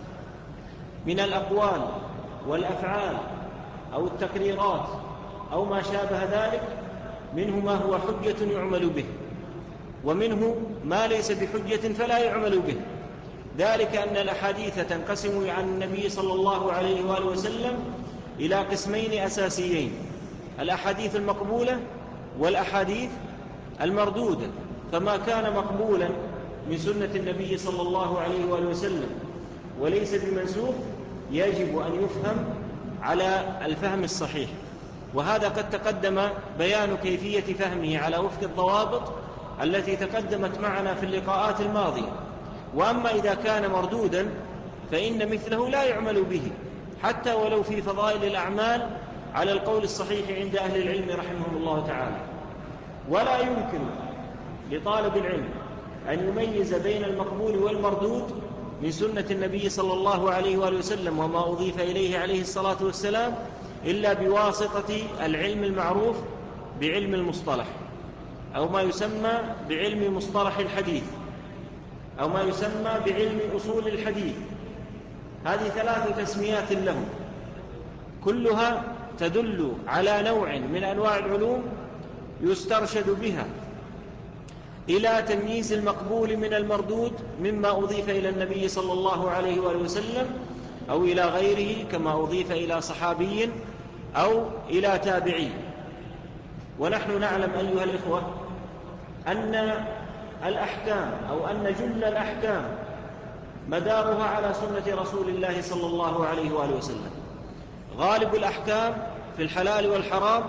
من الأقوال والأفعال أو التقريرات أو ما شابه ذلك، منه ما هو حجة يعمل به، ومنه ما ليس بحجة فلا يعمل به. ذلك أن الأحاديث تنقسم عن النبي صلى الله عليه وآله وسلم إلى قسمين أساسيين: الأحاديث المقبولة والأحاديث المردودة. فما كان مقبولا من سنة النبي صلى الله عليه وآله وسلم وليس بمنسوخ يجب أن يفهم على الفهم الصحيح، وهذا قد تقدم بيان كيفية فهمه على وفق الضوابط التي تقدمت معنا في اللقاءات الماضية. وأما إذا كان مردودا فإن مثله لا يعمل به حتى ولو في فضائل الأعمال على القول الصحيح عند أهل العلم رحمهم الله تعالى. ولا يمكن لطالب العلم أن يميز بين المقبول والمردود من سنة النبي صلى الله عليه وآله وسلم وما أضيف إليه عليه الصلاة والسلام إلا بواسطة العلم المعروف بعلم المصطلح، أو ما يسمى بعلم مصطلح الحديث، أو ما يسمى بعلم أصول الحديث. هذه 3 تسميات لهم، كلها تدل على نوع من أنواع العلوم يسترشد بها إلى تمييز المقبول من المردود مما أضيف إلى النبي صلى الله عليه وآله وسلم أو إلى غيره، كما أضيف إلى صحابي أو إلى تابعي. ونحن نعلم أيها الإخوة أن الأحكام أو أن جل الأحكام مدارها على سنة رسول الله صلى الله عليه وآله وسلم. غالب الأحكام في الحلال والحرام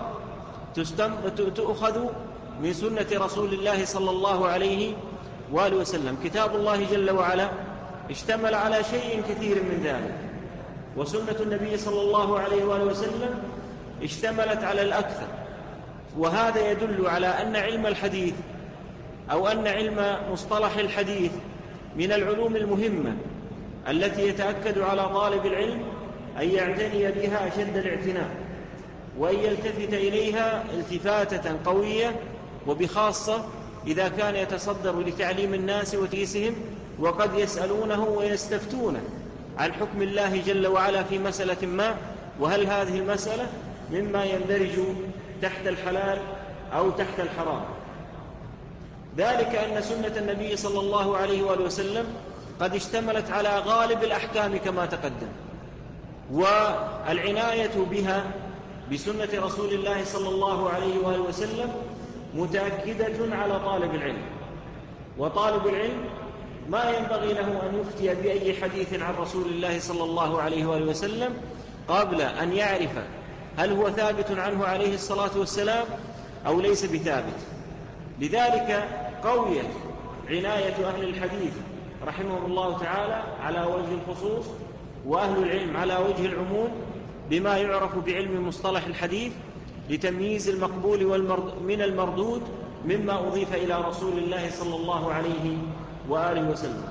تؤخذ من سنة رسول الله صلى الله عليه وآله وسلم. كتاب الله جل وعلا اشتمل على شيء كثير من ذلك، وسنة النبي صلى الله عليه وآله وسلم اشتملت على الأكثر. وهذا يدل على أن علم الحديث أو أن علم مصطلح الحديث من العلوم المهمة التي يتأكد على طالب العلم أن يعتني بها أشد الاعتناء، وأن يلتفت إليها التفاتة قوية وبخاصة إذا كان يتصدر لتعليم الناس وتيسهم، وقد يسألونه ويستفتونه عن حكم الله جل وعلا في مسألة ما، وهل هذه المسألة مما يندرج تحت الحلال أو تحت الحرام. ذلك أن سنة النبي صلى الله عليه وآله وسلم قد اشتملت على غالب الأحكام كما تقدم، والعناية بها بسنة رسول الله صلى الله عليه وآله وسلم متأكدة على طالب العلم. وطالب العلم ما ينبغي له أن يفتي بأي حديث عن رسول الله صلى الله عليه وآله وسلم قبل أن يعرف هل هو ثابت عنه عليه الصلاة والسلام أو ليس بثابت. لذلك قويت عناية أهل الحديث رحمهم الله تعالى على وجه الخصوص، وأهل العلم على وجه العموم، بما يعرف بعلم مصطلح الحديث لتمييز المقبول من المردود مما أضيف إلى رسول الله صلى الله عليه وآله وسلم.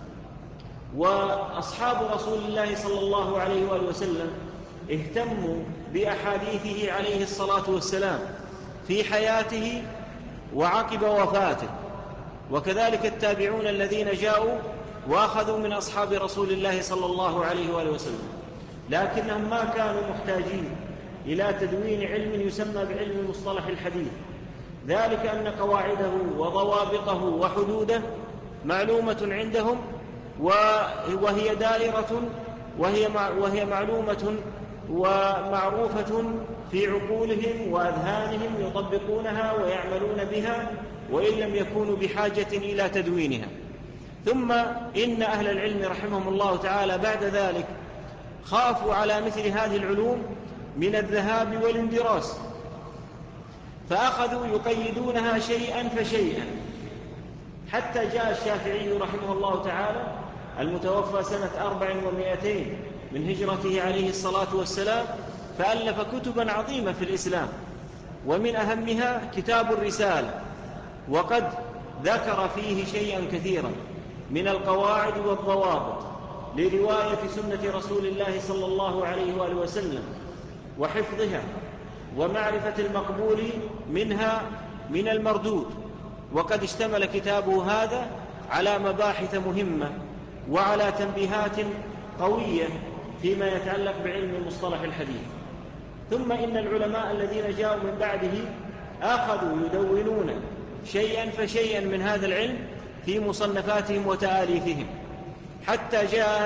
وأصحاب رسول الله صلى الله عليه وآله وسلم اهتموا بأحاديثه عليه الصلاة والسلام في حياته وعقب وفاته، وكذلك التابعون الذين جاءوا وأخذوا من أصحاب رسول الله صلى الله عليه وآله وسلم، لكنهم ما كانوا محتاجين إلى تدوين علم يسمى بعلم مصطلح الحديث، ذلك أن قواعده وضوابطه وحدوده معلومة عندهم، وهي دائرة وهي معلومة ومعروفة في عقولهم وأذهانهم، يطبقونها ويعملون بها وإن لم يكونوا بحاجة إلى تدوينها. ثم إن أهل العلم رحمهم الله تعالى بعد ذلك خافوا على مثل هذه العلوم من الذهاب والاندراس، فأخذوا يقيدونها شيئا فشيئا، حتى جاء الشافعي رحمه الله تعالى المتوفى سنة 400 من هجرته عليه الصلاة والسلام، فألف كتبا عظيمة في الإسلام، ومن أهمها كتاب الرسالة، وقد ذكر فيه شيئا كثيرا من القواعد والضوابط لرواية سنة رسول الله صلى الله عليه وآله وسلم وحفظها ومعرفة المقبول منها من المردود. وقد اشتمل كتابه هذا على مباحث مهمة وعلى تنبيهات قوية فيما يتعلق بعلم مصطلح الحديث. ثم إن العلماء الذين جاءوا من بعده أخذوا يدونون شيئا فشيئا من هذا العلم في مصنفاتهم وتآليفهم، حتى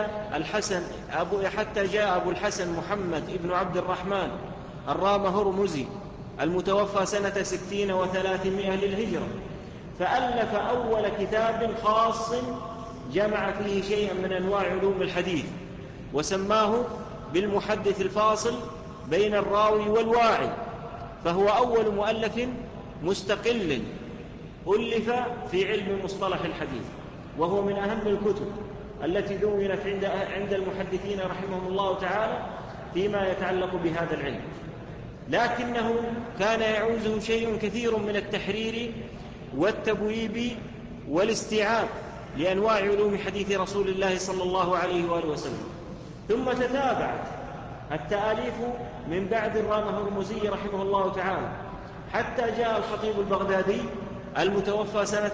جاء أبو الحسن محمد ابن عبد الرحمن الرامهرمزي المتوفى سنة 60 و300 للهجرة، فألف أول كتاب خاص جمع فيه شيئا من أنواع علوم الحديث، وسماه بالمحدث الفاصل بين الراوي والواعي، فهو أول مؤلف مستقل ألف في علم مصطلح الحديث، وهو من أهم الكتب التي دونت عند المحدثين رحمهم الله تعالى فيما يتعلق بهذا العلم. لكنه كان يعوزه شيء كثير من التحرير والتبويب والاستيعاب لأنواع علوم حديث رسول الله صلى الله عليه وآله وسلم. ثم تتابعت التآليف من بعد الرامهرمزي رحمه الله تعالى، حتى جاء الخطيب البغدادي المتوفى سنة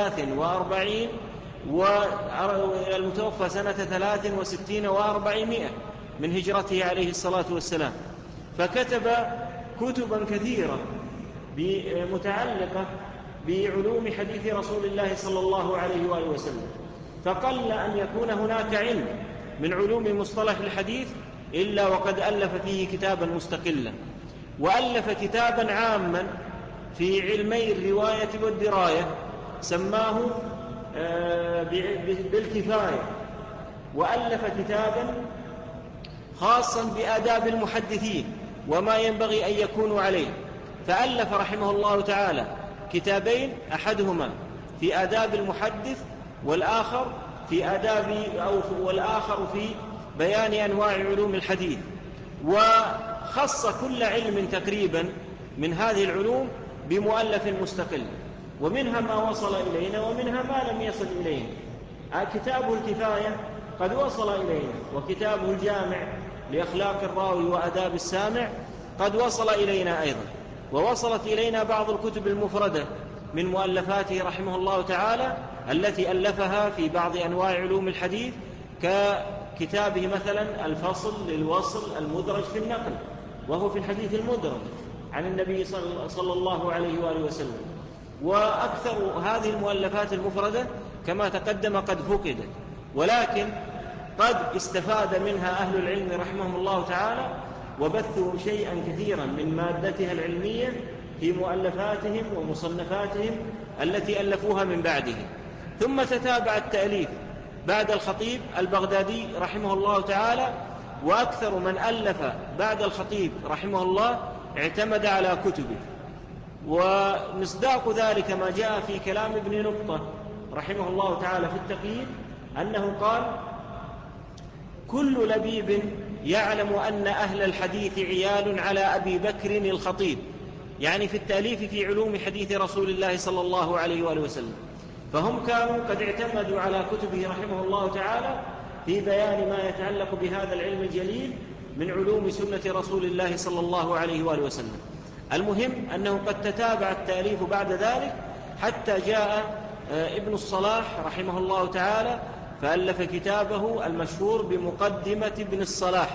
63 و400 من هجرته عليه الصلاة والسلام، فكتب كتبا كثيرة متعلقة بعلوم حديث رسول الله صلى الله عليه وآله وسلم، فقل أن يكون هناك علم من علوم مصطلح الحديث إلا وقد ألف فيه كتابا مستقلا. وألف كتابا عاما في علمي الرواية والدراية سماه بالكفاية، وألف كتابا خاصا بآداب المحدثين وما ينبغي أن يكونوا عليه، فألف رحمه الله تعالى كتابين، أحدهما في آداب المحدث والآخر في بيان أنواع علوم الحديث، وخص كل علم تقريبا من هذه العلوم بمؤلف مستقل، ومنها ما وصل إلينا ومنها ما لم يصل إلينا. كتابه الكفاية قد وصل إلينا، وكتابه الجامع لأخلاق الراوي وأداب السامع قد وصل إلينا أيضا. ووصلت إلينا بعض الكتب المفردة من مؤلفاته رحمه الله تعالى التي ألفها في بعض أنواع علوم الحديث، ككتابه مثلا الفصل للوصل المدرج في النقل، وهو في الحديث المدرج عن النبي صلى الله عليه وآله وسلم. وأكثر هذه المؤلفات المفردة كما تقدم قد فقدت، ولكن قد استفاد منها أهل العلم رحمهم الله تعالى وبثوا شيئا كثيرا من مادتها العلمية في مؤلفاتهم ومصنفاتهم التي ألفوها من بعده. ثم تتابع التأليف بعد الخطيب البغدادي رحمه الله تعالى، وأكثر من ألف بعد الخطيب رحمه الله اعتمد على كتبه. ومصداق ذلك ما جاء في كلام ابن نقطة رحمه الله تعالى في التقييد، أنه قال: كل لبيب يعلم أن أهل الحديث عيال على أبي بكر الخطيب، يعني في التأليف في علوم حديث رسول الله صلى الله عليه وآله وسلم. فهم كانوا قد اعتمدوا على كتبه رحمه الله تعالى في بيان ما يتعلق بهذا العلم الجليل من علوم سنة رسول الله صلى الله عليه وآله وسلم. المهم أنه قد تتابع التأليف بعد ذلك حتى جاء ابن الصلاح رحمه الله تعالى فألف كتابه المشهور بمقدمة ابن الصلاح،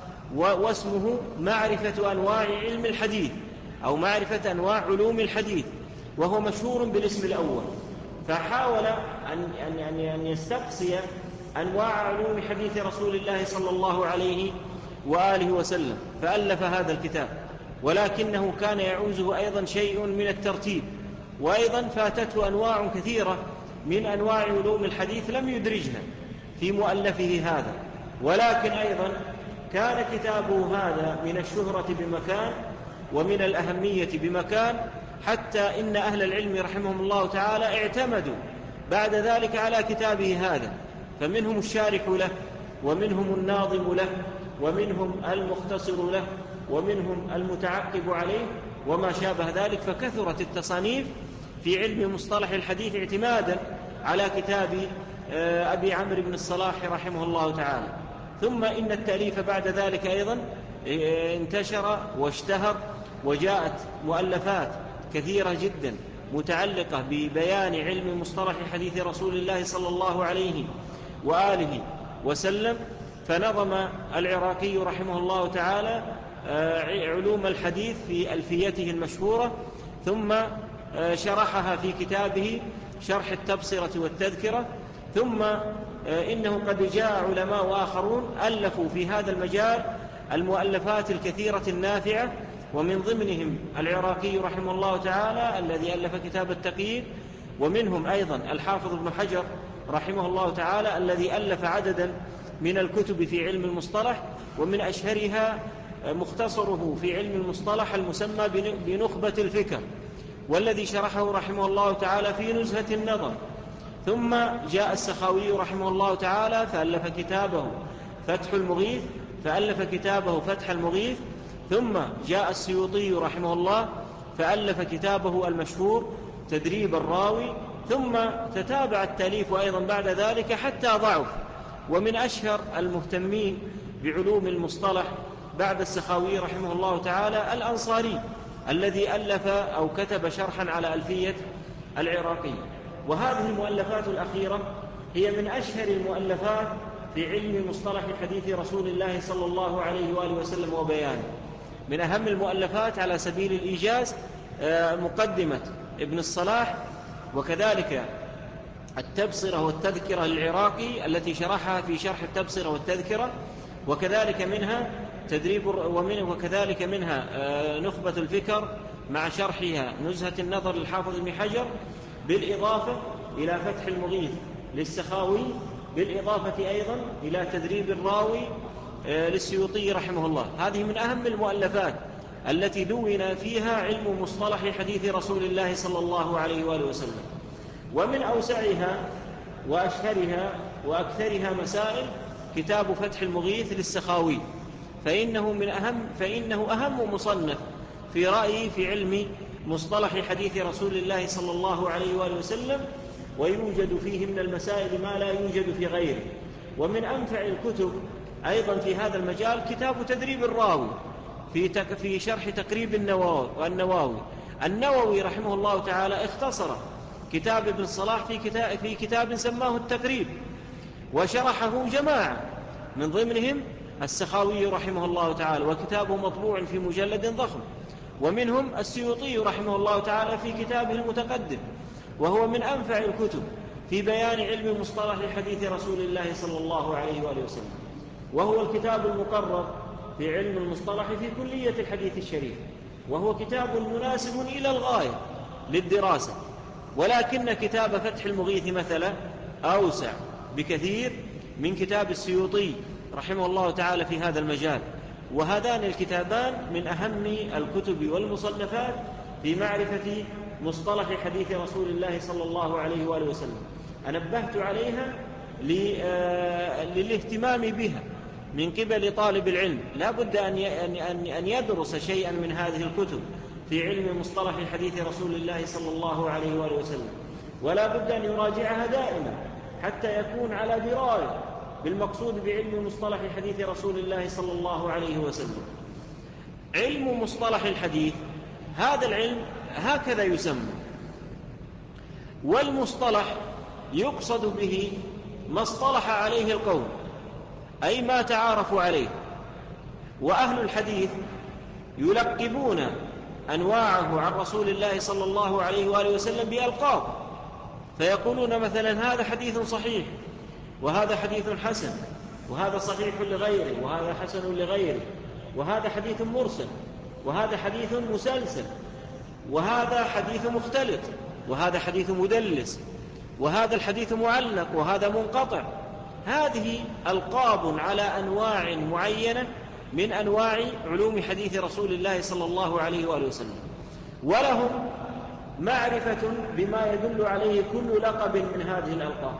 واسمه معرفة أنواع علم الحديث أو معرفة أنواع علوم الحديث، وهو مشهور بالاسم الأول. فحاول أن يستقصي أنواع علوم حديث رسول الله صلى الله عليه وآله وسلم، فألف هذا الكتاب، ولكنه كان يعوزه أيضا شيء من الترتيب، وأيضا فاتته أنواع كثيرة من أنواع علوم الحديث لم يدرجها في مؤلفه هذا. ولكن أيضا كان كتابه هذا من الشهرة بمكان ومن الأهمية بمكان، حتى إن أهل العلم رحمهم الله تعالى اعتمدوا بعد ذلك على كتابه هذا، فمنهم الشارح له، ومنهم الناظم له، ومنهم المختصر له، ومنهم المتعقب عليه وما شابه ذلك. فكثرت التصانيف في علم مصطلح الحديث اعتمادا على كتاب أبي عمرو بن الصلاح رحمه الله تعالى. ثم إن التأليف بعد ذلك أيضا انتشر واشتهر، وجاءت مؤلفات كثيرة جدا متعلقة ببيان علم مصطلح حديث رسول الله صلى الله عليه وآله وسلم. فنظم العراقي رحمه الله تعالى علوم الحديث في ألفيته المشهورة، ثم شرحها في كتابه شرح التبصرة والتذكرة. ثم إنه قد جاء علماء آخرون ألفوا في هذا المجال المؤلفات الكثيرة النافعة، ومن ضمنهم العراقي رحمه الله تعالى الذي ألف كتاب التقييد، ومنهم أيضا الحافظ ابن حجر رحمه الله تعالى الذي ألف عددا من الكتب في علم المصطلح، ومن أشهرها مختصره في علم المصطلح المسمى بنخبة الفكر، والذي شرحه رحمه الله تعالى في نزهة النظر. ثم جاء السخاوي رحمه الله تعالى فألف كتابه فتح المغيث، فألف كتابه فتح المغيث. ثم جاء السيوطي رحمه الله فألف كتابه المشهور تدريب الراوي. ثم تتابع التأليف أيضا بعد ذلك حتى ضعف. ومن أشهر المهتمين بعلوم المصطلح بعد السخاوي رحمه الله تعالى الأنصاري الذي ألف أو كتب شرحا على ألفية العراقي. وهذه المؤلفات الأخيرة هي من أشهر المؤلفات في علم مصطلح حديث رسول الله صلى الله عليه وآله وسلم وبيانه. من أهم المؤلفات على سبيل الإيجاز مقدمة ابن الصلاح، وكذلك التبصرة والتذكرة للعراقي التي شرحها في شرح التبصرة والتذكرة، وكذلك منها وكذلك منها نخبة الفكر مع شرحها نزهة النظر للحافظ ابن حجر، بالإضافة إلى فتح المغيث للسخاوي، بالإضافة أيضا إلى تدريب الراوي للسيوطي رحمه الله. هذه من أهم المؤلفات التي دون فيها علم مصطلح حديث رسول الله صلى الله عليه وآله وسلم. ومن أوسعها وأشهرها وأكثرها مسائل كتاب فتح المغيث للسخاوي، فإنه أهم مصنف في رأيي في علم مصطلح حديث رسول الله صلى الله عليه وآله وسلم، ويوجد فيه من المسائل ما لا يوجد في غيره. ومن أنفع الكتب أيضا في هذا المجال كتاب تدريب الراوي، في شرح تقريب النووي رحمه الله تعالى اختصر كتاب ابن صلاح في كتاب سماه التقريب، وشرحه جماعة من ضمنهم السخاوي رحمه الله تعالى، وكتابه مطبوع في مجلد ضخم، ومنهم السيوطي رحمه الله تعالى في كتابه المتقدم، وهو من أنفع الكتب في بيان علم مصطلح حديث رسول الله صلى الله عليه وآله وسلم، وهو الكتاب المقرر في علم المصطلح في كلية الحديث الشريف، وهو كتاب مناسب إلى الغاية للدراسة. ولكن كتاب فتح المغيث مثلا أوسع بكثير من كتاب السيوطي رحمه الله تعالى في هذا المجال، وهذان الكتابان من أهم الكتب والمصنفات في معرفة مصطلح حديث رسول الله صلى الله عليه وآله وسلم. أنبهت عليها للاهتمام بها من قبل طالب العلم، لا بد أن يدرس شيئا من هذه الكتب في علم مصطلح حديث رسول الله صلى الله عليه وآله وسلم، ولا بد أن يراجعها دائما حتى يكون على دراية بالمقصود بعلم مصطلح حديث رسول الله صلى الله عليه وسلم. علم مصطلح الحديث هذا العلم هكذا يسمى، والمصطلح يقصد به ما اصطلح عليه القوم، أي ما تعارفوا عليه. وأهل الحديث يلقبون أنواعه عن رسول الله صلى الله عليه وآله وسلم بألقاب، فيقولون مثلا هذا حديث صحيح، وهذا حديث حسن، وهذا صحيح لغيره، وهذا حسن لغيره، وهذا حديث مرسل، وهذا حديث مسلسل، وهذا حديث مختلط، وهذا حديث مدلس، وهذا الحديث معلق، وهذا منقطع. هذه ألقاب على أنواع معينة من أنواع علوم حديث رسول الله صلى الله عليه وآله وسلم، ولهم معرفة بما يدل عليه كل لقب من هذه الألقاب.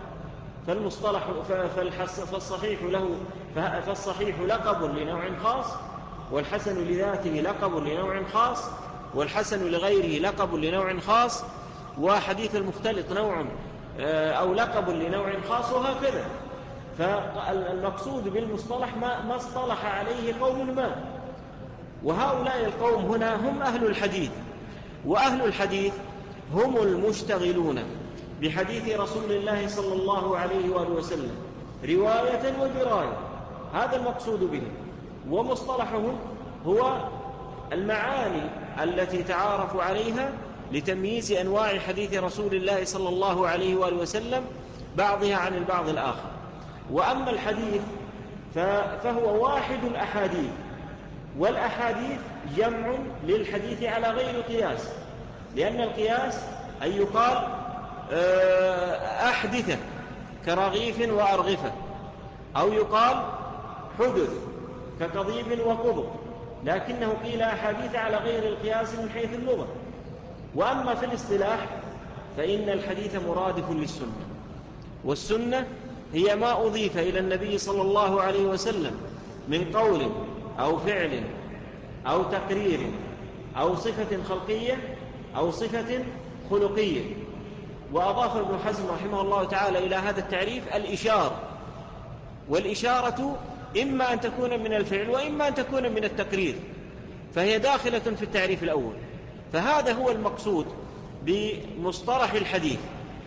فالصحيح لقب لنوع خاص، والحسن لذاته لقب لنوع خاص، والحسن لغيره لقب لنوع خاص، وحديث المختلط نوع أو لقب لنوع خاص، وهكذا. فالمقصود بالمصطلح ما اصطلح عليه قوم ما، وهؤلاء القوم هنا هم أهل الحديث، وأهل الحديث هم المشتغلون بحديث رسول الله صلى الله عليه وآله وسلم رواية ودراية، هذا المقصود به. ومصطلحهم هو المعاني التي تعارفوا عليها لتمييز أنواع حديث رسول الله صلى الله عليه وآله وسلم بعضها عن البعض الآخر. وأما الحديث فهو واحد الأحاديث، والأحاديث جمع للحديث على غير قياس، لأن القياس أن يقال أحدثة كرغيف وأرغفة، أو يقال حدث كقضيب وقضب، لكنه قيل أحاديث على غير القياس من حيث اللغة. وأما في الاصطلاح فإن الحديث مرادف للسنة، والسنة هي ما أضيف إلى النبي صلى الله عليه وسلم من قول أو فعل أو تقرير أو صفة خلقية أو صفة خلقية. وأضاف ابن حزم رحمه الله تعالى إلى هذا التعريف الإشارة، والإشارة إما أن تكون من الفعل وإما أن تكون من التقرير، فهي داخلة في التعريف الأول. فهذا هو المقصود بمصطلح الحديث.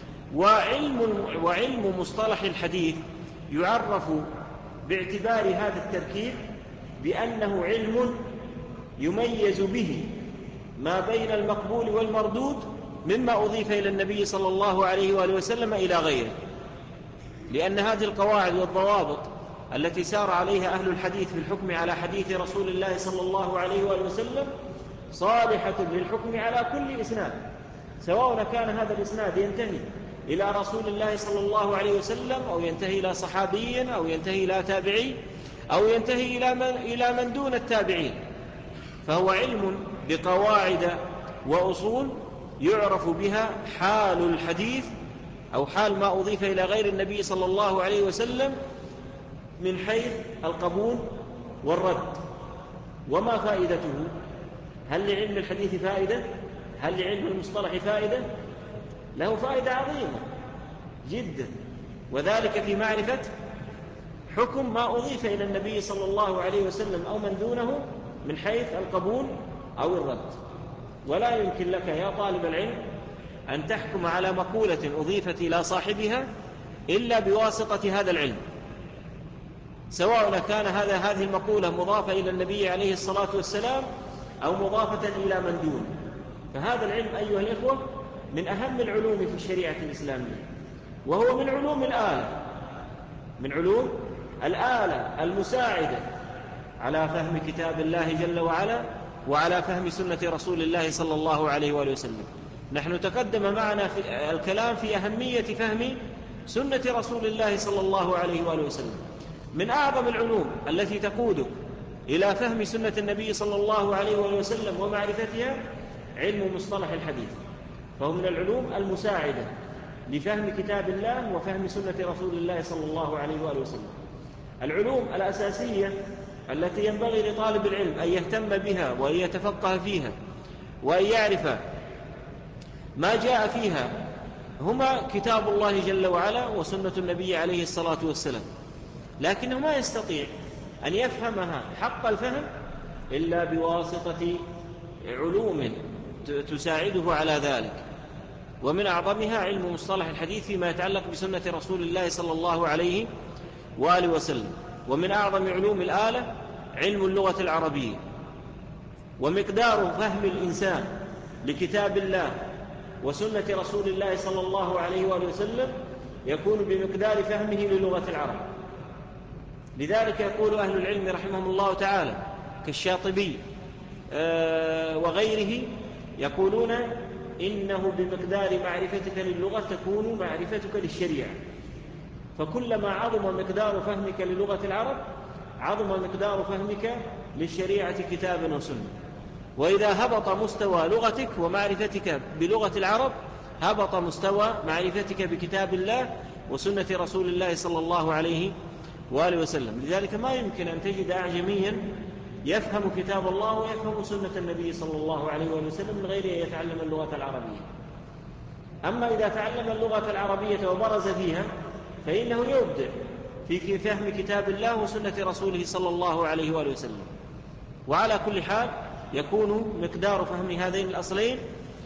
وعلم مصطلح الحديث يعرف باعتبار هذا التركيب بأنه علم يميز به ما بين المقبول والمردود مما أضيف إلى النبي صلى الله عليه وآله وسلم إلى غيره، لأن هذه القواعد والضوابط التي سار عليها أهل الحديث في الحكم على حديث رسول الله صلى الله عليه وآله وسلم صالحة للحكم على كل إسناد، سواء كان هذا الإسناد ينتهي إلى رسول الله صلى الله عليه وسلم، أو ينتهي إلى صحابي، أو ينتهي إلى تابعي، أو ينتهي إلى من دون التابعين. فهو علم بقواعد وأصول يعرف بها حال الحديث أو حال ما أضيف إلى غير النبي صلى الله عليه وسلم من حيث القبول والرد. وما فائدته؟ هل لعلم الحديث فائدة؟ هل لعلم المصطلح فائدة؟ له فائدة عظيمة جدا، وذلك في معرفة حكم ما أضيف إلى النبي صلى الله عليه وسلم أو من دونه من حيث القبول أو الرد. ولا يمكن لك يا طالب العلم أن تحكم على مقولة أضيفت إلى صاحبها إلا بواسطة هذا العلم، سواء كان هذه المقولة مضافة إلى النبي عليه الصلاة والسلام أو مضافة إلى من دون. فهذا العلم أيها الإخوة من أهم العلوم في الشريعة الإسلامية، وهو من علوم الآلة المساعدة على فهم كتاب الله جل وعلا وعلى فهم سنة رسول الله صلى الله عليه وآله وسلم. نحن تقدم معنا في الكلام في أهمية فهم سنة رسول الله صلى الله عليه وآله وسلم. من أعظم العلوم التي تقودك إلى فهم سنة النبي صلى الله عليه وآله وسلم ومعرفتها علم مصطلح الحديث، فهو من العلوم المساعدة لفهم كتاب الله وفهم سنة رسول الله صلى الله عليه وآله وسلم. العلوم الأساسية التي ينبغي لطالب العلم أن يهتم بها وأن يتفقه فيها وأن يعرف ما جاء فيها هما كتاب الله جل وعلا وسنة النبي عليه الصلاة والسلام، لكنه ما يستطيع أن يفهمها حق الفهم إلا بواسطة علوم تساعده على ذلك. ومن أعظمها علم مصطلح الحديث فيما يتعلق بسنة رسول الله صلى الله عليه وآله وسلم. ومن أعظم علوم الآلة علم اللغة العربية، ومقدار فهم الإنسان لكتاب الله وسنة رسول الله صلى الله عليه وآله وسلم يكون بمقدار فهمه للغة العرب. لذلك يقول أهل العلم رحمهم الله تعالى كالشاطبي وغيره يقولون إنه بمقدار معرفتك للغة تكون معرفتك للشريعة، فكلما عظم مقدار فهمك للغة العرب عظم مقدار فهمك للشريعة كتابا وسنة. وإذا هبط مستوى لغتك ومعرفتك بلغة العرب هبط مستوى معرفتك بكتاب الله وسنة رسول الله صلى الله عليه وآله وسلم. لذلك ما يمكن أن تجد أعجميا يفهم كتاب الله ويفهم سنة النبي صلى الله عليه وآله وسلم من غير أن يتعلم اللغة العربية. أما إذا تعلم اللغة العربية وبرز فيها فإنه يبدع في فهم كتاب الله وسنة رسوله صلى الله عليه وآله وسلم. وعلى كل حال يكون مقدار فهم هذين الأصلين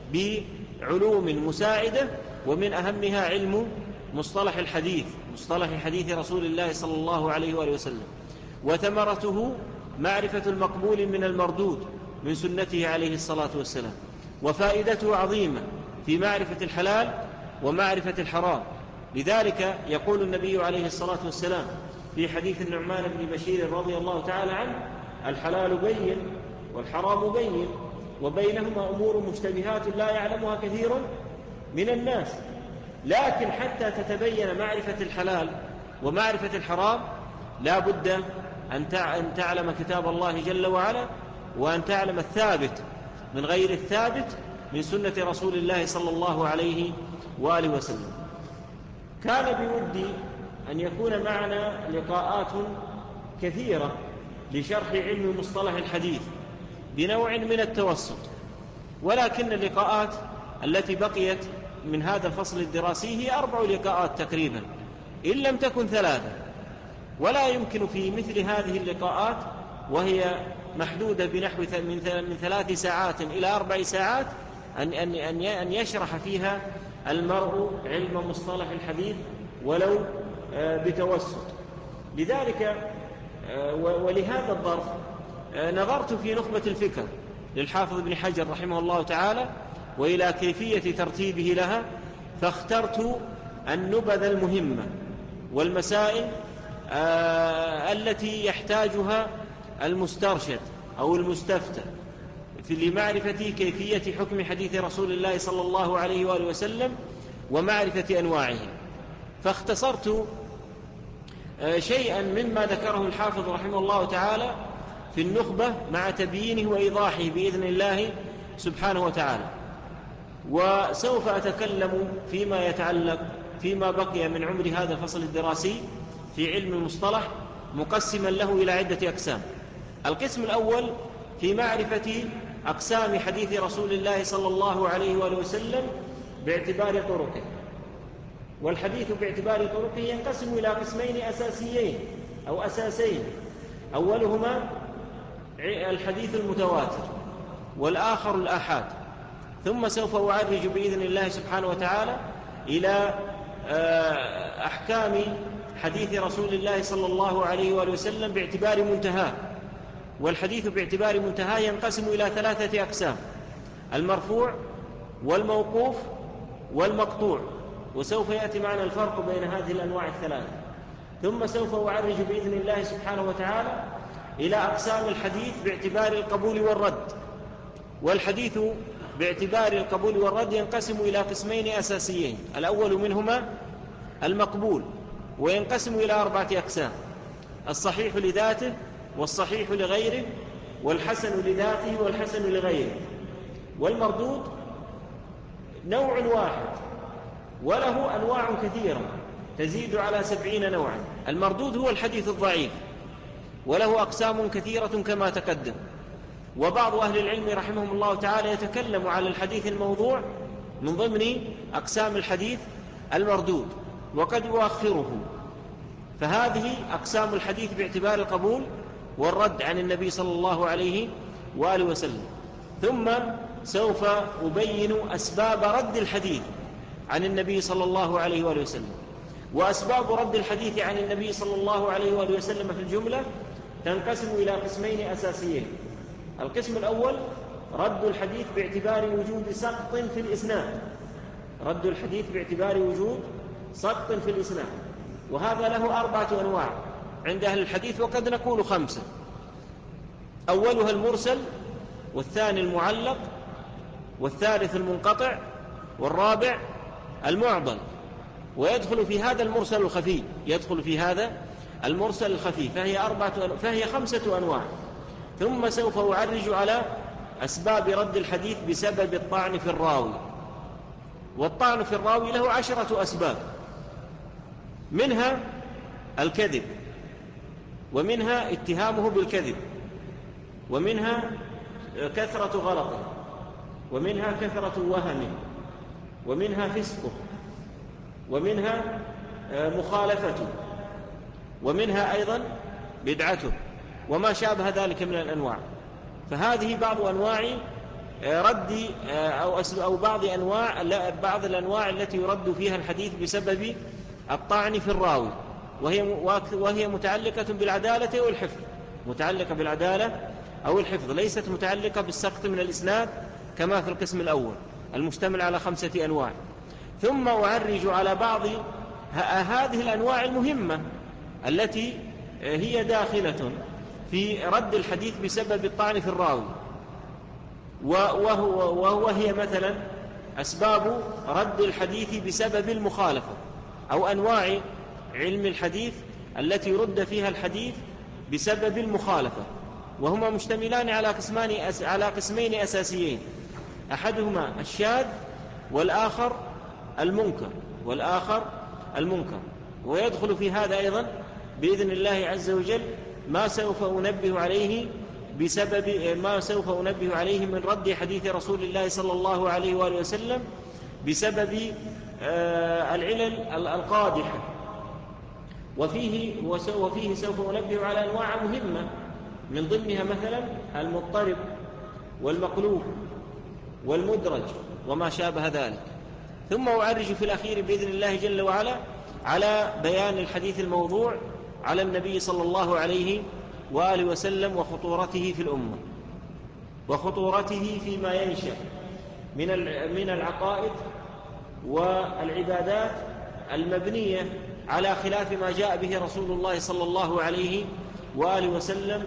بعلوم مساعدة، ومن أهمها علم مصطلح الحديث، مصطلح حديث رسول الله صلى الله عليه وآله وسلم، وثمرته معرفة المقبول من المردود من سنته عليه الصلاة والسلام، وفائدته عظيمة في معرفة الحلال ومعرفة الحرام. لذلك يقول النبي عليه الصلاة والسلام في حديث النعمان بن بشير رضي الله تعالى عنه: الحلال بين والحرام بين وبينهما أمور مشتبهات لا يعلمها كثير من الناس. لكن حتى تتبين معرفة الحلال ومعرفة الحرام لا بد أن تعلم كتاب الله جل وعلا، وأن تعلم الثابت من غير الثابت من سنة رسول الله صلى الله عليه وآله وسلم. كان بودي أن يكون معنا لقاءات كثيرة لشرح علم مصطلح الحديث بنوع من التوسط، ولكن اللقاءات التي بقيت من هذا الفصل الدراسي هي 4 لقاءات تقريبا إن لم تكن 3، ولا يمكن في مثل هذه اللقاءات وهي محدودة بنحو من 3 ساعات إلى 4 ساعات أن يشرح فيها المرء علم مصطلح الحديث ولو بتوسط. لذلك ولهذا الظرف نظرت في نخبة الفكر للحافظ ابن حجر رحمه الله تعالى وإلى كيفية ترتيبه لها، فاخترت النبذ المهمة والمسائل التي يحتاجها المسترشد أو المستفتى لمعرفة كيفية حكم حديث رسول الله صلى الله عليه وآله وسلم ومعرفة أنواعه. فاختصرت شيئا مما ذكره الحافظ رحمه الله تعالى في النخبة مع تبيينه وإيضاحه بإذن الله سبحانه وتعالى. وسوف أتكلم فيما يتعلق فيما بقي من عمر هذا الفصل الدراسي في علم المصطلح مقسما له إلى عدة أقسام. القسم الأول في معرفة أقسام حديث رسول الله صلى الله عليه وآله وسلم باعتبار طرقه. والحديث باعتبار طرقه ينقسم إلى قسمين أساسيين أو أساسين: أولهما الحديث المتواتر، والآخر الآحاد. ثم سوف أعرج بإذن الله سبحانه وتعالى إلى أحكام حديث رسول الله صلى الله عليه وآله وسلم باعتبار منتهاه. والحديث باعتبار منتهاه ينقسم إلى 3 أقسام: المرفوع والموقوف والمقطوع، وسوف يأتي معنا الفرق بين هذه الأنواع الثلاثة. ثم سوف أعرج بإذن الله سبحانه وتعالى إلى أقسام الحديث باعتبار القبول والرد. والحديث باعتبار القبول والرد ينقسم إلى قسمين أساسيين: الأول منهما المقبول، وينقسم إلى 4 أقسام: الصحيح لذاته، والصحيح لغيره، والحسن لذاته، والحسن لغيره. والمردود نوع واحد وله أنواع كثيرة تزيد على 70 نوعا. المردود هو الحديث الضعيف، وله أقسام كثيرة كما تقدم. وبعض أهل العلم رحمهم الله تعالى يتكلم على الحديث الموضوع من ضمن أقسام الحديث المردود، وقد يؤخره. فهذه أقسام الحديث باعتبار القبول والرد عن النبي صلى الله عليه وآله وسلم. ثم سوف أبين أسباب رد الحديث عن النبي صلى الله عليه وآله وسلم. وأسباب رد الحديث عن النبي صلى الله عليه وآله وسلم في الجملة تنقسم إلى قسمين أساسيين: القسم الأول رد الحديث باعتبار وجود سقط في الإسناد، رد الحديث باعتبار وجود سقط في الإسناد، وهذا له 4 أنواع عند أهل الحديث، وقد نقول 5. أولها المرسل، والثاني المعلق، والثالث المنقطع، والرابع المعضل. ويدخل في هذا المرسل الخفي، يدخل في هذا المرسل الخفي، فهي 5 أنواع. ثم سوف أعرج على أسباب رد الحديث بسبب الطعن في الراوي. والطعن في الراوي له 10 أسباب، منها الكذب، ومنها اتهامه بالكذب، ومنها كثرة غلطه، ومنها كثرة وهمه، ومنها فسقه، ومنها مخالفته، ومنها أيضا بدعته، وما شابه ذلك من الأنواع. فهذه بعض أنواع رد أو بعض الأنواع التي يرد فيها الحديث بسبب الطعن في الراوي، وهي متعلقة بالعدالة أو الحفظ، متعلقة بالعدالة أو الحفظ، ليست متعلقة بالسقط من الإسناد كما في القسم الأول المشتمل على 5 أنواع. ثم أعرج على بعض هذه الأنواع المهمة التي هي داخلة في رد الحديث بسبب الطعن في الراوي، وهي مثلا أسباب رد الحديث بسبب المخالفة، أو أنواع علم الحديث التي رد فيها الحديث بسبب المخالفة. وهما مشتملان على قسمين أساسيين: أحدهما الشاذ، والآخر المنكر. ويدخل في هذا أيضا بإذن الله عز وجل ما سوف أنبه عليه من رد حديث رسول الله صلى الله عليه وآله وسلم بسبب العلل القادحة. وفيه سوف أنبه على أنواع مهمة، من ضمنها مثلا المضطرب والمقلوب والمدرج وما شابه ذلك. ثم أعرج في الأخير بإذن الله جل وعلا على بيان الحديث الموضوع على النبي صلى الله عليه وآله وسلم، وخطورته في الأمة، وخطورته فيما ينشأ من العقائد والعبادات المبنية على خلاف ما جاء به رسول الله صلى الله عليه وآله وسلم،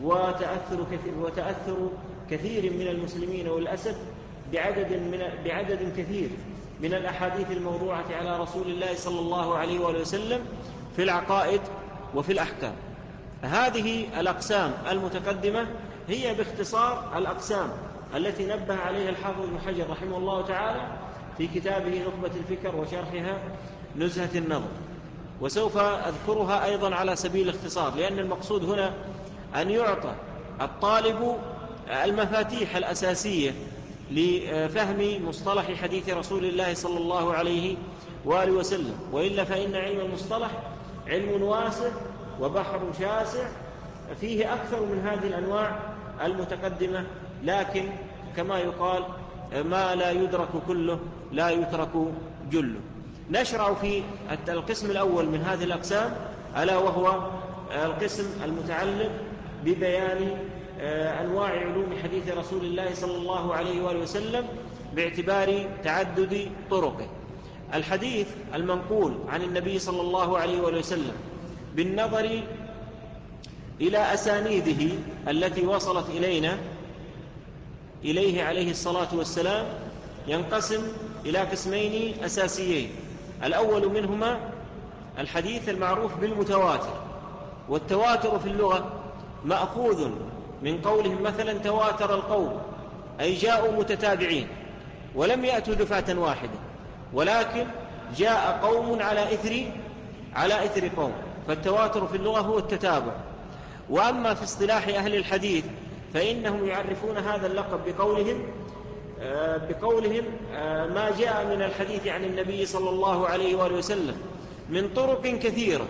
وتأثر كثير من المسلمين والأسف بعدد كثير من الأحاديث الموضوعة على رسول الله صلى الله عليه وآله وسلم في العقائد وفي الأحكام. هذه الأقسام المتقدمة هي باختصار الأقسام التي نبه عليها الحافظ ابن حجر رحمه الله تعالى في كتابه نخبة الفكر وشرحها نزهة النظر. وسوف أذكرها أيضا على سبيل الاختصار، لأن المقصود هنا أن يعطى الطالب المفاتيح الأساسية لفهم مصطلح حديث رسول الله صلى الله عليه وآله وسلم. وإلا فإن علم المصطلح علم واسع وبحر شاسع، فيه أكثر من هذه الأنواع المتقدمة، لكن كما يقال ما لا يدرك كله لا يترك جله. نشرع في القسم الأول من هذه الأقسام، ألا وهو القسم المتعلق ببيان أنواع علوم حديث رسول الله صلى الله عليه وآله وسلم باعتبار تعدد طرقه. الحديث المنقول عن النبي صلى الله عليه وآله وسلم بالنظر إلى أسانيده التي وصلت إليه عليه الصلاة والسلام ينقسم إلى قسمين أساسيين. الأول منهما الحديث المعروف بالمتواتر، والتواتر في اللغة مأخوذ من قولهم مثلا تواتر القوم، أي جاءوا متتابعين ولم يأتوا دفعة واحدة، ولكن جاء قوم على إثر قوم، فالتواتر في اللغة هو التتابع. وأما في اصطلاح أهل الحديث فإنهم يعرفون هذا اللقب بقولهم ما جاء من الحديث عن النبي صلى الله عليه وآله وسلم من طرق كثيرة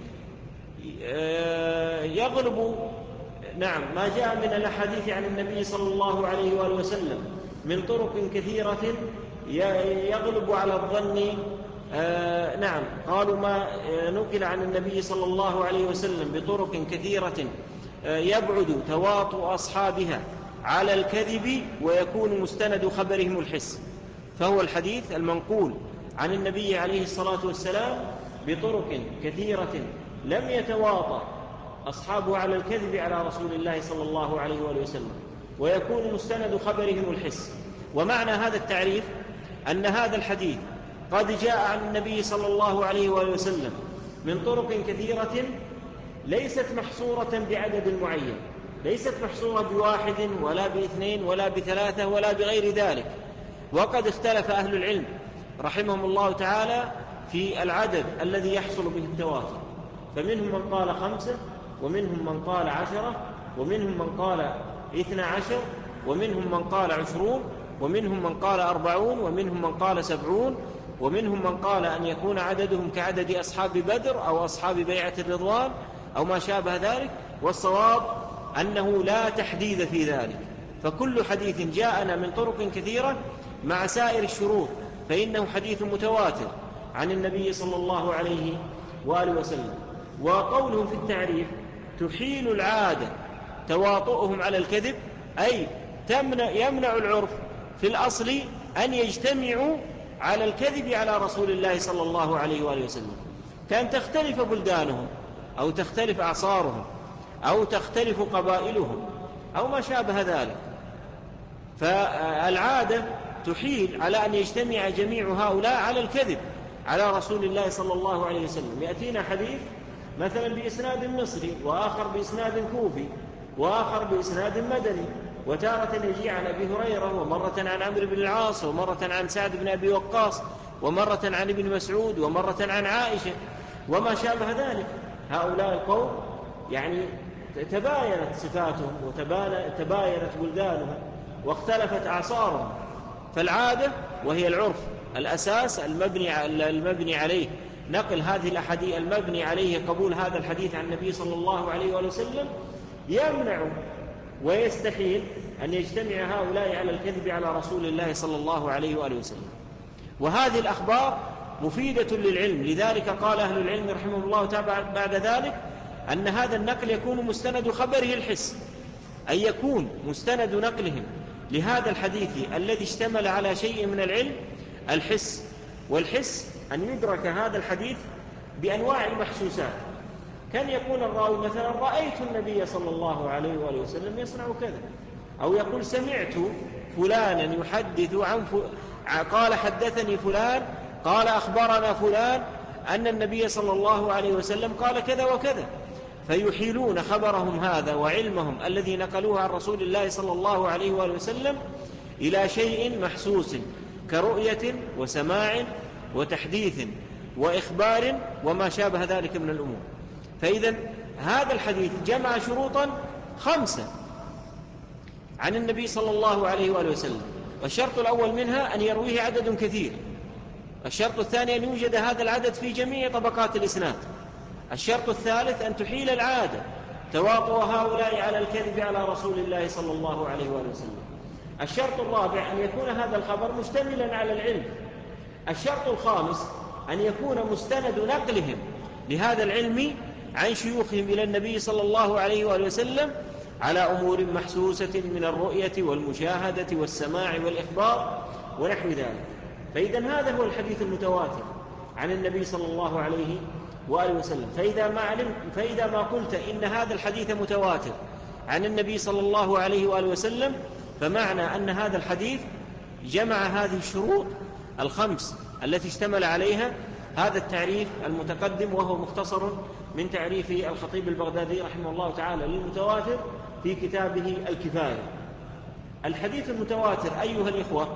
يغلب ما جاء من الأحاديث عن النبي صلى الله عليه وآله وسلم من طرق كثيرة يغلب على الظن. قالوا ما نقل عن النبي صلى الله عليه وسلم بطرق كثيرة يبعد تواطؤ أصحابها على الكذب ويكون مستند خبرهم الحس، فهو الحديث المنقول عن النبي عليه الصلاة والسلام بطرق كثيرة لم يتواطأ أصحابه على الكذب على رسول الله صلى الله عليه وآله وسلم ويكون مستند خبرهم الحس. ومعنى هذا التعريف أن هذا الحديث قد جاء عن النبي صلى الله عليه وآله وسلم من طرق كثيرة ليست محصورة بعدد معين، ليست محصورة بواحد ولا باثنين ولا بثلاثة ولا بغير ذلك. وقد اختلف أهل العلم رحمهم الله تعالى في العدد الذي يحصل به التواتر، فمنهم من قال 5، ومنهم من قال 10، ومنهم من قال 12، ومنهم من قال 20، ومنهم من قال 40، ومنهم من قال 70، ومنهم من قال أن يكون عددهم كعدد أصحاب بدر أو أصحاب بيعة الرضوان أو ما شابه ذلك. والصواب أنه لا تحديد في ذلك، فكل حديث جاءنا من طرق كثيرة مع سائر الشروط فإنه حديث متواتر عن النبي صلى الله عليه وآله وسلم. وقولهم في التعريف تحيل العادة تواطؤهم على الكذب، أي يمنع العرف في الأصل أن يجتمعوا على الكذب على رسول الله صلى الله عليه وآله وسلم، كان تختلف بلدانهم أو تختلف أعصارهم أو تختلف قبائلهم أو ما شابه ذلك، فالعادة تحيل على أن يجتمع جميع هؤلاء على الكذب على رسول الله صلى الله عليه وسلم. يأتينا حديث مثلا بإسناد مصري، وآخر بإسناد كوفي، وآخر بإسناد مدني، وتارة يجي عن أبي هريرة، ومرة عن عمرو بن العاص، ومرة عن سعد بن أبي وقاص، ومرة عن ابن مسعود، ومرة عن عائشة وما شابه ذلك. هؤلاء القوم تباينت صفاتهم وتباينت بلدانهم واختلفت أعصارهم، فالعادة وهي العرف الأساس المبني عليه نقل هذه الأحاديث، المبني عليه قبول هذا الحديث عن النبي صلى الله عليه وآله وسلم، يمنع ويستحيل أن يجتمع هؤلاء على الكذب على رسول الله صلى الله عليه وآله وسلم. وهذه الأخبار مفيدة للعلم، لذلك قال أهل العلم رحمه الله تعالى بعد ذلك أن هذا النقل يكون مستند خبره الحس، أي يكون مستند نقلهم لهذا الحديث الذي اشتمل على شيء من العلم الحس. والحس أن يدرك هذا الحديث بأنواع المحسوسات، كان يقول الراوي مثلا رأيت النبي صلى الله عليه وآله وسلم يصنع كذا، أو يقول سمعت فلانا يحدث قال حدثني فلان قال أخبرنا فلان أن النبي صلى الله عليه وسلم قال كذا وكذا، فيحيلون خبرهم هذا وعلمهم الذي نقلوه عن رسول الله صلى الله عليه وآله وسلم إلى شيء محسوس كرؤية وسماع وتحديث وإخبار وما شابه ذلك من الأمور. فإذا هذا الحديث جمع شروطا 5 عن النبي صلى الله عليه وآله وسلم، والشرط الأول منها أن يرويه عدد كثير، الشرط الثاني أن يوجد هذا العدد في جميع طبقات الإسناد، الشرط الثالث أن تحيل العادة تواطؤ هؤلاء على الكذب على رسول الله صلى الله عليه وآله وسلم. الشرط الرابع أن يكون هذا الخبر مشتملا على العلم. الشرط الخامس أن يكون مستند نقلهم لهذا العلم عن شيوخهم إلى النبي صلى الله عليه وآله وسلم على أمور محسوسة من الرؤية والمشاهدة والسماع والإخبار ونحو ذلك. فإذا هذا هو الحديث المتواتر عن النبي صلى الله عليه وآله وسلم. فإذا ما قلت إن هذا الحديث متواتر عن النبي صلى الله عليه وآله وسلم، فمعنى أن هذا الحديث جمع هذه الشروط الخمس التي اشتمل عليها هذا التعريف المتقدم، وهو مختصر من تعريف الخطيب البغدادي رحمه الله تعالى للمتواتر في كتابه الكفاية. الحديث المتواتر أيها الإخوة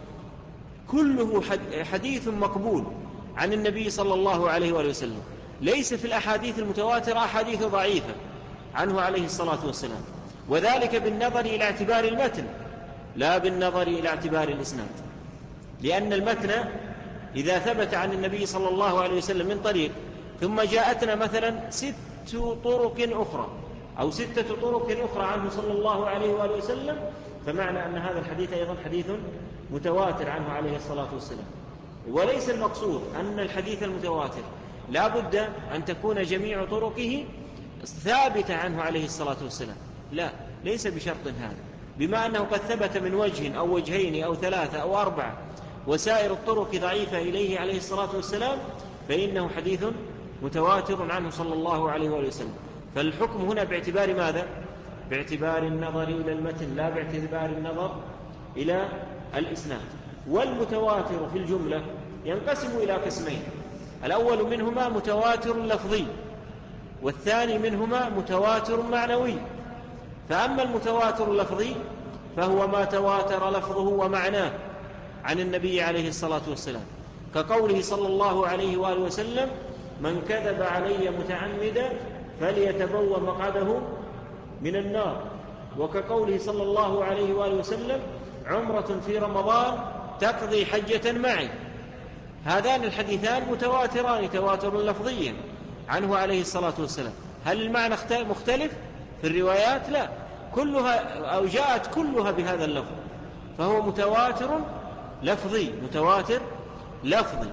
كله حديث مقبول عن النبي صلى الله عليه وآله وسلم. ليس في الأحاديث المتواترة أحاديث ضعيفة عنه عليه الصلاة والسلام، وذلك بالنظر إلى اعتبار المتن لا بالنظر إلى اعتبار الإسناد، لأن المتن إذا ثبت عن النبي صلى الله عليه وسلم من طريق ثم جاءتنا مثلا 6 طرق أخرى أو 6 طرق أخرى عنه صلى الله عليه وآله وسلم، فمعنى أن هذا الحديث أيضا حديث متواتر عنه عليه الصلاة والسلام. وليس المقصود أن الحديث المتواتر لا بد أن تكون جميع طرقه ثابتة عنه عليه الصلاة والسلام، لا، ليس بشرط هذا. بما أنه قد ثبت من وجه أو وجهين أو 3 أو 4 وسائر الطرق ضعيفة إليه عليه الصلاة والسلام، فإنه حديث متواتر عنه صلى الله عليه وسلم. فالحكم هنا باعتبار ماذا؟ باعتبار النظر إلى المتن لا باعتبار النظر إلى الإسناد. والمتواتر في الجملة ينقسم إلى قسمين: الأول منهما متواتر لفظي، والثاني منهما متواتر معنوي. فأما المتواتر اللفظي فهو ما تواتر لفظه ومعناه عن النبي عليه الصلاة والسلام، كقوله صلى الله عليه وآله وسلم: من كذب علي متعمدا فليتبوأ مقعده من النار، وكقوله صلى الله عليه وآله وسلم: عمرة في رمضان تقضي حجة معي. هذان الحديثان متواتران تواتر لفظيا عنه عليه الصلاة والسلام. هل المعنى مختلف في الروايات؟ لا، كلها أو جاءت كلها بهذا اللفظ، فهو متواتر لفظي، متواتر لفظي.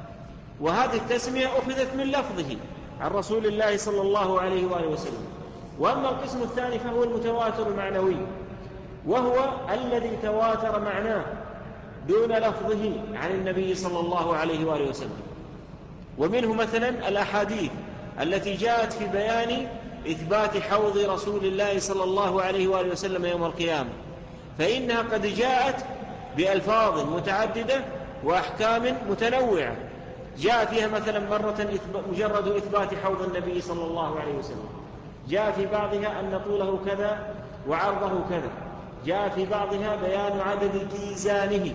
وهذه التسمية أخذت من لفظه عن رسول الله صلى الله عليه وآله وسلم. وأما القسم الثاني فهو المتواتر المعنوي، وهو الذي تواتر معناه دون لفظه عن النبي صلى الله عليه وآله وسلم. ومنه مثلا الأحاديث التي جاءت في بيان إثبات حوض رسول الله صلى الله عليه وآله وسلم يوم القيامة، فإنها قد جاءت بألفاظ متعددة وأحكام متنوعة. جاء فيها مثلا مرة مجرد إثبات حوض النبي صلى الله عليه وسلم، جاء في بعضها أن طوله كذا وعرضه كذا، جاء في بعضها بيان عدد كيزانه،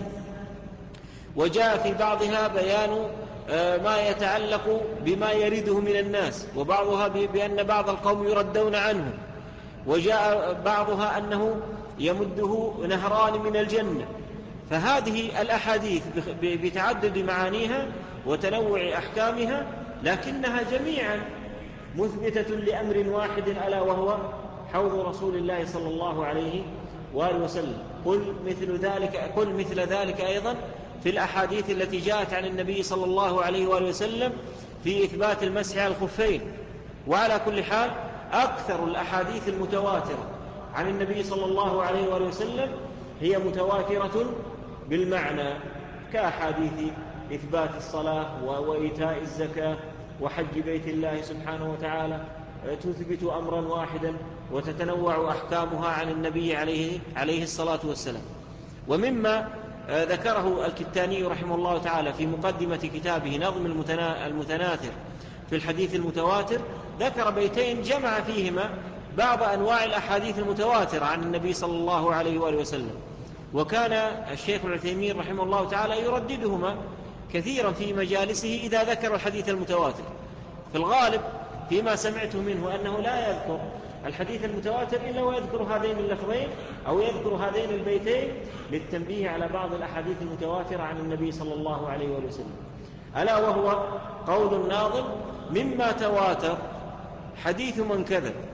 وجاء في بعضها بيان ما يتعلق بما يرده من الناس، وبعضها بأن بعض القوم يردون عنه، وجاء بعضها أنه يمده نهران من الجنة. فهذه الأحاديث بتعدد معانيها وتنوع أحكامها، لكنها جميعا مثبتة لأمر واحد، ألا وهو حوض رسول الله صلى الله عليه وآله وسلم. قل مثل ذلك أيضا في الأحاديث التي جاءت عن النبي صلى الله عليه وآله وسلم في إثبات المسح على الخفين. وعلى كل حال أكثر الأحاديث المتواترة عن النبي صلى الله عليه وآله وسلم هي متواترة بالمعنى، كأحاديث إثبات الصلاة وإيتاء الزكاة وحج بيت الله سبحانه وتعالى، تثبت أمرا واحدا وتتنوع أحكامها عن النبي عليه الصلاة والسلام. ومما ذكره الكتاني رحمه الله تعالى في مقدمة كتابه نظم المتناثر في الحديث المتواتر، ذكر بيتين جمع فيهما بعض أنواع الأحاديث المتواترة عن النبي صلى الله عليه وآله وسلم. وكان الشيخ العثيمين رحمه الله تعالى يرددهما كثيرا في مجالسه إذا ذكر الحديث المتواتر. في الغالب فيما سمعته منه أنه لا يذكر الحديث المتواتر إلا ويذكر هذين اللفظين أو يذكر هذين البيتين للتنبيه على بعض الأحاديث المتواترة عن النبي صلى الله عليه وسلم، ألا وهو قول الناظم: مما تواتر حديث من كذب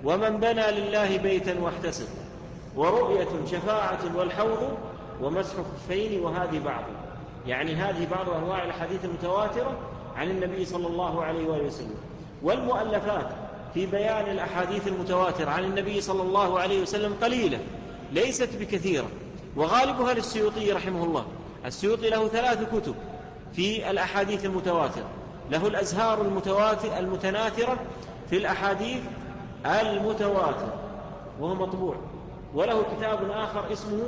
ومن بنى لله بيتا واحتسب، ورؤية شفاعة والحوض، ومسح خفين، وهذه بعض. يعني هذه بعض أنواع الحديث المتواترة عن النبي صلى الله عليه وآله وسلم. والمؤلفات في بيان الأحاديث المتواترة عن النبي صلى الله عليه وسلم قليلة، ليست بكثيرة، وغالبها للسيوطي رحمه الله. السيوطي له 3 كتب في الأحاديث المتواترة، له الأزهار المتناثرة في الأحاديث المتواترة وهو مطبوع، وله كتاب آخر اسمه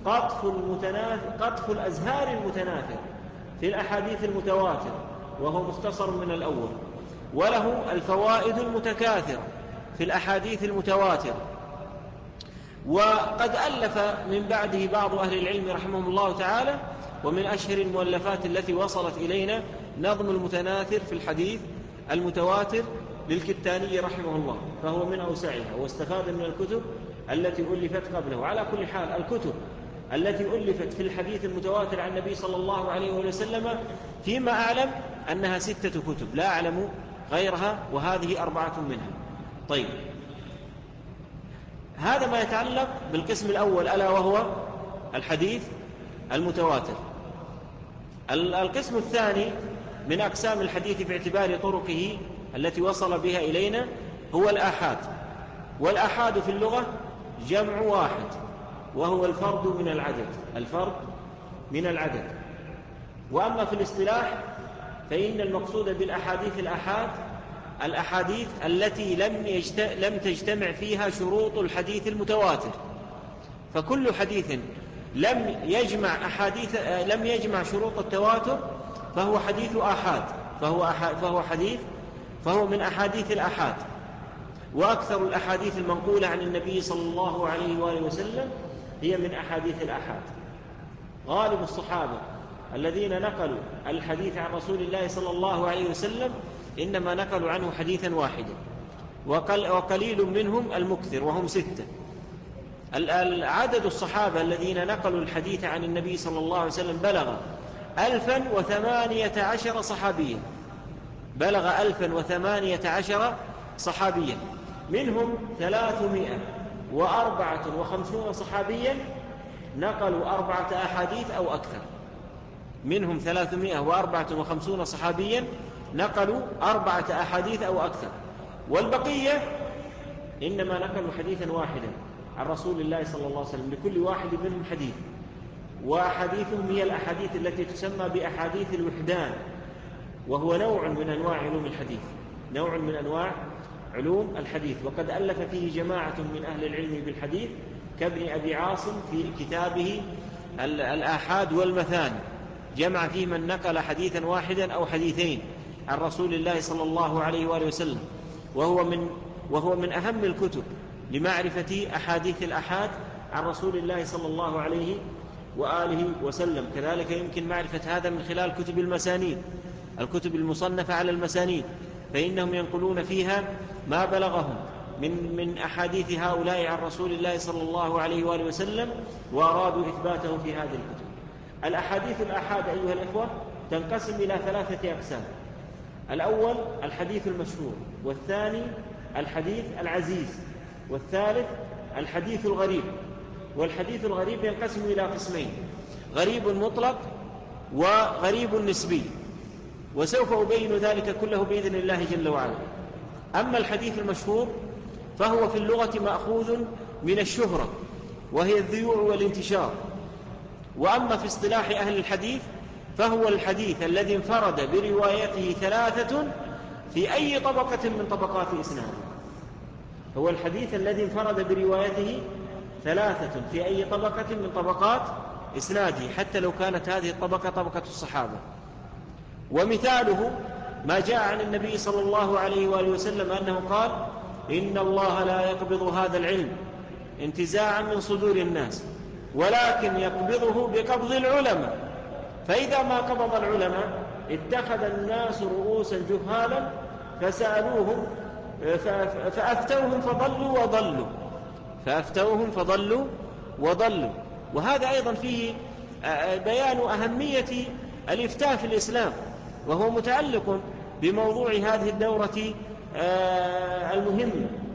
قطف الأزهار المتناثرة في الأحاديث المتواترة وهو مختصر من الأول، وله الفوائد المتكاثرة في الأحاديث المتواترة. وقد ألف من بعده بعض أهل العلم رحمهم الله تعالى، ومن أشهر المؤلفات التي وصلت إلينا نظم المتناثر في الحديث المتواتر للكتاني رحمه الله، فهو من أوسعها، واستفاد من الكتب التي ألفت قبله. على كل حال الكتب التي ألفت في الحديث المتواتر عن النبي صلى الله عليه وسلم فيما أعلم أنها 6 كتب، لا أعلم غيرها، وهذه 4 منها. طيب، هذا ما يتعلق بالقسم الأول، ألا وهو الحديث المتواتر. القسم الثاني من أقسام الحديث باعتبار طرقه التي وصل بها إلينا هو الآحاد. والآحاد في اللغة جمع واحد، وهو الفرد من العدد، الفرد من العدد. وأما في الاصطلاح فإن المقصود بالأحاديث الأحاديث التي لم تجتمع فيها شروط الحديث المتواتر. فكل حديث لم يجمع شروط التواتر فهو حديث آحاد، فهو من أحاديث الآحاد. وأكثر الأحاديث المنقولة عن النبي صلى الله عليه وآله وسلم هي من أحاديث الآحاد. غالب الصحابة الذين نقلوا الحديث عن رسول الله صلى الله عليه وسلم إنما نقلوا عنه حديثا واحدا، وقليل منهم المكثر وهم 6. عدد الصحابة الذين نقلوا الحديث عن النبي صلى الله عليه وسلم بلغ 1018 صحابيا، بلغ 1018 صحابيا، منهم 354 صحابيا نقلوا 4 أحاديث أو أكثر، منهم 354 صحابيا نقلوا 4 أحاديث أو أكثر، والبقية إنما نقلوا حديثا واحدا عن رسول الله صلى الله عليه وسلم، لكل واحد منهم حديث. وأحاديثهم هي الأحاديث التي تسمى بأحاديث الوحدان، وهو نوع من أنواع علوم الحديث، نوع من أنواع علوم الحديث. وقد ألف فيه جماعة من أهل العلم بالحديث كابن أبي عاصم في كتابه الآحاد والمثاني، جمع فيه من نقل حديثا واحدا أو حديثين عن رسول الله صلى الله عليه وآله وسلم، وهو من أهم الكتب لمعرفة أحاديث الآحاد عن رسول الله صلى الله عليه وآله وسلم. كذلك يمكن معرفة هذا من خلال كتب المسانيد، الكتب المصنفة على المسانيد، فإنهم ينقلون فيها ما بلغهم من أحاديث هؤلاء عن رسول الله صلى الله عليه وآله وسلم، وأرادوا إثباته في هذه الكتب. الأحاديث الآحاد أيها الإخوة تنقسم إلى 3 أقسام: الأول الحديث المشهور، والثاني الحديث العزيز، والثالث الحديث الغريب. والحديث الغريب ينقسم إلى قسمين: غريب مطلق وغريب نسبي، وسوف أبين ذلك كله بإذن الله جل وعلا. أما الحديث المشهور فهو في اللغة مأخوذ من الشهرة، وهي الذيوع والانتشار. وأما في اصطلاح أهل الحديث فهو الحديث الذي انفرد بروايته 3 في أي طبقة من طبقات إسناده. هو الحديث الذي انفرد بروايته 3 في أي طبقة من طبقات إسناده، حتى لو كانت هذه الطبقة طبقة الصحابة. ومثاله ما جاء عن النبي صلى الله عليه وآله وسلم أنه قال: إن الله لا يقبض هذا العلم انتزاعا من صدور الناس، ولكن يقبضه بقبض العلماء، فإذا ما قبض العلماء اتخذ الناس رؤوسا جهالا فسألوهم فأفتوهم فضلوا وضلوا. وهذا أيضا فيه بيان أهمية الإفتاء في الإسلام، وهو متعلق بموضوع هذه الدورة المهمة،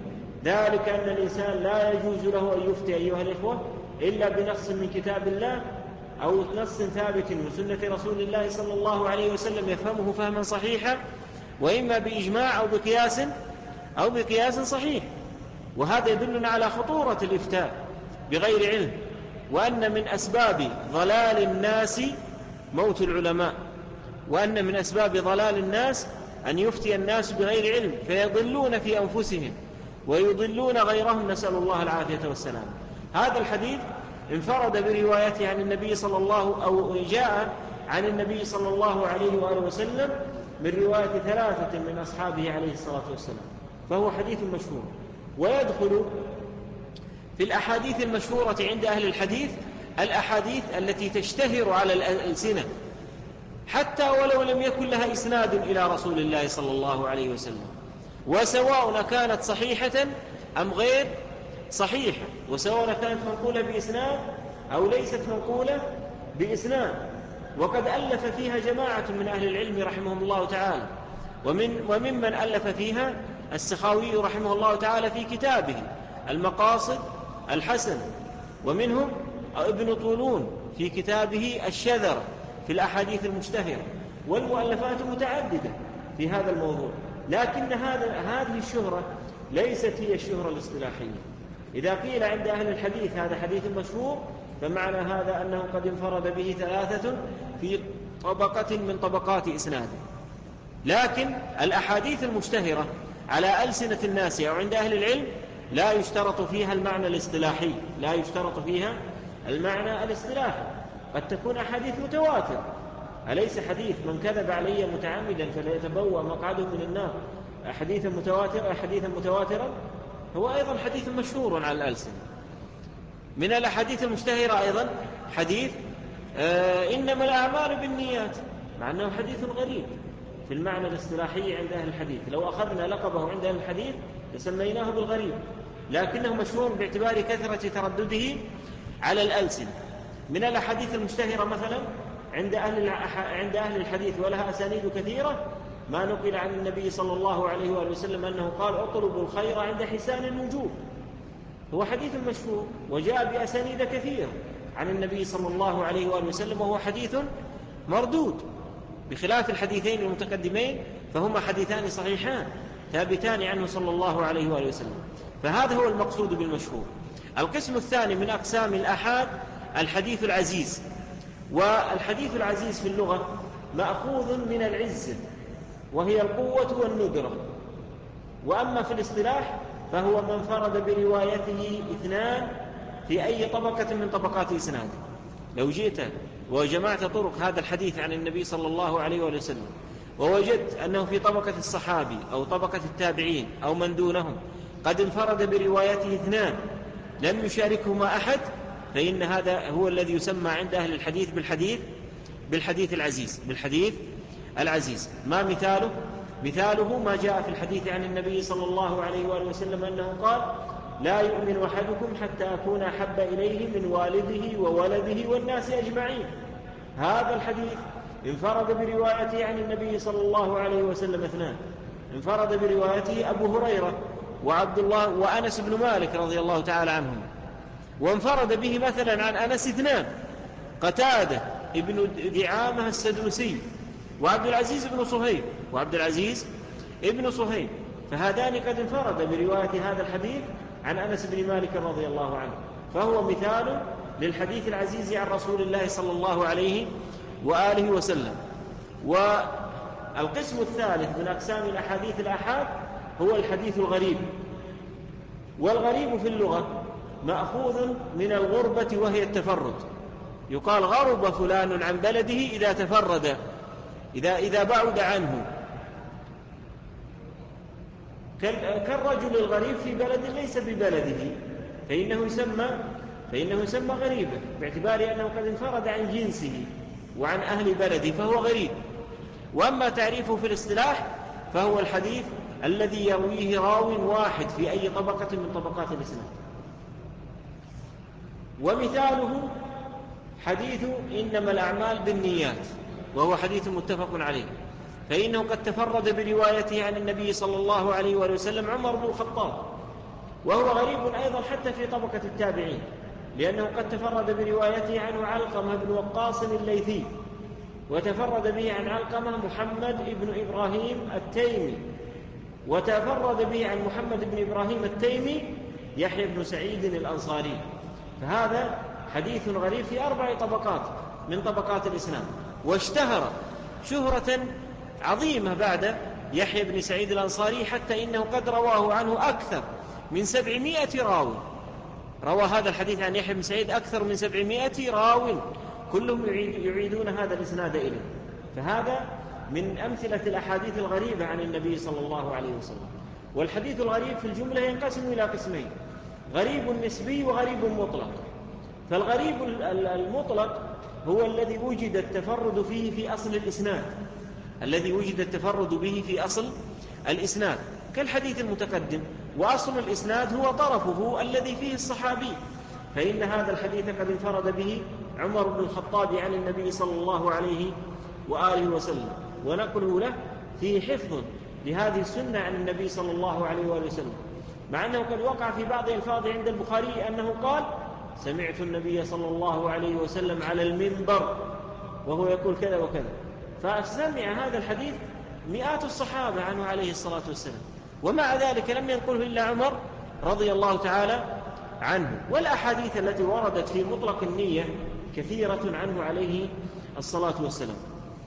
ذلك أن الإنسان لا يجوز له أن يفتي أيها الإخوة إلا بنص من كتاب الله أو نص ثابت من سنة رسول الله صلى الله عليه وسلم يفهمه فهما صحيحا، وإما بإجماع أو بقياس صحيح. وهذا يدلنا على خطورة الإفتاء بغير علم، وأن من أسباب ضلال الناس موت العلماء، وأن من أسباب ضلال الناس أن يفتي الناس بغير علم فيضلون في أنفسهم ويضلون غيرهم، نسأل الله العافية والسلام. هذا الحديث انفرد بروايته عن النبي صلى الله أو جاء عن النبي صلى الله عليه وآله وسلم من رواية 3 من أصحابه عليه الصلاة والسلام، فهو حديث مشهور. ويدخل في الأحاديث المشهورة عند أهل الحديث الأحاديث التي تشتهر على الألسنة حتى ولو لم يكن لها إسناد إلى رسول الله صلى الله عليه وسلم، وسواء كانت صحيحة أم غير صحيحة، وسواء كانت منقولة بإسناد أو ليست منقولة بإسناد. وقد ألف فيها جماعة من أهل العلم رحمهم الله تعالى، وممن ألف فيها السخاوي رحمه الله تعالى في كتابه المقاصد الحسن، ومنهم ابن طولون في كتابه الشذر في الأحاديث المشتهرة، والمؤلفات متعددة في هذا الموضوع. لكن هذه الشهرة ليست هي الشهرة الاصطلاحية. إذا قيل عند أهل الحديث هذا حديث مشهور، فمعنى هذا أنه قد انفرد به 3 في طبقة من طبقات إسناده. لكن الأحاديث المشتهرة على ألسنة الناس أو عند أهل العلم لا يشترط فيها المعنى الاصطلاحي، قد تكون أحاديث متواتر. أليس حديث من كذب علي متعمدا فليتبوأ مقعده من النار حديثا متواترا هو أيضا حديث مشهور على الألسنة. من الأحاديث المشتهرة أيضا حديث إنما الأعمال بالنيات، مع أنه حديث غريب في المعنى الاصطلاحي عند أهل الحديث. لو أخذنا لقبه عند أهل الحديث لسميناه بالغريب، لكنه مشهور باعتبار كثرة تردده على الألسنة. من الأحاديث المشتهرة مثلا عند أهل الحديث ولها أسانيد كثيرة ما نقل عن النبي صلى الله عليه وآله وسلم أنه قال اطلبوا الخير عند حسان الوجوه، هو حديث مشهور وجاء بأسانيد كثيرة عن النبي صلى الله عليه وآله وسلم، وهو حديث مردود بخلاف الحديثين المتقدمين، فهما حديثان صحيحان ثابتان عنه صلى الله عليه وآله وسلم. فهذا هو المقصود بالمشهور. القسم الثاني من أقسام الآحاد الحديث العزيز. والحديث العزيز في اللغة مأخوذ من العزة وهي القوة والندرة، وأما في الاصطلاح فهو من انفرد بروايته 2 في أي طبقة من طبقات إسناده. لو جئت وجمعت طرق هذا الحديث عن النبي صلى الله عليه وسلم ووجدت أنه في طبقة الصحابي أو طبقة التابعين أو من دونهم قد انفرد بروايته 2 لم يشاركهما أحد، فإن هذا هو الذي يسمى عند أهل الحديث بالحديث العزيز. ما مثاله؟ مثاله ما جاء في الحديث عن النبي صلى الله عليه وآله وسلم أنه قال لا يؤمن أحدكم حتى أكون أحب إليه من والده وولده والناس أجمعين. هذا الحديث انفرد بروايته عن النبي صلى الله عليه وسلم 2، انفرد بروايته أبو هريرة وعبد الله وأنس بن مالك رضي الله تعالى عنهم، وانفرد به مثلا عن أنس 2 قتادة ابن دعامة السدوسي وعبد العزيز ابن صهيب، فهذان قد انفرد برواية هذا الحديث عن أنس بن مالك رضي الله عنه، فهو مثال للحديث العزيز عن رسول الله صلى الله عليه وآله وسلم. والقسم الثالث من أقسام الأحاديث الآحاد هو الحديث الغريب. والغريب في اللغة مأخوذ من الغربة وهي التفرد، يقال غرب فلان عن بلده إذا تفرد، إذا بعد عنه، كالرجل الغريب في بلد ليس ببلده فإنه يسمى غريبا باعتبار أنه قد انفرد عن جنسه وعن أهل بلده فهو غريب. وأما تعريفه في الاصطلاح فهو الحديث الذي يرويه راو واحد في أي طبقة من طبقات الإسناد. ومثاله حديث إنما الأعمال بالنيات، وهو حديث متفق عليه، فإنه قد تفرد بروايته عن النبي صلى الله عليه وآله وسلم عمر بن الخطاب، وهو غريب أيضا حتى في طبقة التابعين، لأنه قد تفرد بروايته عنه علقمة بن وقاص الليثي، وتفرد به عن علقمة محمد بن إبراهيم التيمي، وتفرد به عن محمد بن إبراهيم التيمي يحيى بن سعيد الأنصاري. فهذا حديث غريب في 4 طبقات من طبقات الإسلام، واشتهر شهرة عظيمة بعد يحيى بن سعيد الأنصاري، حتى إنه قد رواه عنه أكثر من 700 راوي. روى هذا الحديث عن يحيى بن سعيد أكثر من 700 راوي، كلهم يعيدون هذا الإسناد إليه. فهذا من أمثلة الأحاديث الغريبة عن النبي صلى الله عليه وسلم. والحديث الغريب في الجملة ينقسم إلى قسمين: غريب نسبي وغريب مطلق. فالغريب المطلق هو الذي وجد التفرد فيه في أصل الإسناد، الذي وجد التفرد به في أصل الإسناد، كالحديث المتقدم، وأصل الإسناد هو طرفه الذي فيه الصحابي. فإن هذا الحديث قد انفرد به عمر بن الخطاب عن النبي صلى الله عليه وآله وسلم، ونقله له فيه حفظ لهذه السنة عن النبي صلى الله عليه وآله وسلم، مع أنه قد وقع في بعض الفاظ عند البخاري أنه قال: سمعت النبي صلى الله عليه وسلم على المنبر وهو يقول كذا وكذا. فسمع هذا الحديث مئات الصحابة عنه عليه الصلاة والسلام، ومع ذلك لم ينقله إلا عمر رضي الله تعالى عنه. والأحاديث التي وردت في مطلق النية كثيرة عنه عليه الصلاة والسلام.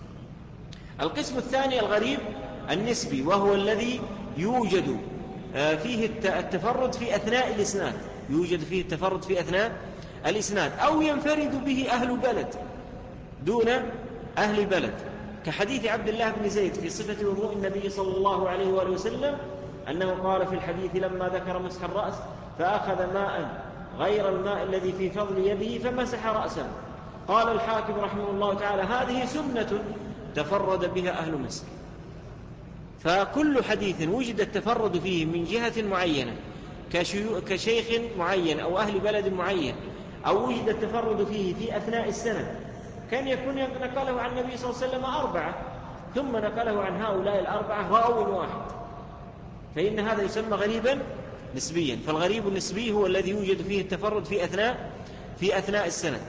القسم الثاني الغريب النسبي، وهو الذي يوجد فيه التفرد في أثناء الإسناد، يوجد فيه التفرد في أثناء الإسناد، أو ينفرد به أهل بلد دون أهل بلد، كحديث عبد الله بن زيد في صفة وضوء النبي صلى الله عليه وآله وسلم، أنه قال في الحديث لما ذكر مسح الرأس: فأخذ ماء غير الماء الذي في فضل يده فمسح رأسه. قال الحاكم رحمه الله تعالى: هذه سنة تفرد بها أهل مصر. فكل حديث وجد التفرد فيه من جهة معينة كشيخ معين أو أهل بلد معين، أو وجد التفرد فيه في أثناء السنة، كان يكون نقله عن النبي صلى الله عليه وسلم 4 ثم نقله عن هؤلاء 4 راو واحد، فإن هذا يسمى غريبا نسبيا. فالغريب النسبي هو الذي يوجد فيه التفرد في أثناء السنة.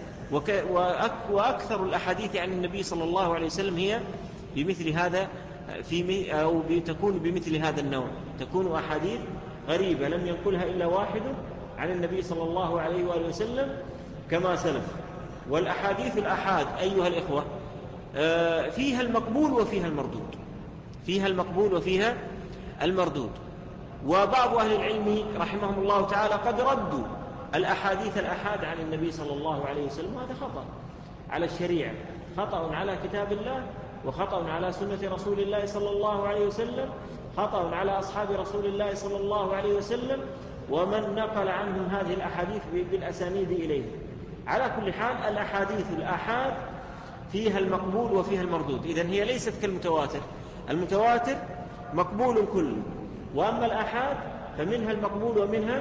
وأكثر الأحاديث عن النبي صلى الله عليه وسلم هي بمثل هذا، أو تكون بمثل هذا النوع، تكون أحاديث غريبة لم ينقلها إلا واحد عن النبي صلى الله عليه وآله وسلم كما سلف. والأحاديث الأحاد أيها الإخوة فيها المقبول وفيها المردود، فيها المقبول وفيها المردود. وبعض أهل العلم رحمهم الله تعالى قد ردوا الأحاديث الأحاد عن النبي صلى الله عليه وسلم، وهذا خطأ على الشريعة، خطأ على كتاب الله، وخطأ على سنة رسول الله صلى الله عليه وسلم، خطأ على أصحاب رسول الله صلى الله عليه وسلم، ومن نقل عنهم هذه الأحاديث بالأسانيد إليه. على كل حال الأحاديث الآحاد فيها المقبول وفيها المردود، إذن هي ليست كالمتواتر. المتواتر مقبول كله، وأما الآحاد فمنها المقبول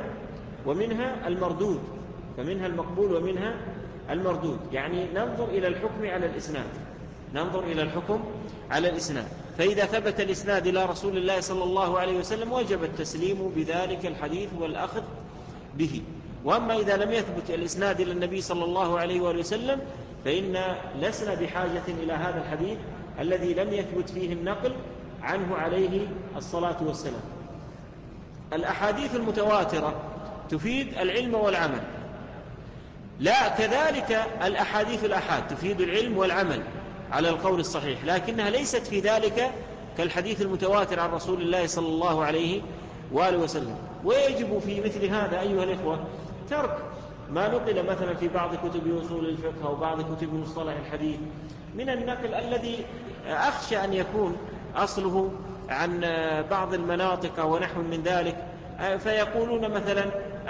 ومنها المردود، فمنها المقبول ومنها المردود. يعني ننظر إلى الحكم على الإسناد، ننظر إلى الحكم على الإسناد. فإذا ثبت الإسناد إلى رسول الله صلى الله عليه وسلم وجب التسليم بذلك الحديث والأخذ به. وأما إذا لم يثبت الإسناد إلى النبي صلى الله عليه وآله وسلم فإن لسنا بحاجة إلى هذا الحديث الذي لم يثبت فيه النقل عنه عليه الصلاة والسلام. الأحاديث المتواترة تفيد العلم والعمل، لا كذلك الأحاديث الأحاد تفيد العلم والعمل على القول الصحيح، لكنها ليست في ذلك كالحديث المتواتر عن رسول الله صلى الله عليه وآله وسلم. ويجب في مثل هذا أيها الإخوة ترك ما نقل مثلا في بعض كتب أصول الفقه أو بعض كتب مصطلح الحديث من النقل الذي أخشى أن يكون أصله عن بعض المناطق ونحو من ذلك، فيقولون مثلا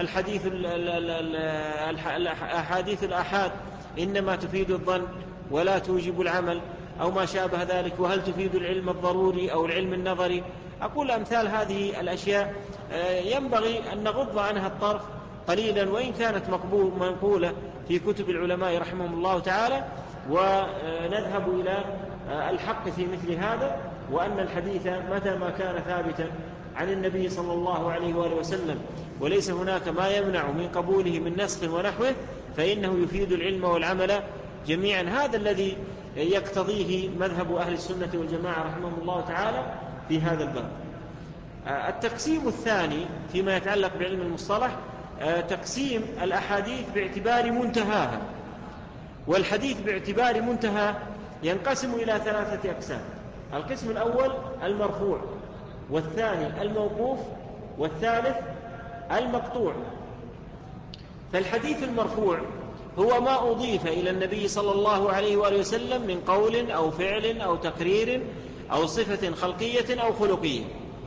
الأحاديث الآحاد إنما تفيد الظن ولا توجب العمل أو ما شابه ذلك، وهل تفيد العلم الضروري أو العلم النظري. أقول أمثال هذه الأشياء ينبغي أن نغض عنها الطرف قليلا، وإن كانت منقولة في كتب العلماء رحمهم الله تعالى، ونذهب إلى الحق في مثل هذا، وأن الحديث متى ما كان ثابتا عن النبي صلى الله عليه وآله وسلم وليس هناك ما يمنع من قبوله من نسخ ونحوه فإنه يفيد العلم والعمل جميعا. هذا الذي يقتضيه مذهب أهل السنة والجماعة رحمه الله تعالى في هذا الباب. التقسيم الثاني فيما يتعلق بعلم المصطلح تقسيم الأحاديث باعتبار منتهاها. والحديث باعتبار منتهى ينقسم إلى 3 أقسام: القسم الأول المرفوع، والثاني الموقوف، والثالث المقطوع. فالحديث المرفوع هو ما أضيف إلى النبي صلى الله عليه وآله وسلم من قول أو فعل أو تقرير أو صفة خلقية أو خلقية.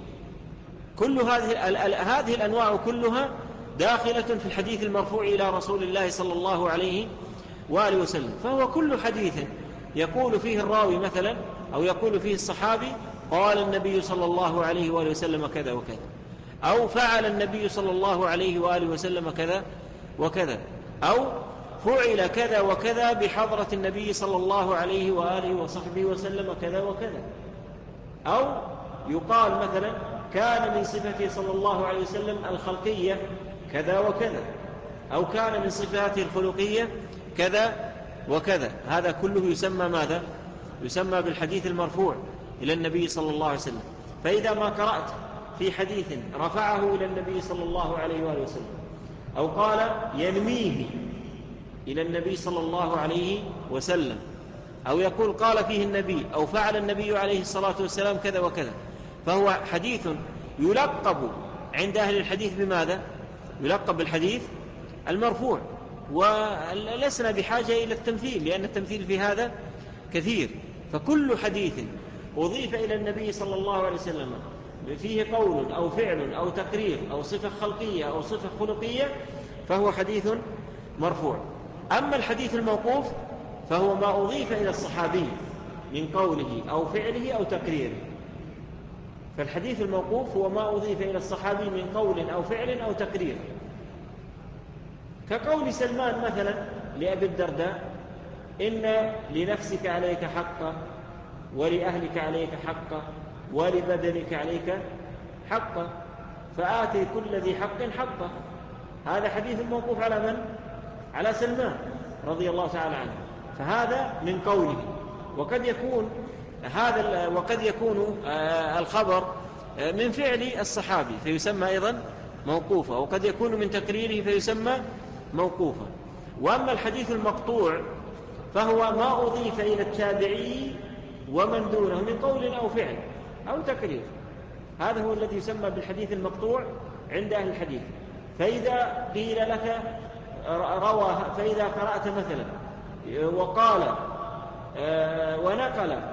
كل هذه الأنواع كلها داخلة في الحديث المرفوع إلى رسول الله صلى الله عليه وآله وسلم. فهو كل حديث يقول فيه الراوي مثلا أو يقول فيه الصحابي قال النبي صلى الله عليه وآله وسلم كذا وكذا، أو فعل النبي صلى الله عليه وآله وسلم كذا وكذا، أو فعل كذا وكذا بحضرة النبي صلى الله عليه وآله وصحبه وسلم كذا وكذا، أو يقال مثلا كان من صفته صلى الله عليه وسلم الخلقية كذا وكذا، أو كان من صفاته الخلقية كذا وكذا. هذا كله يسمى ماذا؟ يسمى بالحديث المرفوع إلى النبي صلى الله عليه وسلم. فإذا ما قرأت في حديث رفعه إلى النبي صلى الله عليه وآله وسلم، أو قال ينميه إلى النبي صلى الله عليه وسلم، أو يقول قال فيه النبي أو فعل النبي عليه الصلاة والسلام كذا وكذا، فهو حديث يلقب عند أهل الحديث بماذا؟ يلقب بالحديث المرفوع. ولسنا بحاجة إلى التمثيل، لأن التمثيل في هذا كثير. فكل حديث أضيف إلى النبي صلى الله عليه وسلم فيه قول أو فعل أو تقرير أو صفة خلقية أو صفة خلقية فهو حديث مرفوع. أما الحديث الموقوف فهو ما أضيف إلى الصحابي من قوله أو فعله أو تقريره. فالحديث الموقوف هو ما أضيف إلى الصحابي من قول أو فعل أو تقرير، كقول سلمان مثلا لأبي الدرداء: إن لنفسك عليك حقا، ولأهلك عليك حقا، ولبدنك عليك حقا، فآتي كل ذي حق حقه. هذا حديث موقوف على من؟ على سلمان رضي الله تعالى عنه. فهذا من قوله. وقد يكون الخبر من فعل الصحابي فيسمى أيضا موقوفا، وقد يكون من تقريره فيسمى موقوفا. وأما الحديث المقطوع فهو ما أضيف إلى التابعي ومن دونه من قول أو فعل أو تقرير. هذا هو الذي يسمى بالحديث المقطوع عند أهل الحديث. فإذا قيل لك فإذا قرأت مثلا وقال ونقل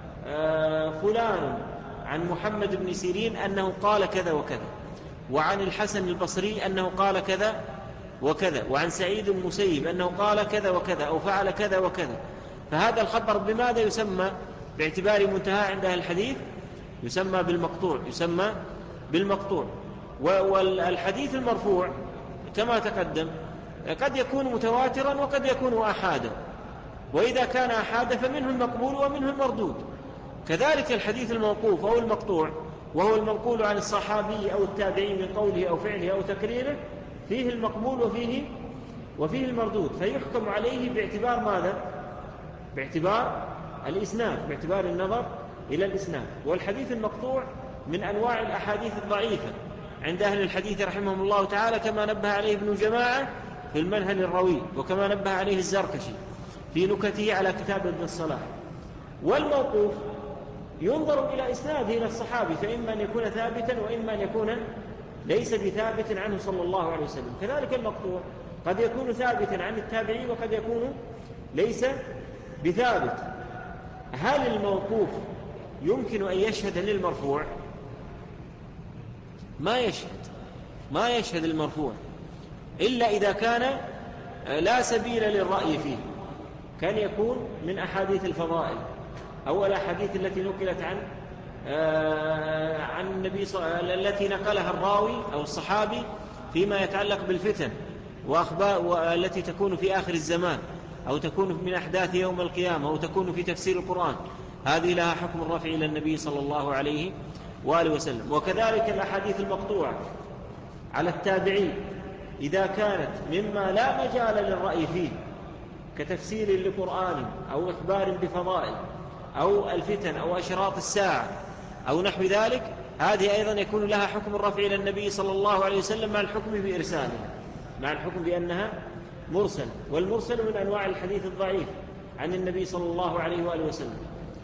فلان عن محمد بن سيرين أنه قال كذا وكذا، وعن الحسن البصري أنه قال كذا وكذا، وعن سعيد المسيب أنه قال كذا وكذا أو فعل كذا وكذا، فهذا الخبر بماذا يسمى باعتبار منتهى عند أهل الحديث؟ يسمى بالمقطوع. يسمى بالمقطوع. والحديث المرفوع كما تقدم قد يكون متواترا وقد يكون أحادا، وإذا كان أحادا فمنه المقبول ومنه المردود. كذلك الحديث الموقوف أو المقطوع وهو المنقول عن الصحابي أو التابعي من قوله أو فعله أو تقريره فيه المقبول وفيه المردود، فيحكم عليه باعتبار ماذا؟ باعتبار الإسناد، باعتبار النظر إلى الإسناد. والحديث المقطوع من أنواع الأحاديث الضعيفة عند أهل الحديث رحمهم الله تعالى، كما نبه عليه ابن جماعة في المنهل الروي، وكما نبه عليه الزركشي في نكته على كتاب ابن الصلاح. والموقوف ينظر إلى إسناده إلى الصحابي، فإما أن يكون ثابتا وإما أن يكون ليس بثابت عنه صلى الله عليه وسلم. كذلك المقطوع قد يكون ثابتا عن التابعي وقد يكون ليس بثابت. هل الموقوف يمكن أن يشهد للمرفوع؟ ما يشهد المرفوع إلا إذا كان لا سبيل للرأي فيه، كان يكون من أحاديث الفضائل أو الأحاديث التي نقلت عن النبي التي نقلها الراوي أو الصحابي فيما يتعلق بالفتن وأخبار التي تكون في آخر الزمان، أو تكون من أحداث يوم القيامة، أو تكون في تفسير القرآن. هذه لها حكم الرفع إلى النبي صلى الله عليه وآله وسلم. وكذلك الأحاديث المقطوعة على التابعين إذا كانت مما لا مجال للرأي فيه كتفسير لقرآن أو إخبار بفضائل أو الفتن أو أشراط الساعة أو نحو ذلك، هذه أيضا يكون لها حكم الرفع إلى النبي صلى الله عليه وسلم مع الحكم بإرسالها، مع الحكم بأنها مرسل. والمرسل من أنواع الحديث الضعيف عن النبي صلى الله عليه وآله وسلم.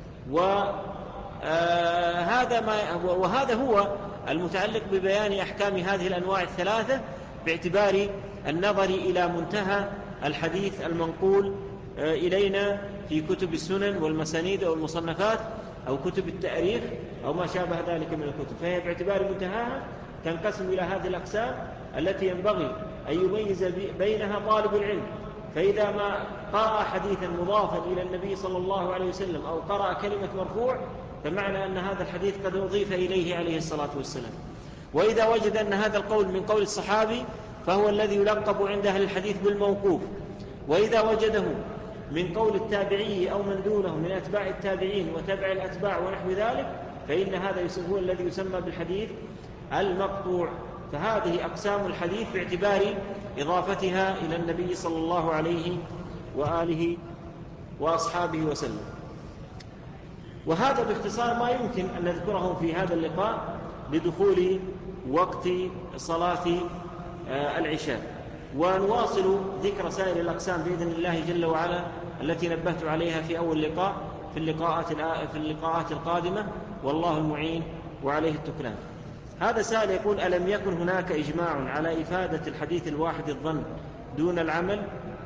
وهذا هو المتعلق ببيان أحكام هذه الأنواع الثلاثة باعتبار النظر إلى منتهى الحديث المنقول إلينا في كتب السنن والمسانيد أو المصنفات أو كتب التاريخ أو ما شابه ذلك من الكتب. فهي باعتبار منتهاها تنقسم إلى هذه الأقسام التي ينبغي أن يميز بينها طالب العلم. فإذا ما قرأ حديثا مضافا إلى النبي صلى الله عليه وسلم أو قرأ كلمة مرفوع فمعنى أن هذا الحديث قد أضيف إليه عليه الصلاة والسلام. وإذا وجد أن هذا القول من قول الصحابي فهو الذي يلقب عند أهل الحديث بالموقوف. وإذا وجده من قول التابعي أو من دونه من أتباع التابعين وتبع الأتباع ونحو ذلك فإن هذا هو الذي يسمى بالحديث المقطوع. فهذه أقسام الحديث باعتبار إضافتها إلى النبي صلى الله عليه وآله وأصحابه وسلم. وهذا باختصار ما يمكن أن نذكره في هذا اللقاء لدخول وقت صلاة العشاء، ونواصل ذكر سائر الأقسام بإذن الله جل وعلا التي نبهت عليها في أول لقاء في اللقاءات القادمة، والله المعين وعليه التكلان. هذا سائل يقول: ألم يكن هناك إجماع على إفادة الحديث الواحد الظن دون العمل؟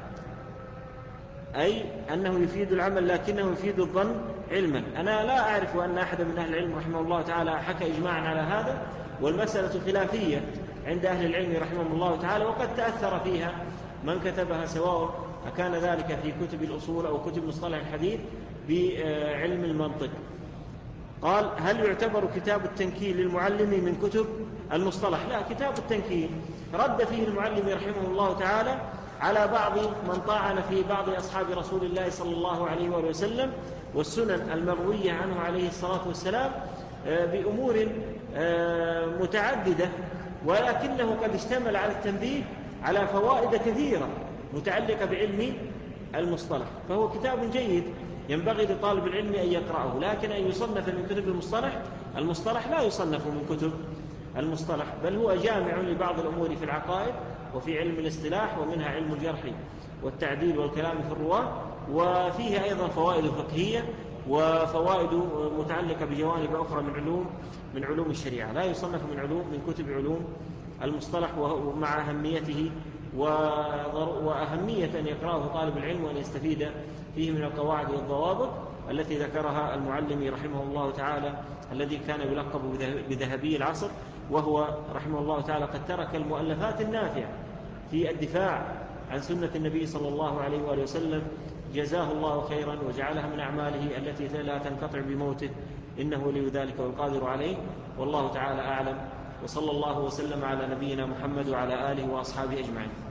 أي أنه يفيد العمل لكنه يفيد الظن علما. أنا لا أعرف أن أحد من أهل العلم رحمه الله تعالى حكى إجماعا على هذا، والمسألة خلافية عند أهل العلم رحمه الله تعالى، وقد تأثر فيها من كتبها سواء أكان ذلك في كتب الأصول أو كتب مصطلح الحديث بعلم المنطق. قال: هل يعتبر كتاب التنكيل للمعلم من كتب المصطلح؟ لا، كتاب التنكيل رد فيه المعلم رحمه الله تعالى على بعض من طعن في بعض أصحاب رسول الله صلى الله عليه وآله وسلم والسنن المروية عنه عليه الصلاة والسلام بأمور متعددة، ولكنه قد اشتمل على التنبيه على فوائد كثيرة متعلقة بعلم المصطلح. فهو كتاب جيد ينبغي لطالب العلم أن يقرأه، لكن أن يصنف من كتب المصطلح لا يصنف من كتب المصطلح، بل هو جامع لبعض الأمور في العقائد وفي علم الاصطلاح، ومنها علم الجرح والتعديل والكلام في الرواة، وفيه أيضا فوائد فقهية وفوائد متعلقة بجوانب أخرى من علوم الشريعة. لا يصنف من كتب علوم المصطلح، ومع أهميته وأهمية أن يقرأه طالب العلم وأن يستفيد فيه من القواعد والضوابط التي ذكرها المعلم رحمه الله تعالى، الذي كان يلقب بذهبي العصر، وهو رحمه الله تعالى قد ترك المؤلفات النافعة في الدفاع عن سنة النبي صلى الله عليه وآله وسلم، جزاه الله خيرا وجعلها من أعماله التي لا تنقطع بموته، إنه ولي ذلك والقادر عليه، والله تعالى أعلم. وصلى الله وسلم على نبينا محمد وعلى آله وأصحابه أجمعين.